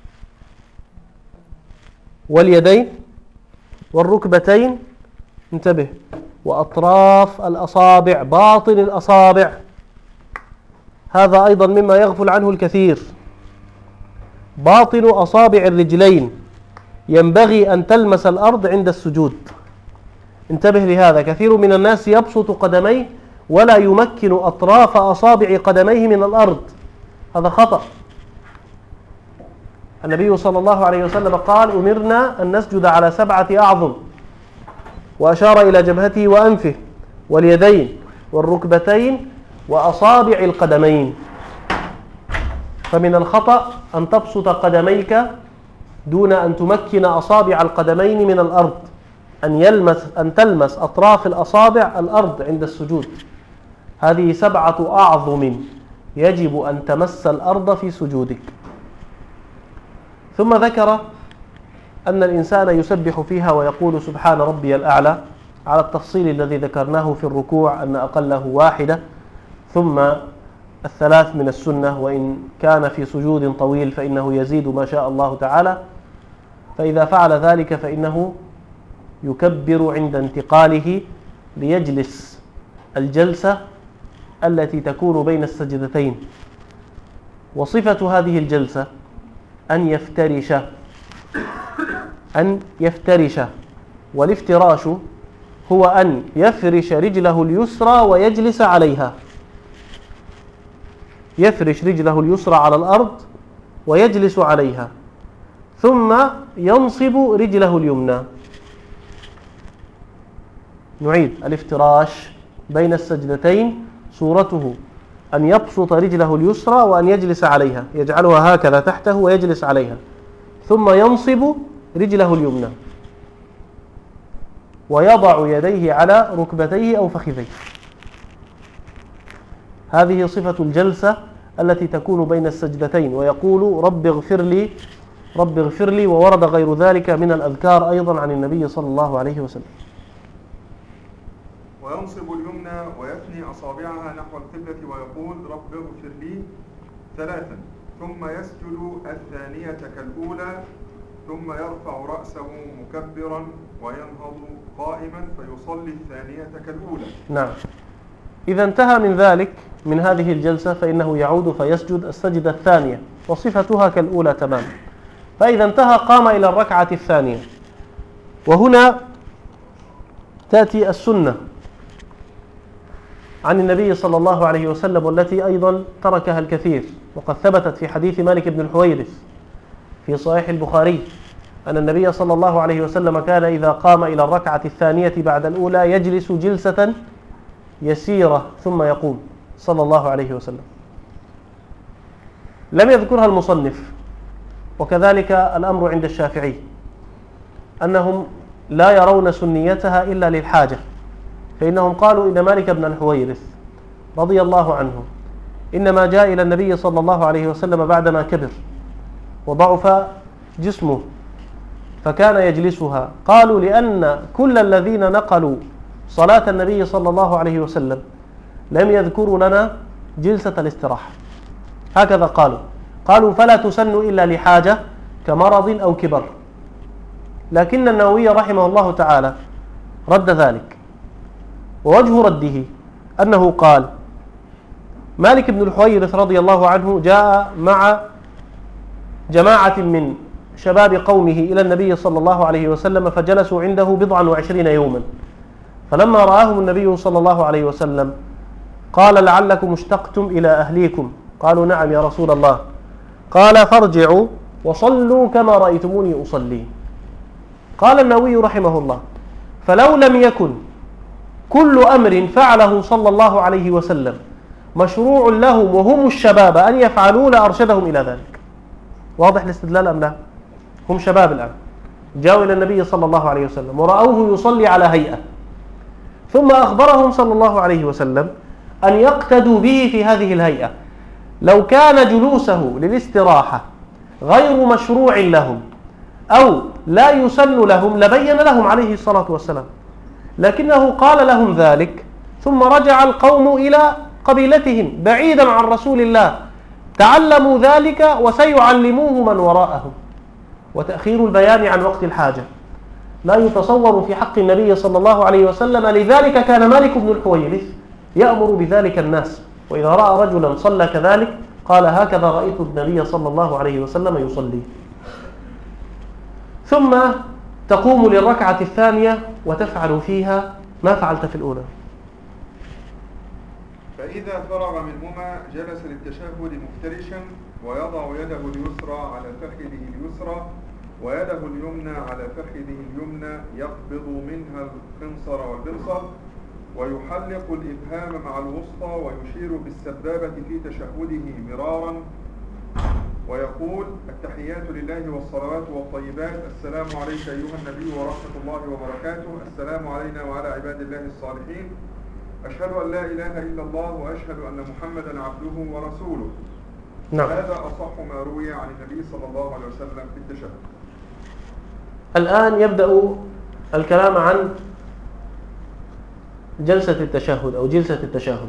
Speaker 1: واليدين والركبتين، انتبه، وأطراف الأصابع، باطن الأصابع، هذا أيضا مما يغفل عنه الكثير. باطن أصابع الرجلين ينبغي أن تلمس الأرض عند السجود. انتبه لهذا، كثير من الناس يبسط قدميه ولا يمكن أطراف أصابع قدميه من الأرض، هذا خطأ. النبي صلى الله عليه وسلم قال: أمرنا أن نسجد على 7 أعظم، وأشار إلى جبهته وأنفه واليدين والركبتين وأصابع القدمين. فمن الخطأ أن تبسط قدميك دون أن تمكن أصابع القدمين من الأرض، أن تلمس أطراف الأصابع الأرض عند السجود. هذه 7 أعظم يجب أن تمس الأرض في سجودك. ثم ذكر أن الإنسان يسبح فيها ويقول سبحان ربي الأعلى على التفصيل الذي ذكرناه في الركوع، أن أقله 1، ثم 3 من السنة، وإن كان في سجود طويل فإنه يزيد ما شاء الله تعالى. فإذا فعل ذلك فإنه يكبر عند انتقاله ليجلس الجلسة التي تكون بين السجدتين. وصفة هذه الجلسة أن يفترش، والافتراش هو أن يفرش رجله اليسرى ويجلس عليها، يفرش رجله اليسرى على الأرض ويجلس عليها، ثم ينصب رجله اليمنى. نعيد: الافتراش بين السجدتين صورته أن يبسط رجله اليسرى وأن يجلس عليها، يجعلها هكذا تحته ويجلس عليها، ثم ينصب رجله اليمنى ويضع يديه على ركبتيه أو فخذيه. هذه صفة الجلسة التي تكون بين السجدتين. ويقول رب اغفر لي رب اغفر لي، وورد غير ذلك من الأذكار أيضا عن النبي صلى الله عليه وسلم.
Speaker 3: وينصب اليمنى ويثني أصابعها نحو القبلة ويقول رب اغفر لي 3، ثم يسجد الثانية كالأولى، ثم يرفع رأسه مكبرا وينهض قائما فيصلي الثانية كالأولى.
Speaker 1: نعم. إذا انتهى من ذلك من هذه الجلسة فإنه يعود فيسجد السجدة الثانية وصفتها كالأولى تماما. فإذا انتهى قام إلى الركعة الثانية. وهنا تأتي السنة عن النبي صلى الله عليه وسلم، والتي أيضا تركها الكثير، وقد ثبتت في حديث مالك بن الحويرث في صحيح البخاري أن النبي صلى الله عليه وسلم كان إذا قام إلى الركعة الثانية بعد الأولى يجلس جلسة يسيرة ثم يقوم صلى الله عليه وسلم. لم يذكرها المصنف، وكذلك الأمر عند الشافعي، أنهم لا يرون سنيتها إلا للحاجة، فإنهم قالوا إن مالك بن الحويرث رضي الله عنه إنما جاء إلى النبي صلى الله عليه وسلم بعدما كبر وضعف جسمه فكان يجلسها. قالوا لأن كل الذين نقلوا صلاة النبي صلى الله عليه وسلم لم يذكروا لنا جلسة الاستراحة، هكذا قالوا فلا تسن إلا لحاجة كمرض أو كبر. لكن النووي رحمه الله تعالى رد ذلك، ووجه رده أنه قال مالك بن الحويرث رضي الله عنه جاء مع جماعة من شباب قومه إلى النبي صلى الله عليه وسلم فجلسوا عنده 27 يوما، فلما رآهم النبي صلى الله عليه وسلم قال لعلكم اشتقتم إلى أهليكم؟ قالوا نعم يا رسول الله. قال فارجعوا وصلوا كما رأيتموني أصلي. قال النووي رحمه الله فلو لم يكن كل أمر فعله صلى الله عليه وسلم مشروع لهم وهم الشباب أن يفعلوا لأرشدهم إلى ذلك. واضح الاستدلال أم لا؟ هم شباب الآن، جاءوا إلى النبي صلى الله عليه وسلم ورأوه يصلي على هيئة، ثم أخبرهم صلى الله عليه وسلم أن يقتدوا به في هذه الهيئة. لو كان جلوسه للاستراحة غير مشروع لهم أو لا يسن لهم لبين لهم عليه الصلاة والسلام، لكنه قال لهم ذلك ثم رجع القوم إلى قبيلتهم بعيدا عن رسول الله، تعلموا ذلك وسيعلموه من وراءهم. وتأخير البيان عن وقت الحاجة لا يتصور في حق النبي صلى الله عليه وسلم، لذلك كان مالك بن الحويرث يأمر بذلك الناس، وإذا رأى رجلا صلى كذلك قال هكذا رأيت النبي صلى الله عليه وسلم يصلي. ثم تقوم للركعة الثانية وتفعل فيها ما فعلت في الأولى.
Speaker 3: فإذا فرغ منهما جلس للتشهد مفترشا ويضع يده اليسرى على فخذه اليسرى ويده اليمنى على فخذه اليمنى، يقبض منها الخنصر والبنصر ويحلق الإبهام مع الوسطى ويشير بالسبابة في تشهده مرارا ويقول: التحيات لله والصلوات والطيبات، السلام عليك أيها النبي ورحمة الله وبركاته، السلام علينا وعلى عباد الله الصالحين، أشهد أن لا إله إلا الله وأشهد أن محمدا عبده ورسوله.
Speaker 1: نعم.
Speaker 3: هذا أصح ما روي عن النبي صلى الله عليه وسلم في التشهد.
Speaker 1: الآن يبدأ الكلام عن جلسة التشهد أو جلسة التشهد.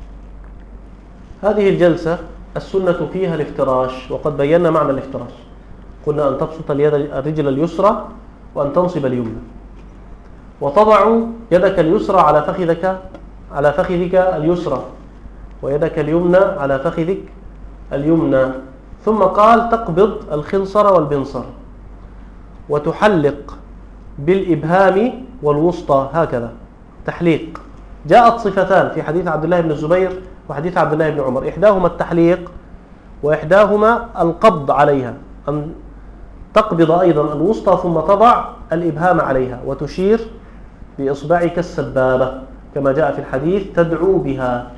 Speaker 1: هذه الجلسة السنة فيها الافتراش، وقد بينا معنى الافتراش. قلنا أن تبسط الرجل اليسرى وأن تنصب اليمنى، وتضع يدك اليسرى على فخذك اليسرى، ويدك اليمنى على فخذك اليمنى. ثم قال: تقبض الخنصر والبنصر وتحلق بالإبهام والوسطى، هكذا تحليق. جاءت صفتان في حديث عبد الله بن الزبير وحديث عبد الله بن عمر، إحداهما التحليق وإحداهما القبض عليها، أن تقبض أيضا الوسطى ثم تضع الإبهام عليها وتشير بإصبعك السبابة كما جاء في الحديث تدعو بها.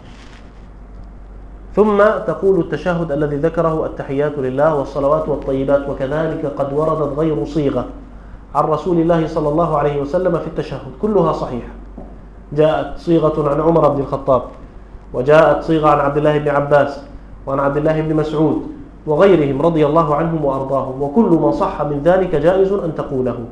Speaker 1: ثم تقول التشهد الذي ذكره: التحيات لله والصلوات والطيبات. وكذلك قد وردت غير صيغة عن رسول الله صلى الله عليه وسلم في التشهد، كلها صحيحة. جاءت صيغة عن عمر بن الخطاب، وجاءت صيغة عن عبد الله بن عباس وعن عبد الله بن مسعود وغيرهم رضي الله عنهم وأرضاهم، وكل ما صح من ذلك جائز أن تقوله.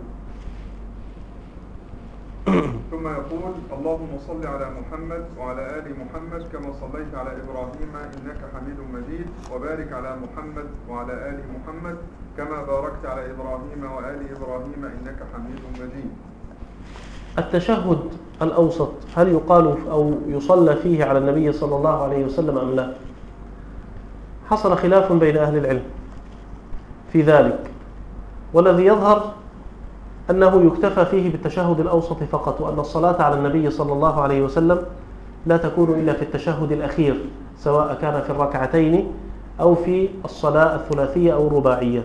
Speaker 3: ثم يقول: اللهم صل على محمد وعلى آل محمد كما صليت على إبراهيم إنك حميد مجيد، وبارك على محمد وعلى آل محمد كما باركت على إبراهيم وآل إبراهيم إنك حميد مجيد.
Speaker 1: التشهد الأوسط هل يقال أو يصلى فيه على النبي صلى الله عليه وسلم أم لا؟ حصل خلاف بين أهل العلم في ذلك، والذي يظهر أنه يكتفى فيه بالتشهد الأوسط فقط، وأن الصلاة على النبي صلى الله عليه وسلم لا تكون إلا في التشهد الأخير، سواء كان في الركعتين أو في الصلاة الثلاثية أو الرباعية.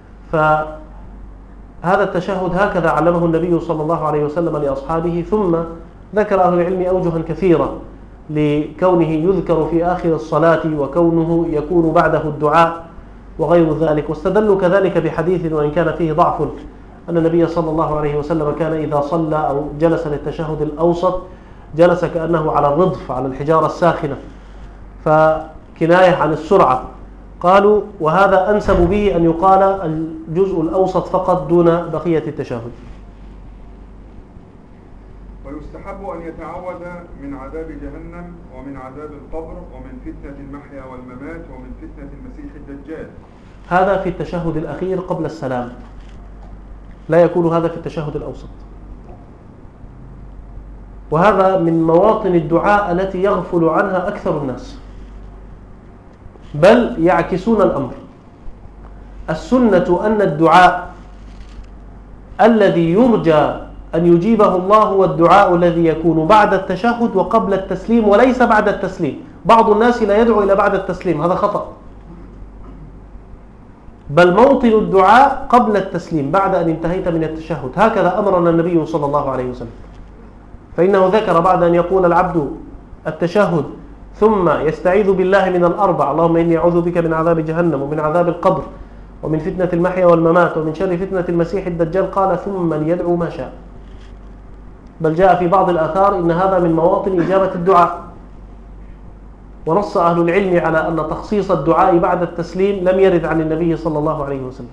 Speaker 1: فهذا التشهد هكذا علمه النبي صلى الله عليه وسلم لأصحابه. ثم ذكر أهل العلم أوجها كثيرة لكونه يذكر في آخر الصلاة، وكونه يكون بعده الدعاء وغير ذلك، واستدلوا كذلك بحديث وإن كان فيه ضعف أن النبي صلى الله عليه وسلم كان إذا صلى أو جلس للتشهد الأوسط جلس كأنه على الرضف، على الحجارة الساخنة، فكناية عن السرعة. قالوا وهذا أنسب به أن يقال الجزء الأوسط فقط دون بقية التشهد.
Speaker 3: ويستحب أن يتعوذ من عذاب جهنم ومن عذاب القبر ومن فتنة المحيا والممات ومن فتنة المسيح الدجال.
Speaker 1: هذا في التشهد الأخير قبل السلام، لا يكون هذا في التشهد الأوسط. وهذا من مواطن الدعاء التي يغفل عنها أكثر الناس، بل يعكسون الأمر. السنة أن الدعاء الذي يرجى أن يجيبه الله هو الدعاء الذي يكون بعد التشهد وقبل التسليم وليس بعد التسليم. بعض الناس لا يدعو إلى بعد التسليم، هذا خطأ، بل موطن الدعاء قبل التسليم بعد أن انتهيت من التشهد. هكذا أمرنا النبي صلى الله عليه وسلم، فإنه ذكر بعد أن يقول العبد التشهد ثم يستعيذ بالله من الأربع: اللهم إني أعوذ بك من عذاب جهنم ومن عذاب القبر ومن فتنة المحيا والممات ومن شر فتنة المسيح الدجال، قال ثم يدعو ما شاء. بل جاء في بعض الآثار إن هذا من مواطن إجابة الدعاء. ونص أهل العلم على أن تخصيص الدعاء بعد التسليم لم يرد عن النبي صلى الله عليه وسلم،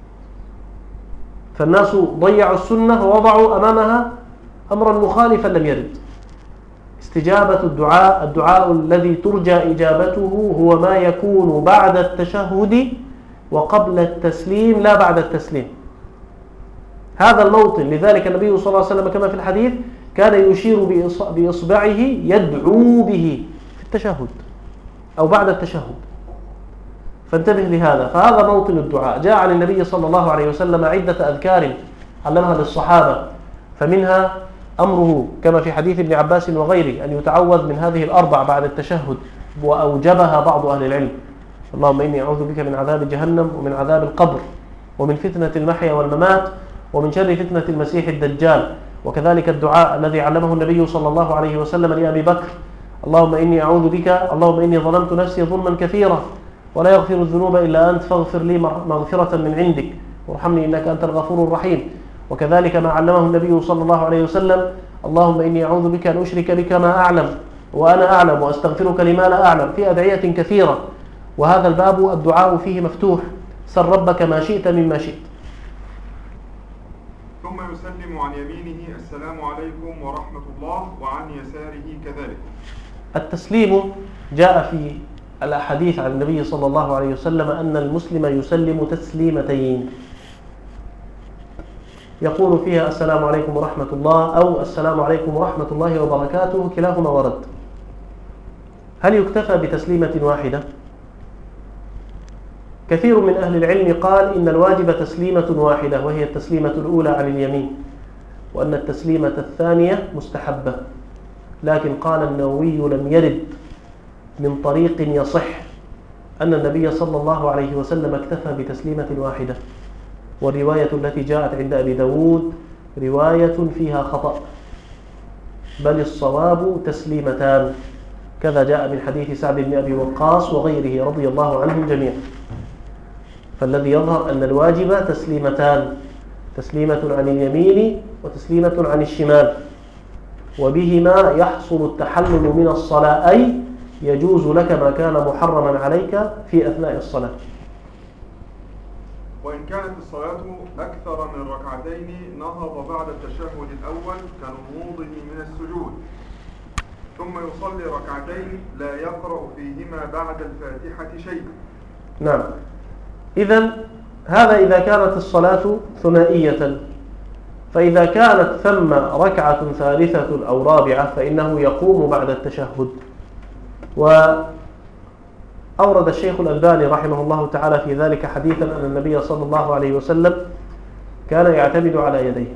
Speaker 1: فالناس ضيعوا السنة ووضعوا أمامها أمرا مخالفا لم يرد. استجابة الدعاء الذي ترجى إجابته هو ما يكون بعد التشهد وقبل التسليم لا بعد التسليم. هذا الموطن. لذلك النبي صلى الله عليه وسلم كما في الحديث كان يشير بإصبعه يدعو به في التشهد أو بعد التشهد، فانتبه لهذا. فهذا موطن الدعاء. جاء عن النبي صلى الله عليه وسلم عدة أذكار علمها للصحابة، فمنها أمره كما في حديث ابن عباس وغيره أن يتعوذ من هذه الأربع بعد التشهد، وأوجبها بعض أهل العلم: اللهم إني أعوذ بك من عذاب جهنم ومن عذاب القبر ومن فتنة المحيا والممات ومن شر فتنة المسيح الدجال وكذلك الدعاء الذي علمه النبي صلى الله عليه وسلم لأبي بكر: اللهم إني أعوذ بك، اللهم إني ظلمت نفسي ظلما كثيرا ولا يغفر الذنوب إلا أنت فاغفر لي مغفرة من عندك وارحمني إنك أنت الغفور الرحيم. وكذلك ما علمه النبي صلى الله عليه وسلم: اللهم إني أعوذ بك أن أشرك بك ما أعلم وأنا أعلم وأستغفرك لما لا أعلم، في أدعية كثيرة. وهذا الباب الدعاء فيه مفتوح، سل ربك ما شئت مما شئت.
Speaker 3: ثم يسلم عن يمينه: السلام عليكم ورحمة الله، وعن يساره كذلك.
Speaker 1: التسليم جاء في الأحاديث عن النبي صلى الله عليه وسلم أن المسلم يسلم تسليمتين، يقول فيها السلام عليكم ورحمة الله أو السلام عليكم ورحمة الله وبركاته، كلاهما ورد. هل يكتفى بتسليمة واحدة؟ كثير من أهل العلم قال إن الواجب تسليمة واحدة، وهي التسليمة الأولى عن اليمين، وأن التسليمة الثانية مستحبة. لكن قال النووي: لم يرد من طريق يصح أن النبي صلى الله عليه وسلم اكتفى بتسليمة واحدة، والرواية التي جاءت عند أبي داود رواية فيها خطأ، بل الصواب تسليمتان، كذا جاء من حديث سعد بن أبي وقاص وغيره رضي الله عنهم جميعا. فالذي يظهر أن الواجب تسليمتان، تسليمة عن اليمين وتسليمة عن الشمال، وبهما يحصل التحلل من الصلاة، أي يجوز لك ما كان محرما عليك في أثناء الصلاة.
Speaker 3: وإن كانت الصلاة أكثر من ركعتين نهض بعد التشهد الأول كنهوضه من السجود، ثم يصلي ركعتين لا يقرأ فيهما بعد الفاتحة شيء.
Speaker 1: نعم، إذن هذا إذا كانت الصلاة ثنائية. فإذا كانت ثم ركعة ثالثة أو رابعة فإنه يقوم بعد التشهد. وأورد الشيخ الألباني رحمه الله تعالى في ذلك حديثا أن النبي صلى الله عليه وسلم كان يعتمد على يديه.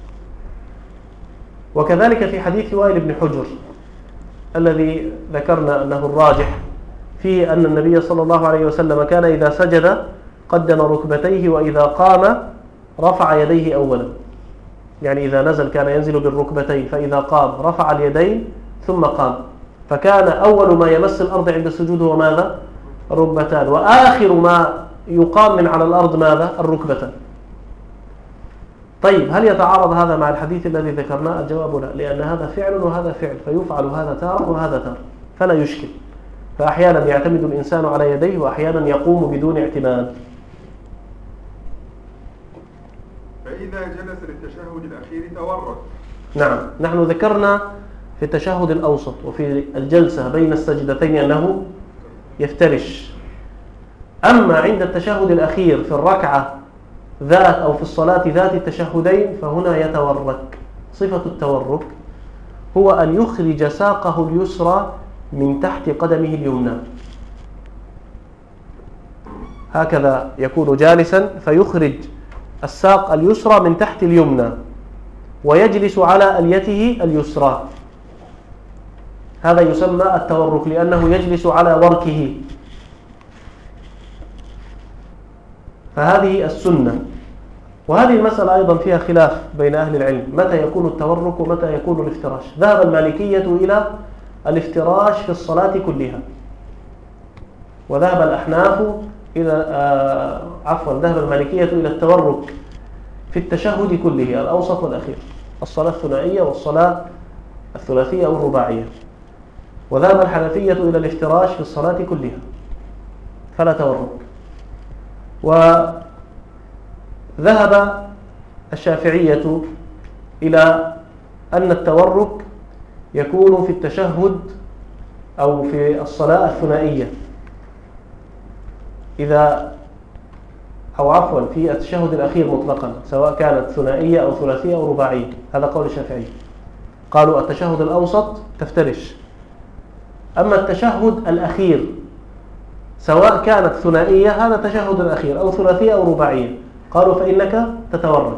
Speaker 1: وكذلك في حديث وائل بن حجر الذي ذكرنا أنه الراجح، فيه أن النبي صلى الله عليه وسلم كان إذا سجد قدم ركبتيه، وإذا قام رفع يديه أولا، يعني إذا نزل كان ينزل بالركبتين، فإذا قام رفع اليدين ثم قام، فكان أول ما يمس الأرض عند السجود هو ماذا؟ الركبتان، وآخر ما يقام من على الأرض ماذا؟ الركبتان. طيب، هل يتعارض هذا مع الحديث الذي ذكرناه؟ الجواب لا، لأن هذا فعل وهذا فعل، فيفعل هذا تارة وهذا تارة، فلا يشكل. فأحيانا يعتمد الإنسان على يديه، وأحيانا يقوم بدون اعتماد.
Speaker 3: فإذا جلس للتشهد الأخير تورك.
Speaker 1: نعم، نحن ذكرنا في التشهد الأوسط وفي الجلسة بين السجدتين أنه يفترش. أما عند التشهد الأخير في الركعة ذات أو في الصلاة ذات التشهدين فهنا يتورك. صفة التورك هو أن يخرج ساقه اليسرى من تحت قدمه اليمنى، هكذا يكون جالسا فيخرج الساق اليسرى من تحت اليمنى ويجلس على أليته اليسرى، هذا يسمى التورك لأنه يجلس على وركه. فهذه السنة. وهذه المسألة أيضا فيها خلاف بين أهل العلم، متى يكون التورك ومتى يكون الافتراش. ذهب المالكية إلى الافتراش في الصلاة كلها، وذهب الأحناف ذهب المالكية إلى التورك في التشهد كله، الأوسط والأخير، الصلاة الثنائية والصلاة الثلاثية أو الرباعية. وذهب الحنفية إلى الافتراش في الصلاة كلها فلا تورك. وذهب الشافعية إلى أن التورك يكون في التشهد أو في الصلاة الثنائية، في التشهد الأخير مطلقا، سواء كانت ثنائية أو ثلاثية أو رباعية. هذا قول الشافعي، قالوا التشهد الأوسط تفترش. أما التشهد الأخير سواء كانت ثنائية، هذا التشهد الأخير، أو ثلاثية أو رباعية، قالوا فإنك تتورك.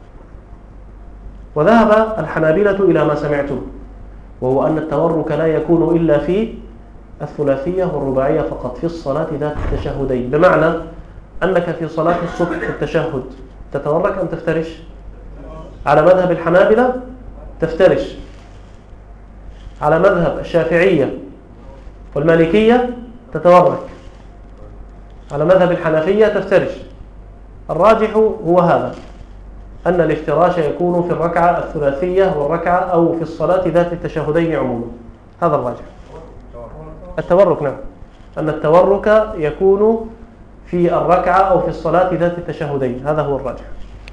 Speaker 1: وذهب الحنابلة إلى ما سمعتم، وهو أن التورك لا يكون إلا في الثلاثية والرباعية فقط، في الصلاة ذات التشهدين. بمعنى أنك في صلاة الصبح في التشهد تتورك أم تفترش؟ على مذهب الحنابلة تفترش. على مذهب الشافعية والمالكية تتورك. على مذهب الحنفية تفترش. الراجح هو هذا، أن الافتراش يكون في الركعة الثلاثية والركعة أو في الصلاة ذات التشهدين عموما. هذا الراجح. التورك نعم، أن التورك يكون في الركعة أو في الصلاة ذات التشهدين، هذا هو الراجح.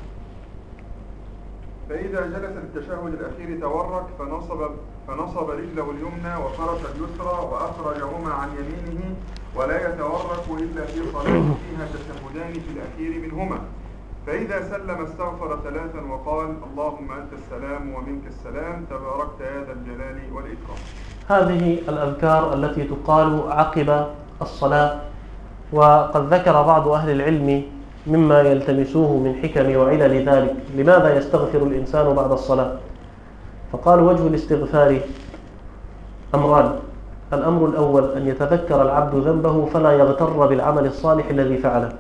Speaker 3: فإذا جلس التشهد الأخير تورك فنصب رجله اليمنى وفرش اليسرى وأخرجهما عن يمينه، ولا يتورك إلا في صلاة فيها تشهدان في الأخير منهما. فإذا سلم استغفر ثلاثا وقال اللهم أنت السلام ومنك السلام تباركت يا ذا الجلال والإكرام.
Speaker 1: هذه الأذكار التي تقال عقب الصلاة، وقد ذكر بعض أهل العلم مما يلتمسوه من حكم وعلل ذلك، لماذا يستغفر الإنسان بعد الصلاة؟ فقال وجه الاستغفار أمران. الأمر الأول أن يتذكر العبد ذنبه فلا يغتر بالعمل الصالح الذي فعله،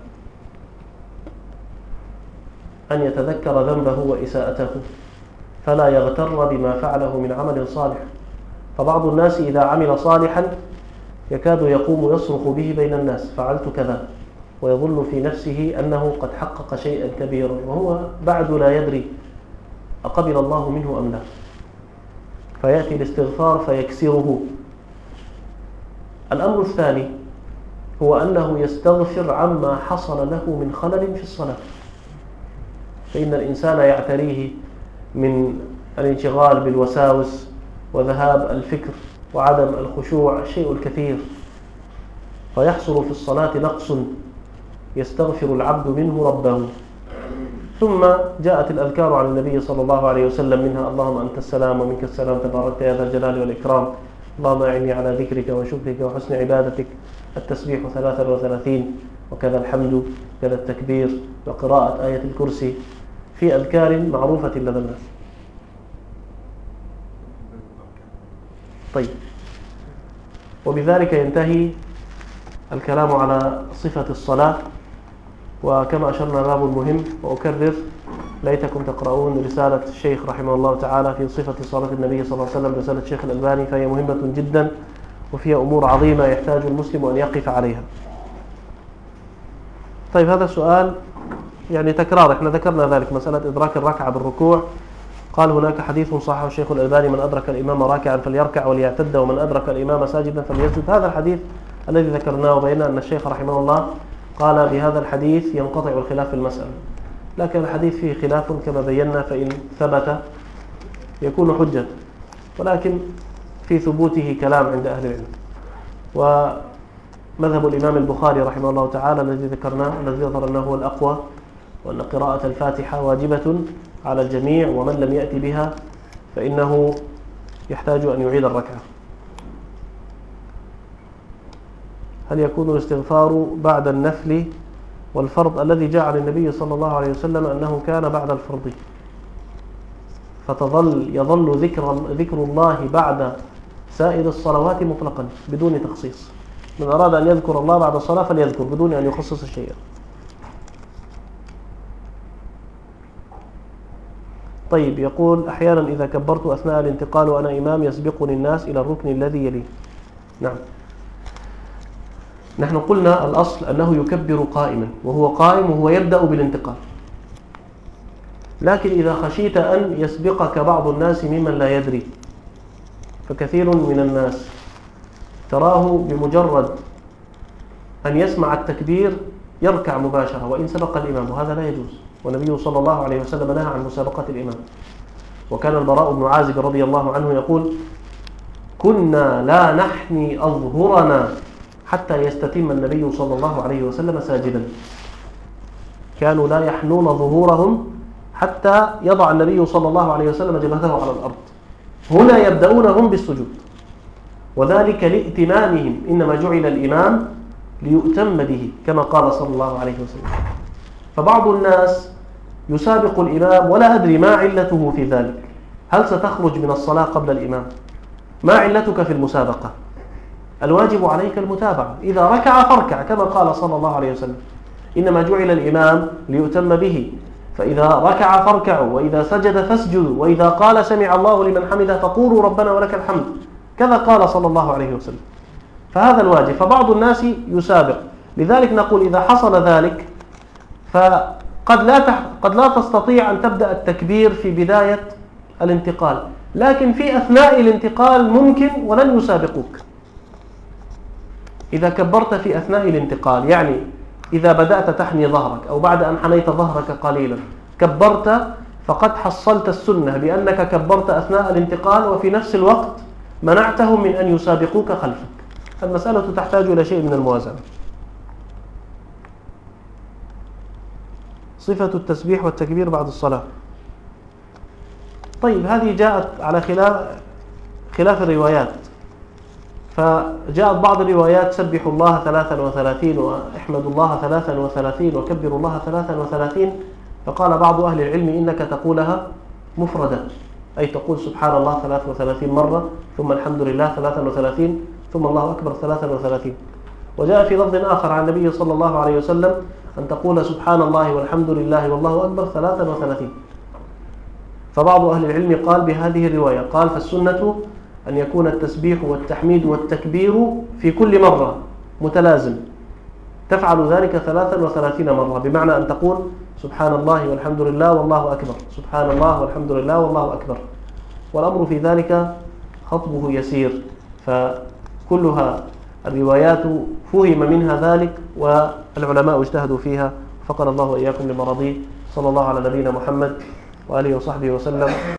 Speaker 1: أن يتذكر ذنبه وإساءته فلا يغتر بما فعله من عمل صالح. فبعض الناس إذا عمل صالحا يكاد يقوم يصرخ به بين الناس فعلت كذا، ويظن في نفسه أنه قد حقق شيئا كبيرا، وهو بعد لا يدري أقبل الله منه أم لا. فيأتي الاستغفار فيكسره. الأمر الثاني هو أنه يستغفر عما حصل له من خلل في الصلاة، فإن الإنسان يعتريه من الانشغال بالوساوس وذهاب الفكر وعدم الخشوع الشيء الكثير، فيحصل في الصلاة نقص يستغفر العبد منه ربه. ثم جاءت الأذكار عن النبي صلى الله عليه وسلم، منها اللهم أنت السلام ومنك السلام تباركت يا ذا الجلال والإكرام، اللهم أعني على ذكرك وشكرك وحسن عبادتك، التسبيح 33، وكذا الحمد، كذا التكبير، وقراءة آية الكرسي، في أذكار معروفة لدى الناس. طيب، وبذلك ينتهي الكلام على صفة الصلاة. وكما أشرنا باب مهم، وأكرر ليتكم تقرؤون رسالة الشيخ رحمه الله تعالى في صفة صلاة النبي صلى الله عليه وسلم، رسالة الشيخ الألباني، فهي مهمة جدا وفيها أمور عظيمة يحتاج المسلم أن يقف عليها. طيب، هذا سؤال يعني تكرار، احنا ذكرنا ذلك، مسألة إدراك الركعة بالركوع. قال هناك حديث صححه الشيخ الألباني: من أدرك الإمام راكعا فليركع وليعتد، ومن أدرك الإمام ساجدا فليسجد. هذا الحديث الذي ذكرناه، وبينا أن الشيخ رحمه الله قال بهذا الحديث ينقطع الخلاف في المسألة، لكن الحديث فيه خلاف كما بينا، فإن ثبت يكون حجة، ولكن في ثبوته كلام عند أهل العلم. ومذهب الإمام البخاري رحمه الله تعالى الذي ذكرناه، الذي ظهر أنه هو الأقوى، وأن قراءة الفاتحة واجبة على الجميع، ومن لم يأتي بها فإنه يحتاج أن يعيد الركعة. هل يكون الاستغفار بعد النفل والفرض؟ الذي جاء عن النبي صلى الله عليه وسلم أنه كان بعد الفرض، يظل ذكر الله بعد سائر الصلوات مطلقا بدون تخصيص. من أراد أن يذكر الله بعد الصلاة فليذكر بدون أن يخصص شيئا. طيب، يقول أحيانا إذا كبرت أثناء الانتقال وأنا إمام يسبقني الناس إلى الركن الذي يليه. نعم، نحن قلنا الأصل أنه يكبر قائما، وهو قائم وهو يبدأ بالانتقال. لكن إذا خشيت أن يسبقك بعض الناس ممن لا يدري، فكثير من الناس تراه بمجرد أن يسمع التكبير يركع مباشرة وإن سبق الإمام، وهذا لا يجوز. والنبي صلى الله عليه وسلم نهى عن مسابقة الإمام. وكان البراء بن عازب رضي الله عنه يقول: كنا لا نحني أظهرنا حتى يستتم النبي صلى الله عليه وسلم ساجدا. كانوا لا يحنون ظهورهم حتى يضع النبي صلى الله عليه وسلم جبهته على الأرض. هنا يبدأون هم بالسجود، وذلك لائتمامهم، إنما جعل الإمام ليؤتم به كما قال صلى الله عليه وسلم. فبعض الناس يسابق الإمام ولا أدري ما علته في ذلك. هل ستخرج من الصلاة قبل الإمام؟ ما علتك في المسابقة؟ الواجب عليك المتابعة. إذا ركع فاركع كما قال صلى الله عليه وسلم، إنما جعل الإمام ليؤتم به. فإذا ركع فاركعوا، وإذا سجد فاسجدوا، وإذا قال سمع الله لمن حمده فقولوا ربنا ولك الحمد، كذا قال صلى الله عليه وسلم. فهذا الواجب. فبعض الناس يسابق، لذلك نقول إذا حصل ذلك قد لا تستطيع أن تبدأ التكبير في بداية الانتقال، لكن في أثناء الانتقال ممكن ولن يسابقوك. إذا كبرت في أثناء الانتقال، يعني إذا بدأت تحني ظهرك أو بعد أن حنيت ظهرك قليلا كبرت، فقد حصلت السنة بأنك كبرت أثناء الانتقال، وفي نفس الوقت منعتهم من أن يسابقوك خلفك. المسألة تحتاج إلى شيء من الموازنة. صفة التسبيح والتكبير بعد الصلاة. طيب، هذه جاءت على خلاف الروايات. فجاءت بعض الروايات سبحوا الله 33 واحمدوا الله 33 وكبروا الله 33. فقال بعض أهل العلم إنك تقولها مفردة، أي تقول سبحان الله 33 مرة، ثم الحمد لله 33، ثم الله أكبر 33. وجاء في لفظ آخر عن النبي صلى الله عليه وسلم أن تقول سبحان الله والحمد لله والله أكبر 33. فبعض أهل العلم قال بهذه الرواية، قال فالسنة أن يكون التسبيح والتحميد والتكبير في كل مرة متلازم، تفعل ذلك 33 مرة، بمعنى أن تقول سبحان الله والحمد لله والله أكبر، سبحان الله والحمد لله والله أكبر. والأمر في ذلك خطبه يسير، فكلها الروايات فهم منها ذلك، والعلماء اجتهدوا فيها، فقنا الله وإياكم لمرضيه. صلى الله على نبينا محمد وآله وصحبه وسلم.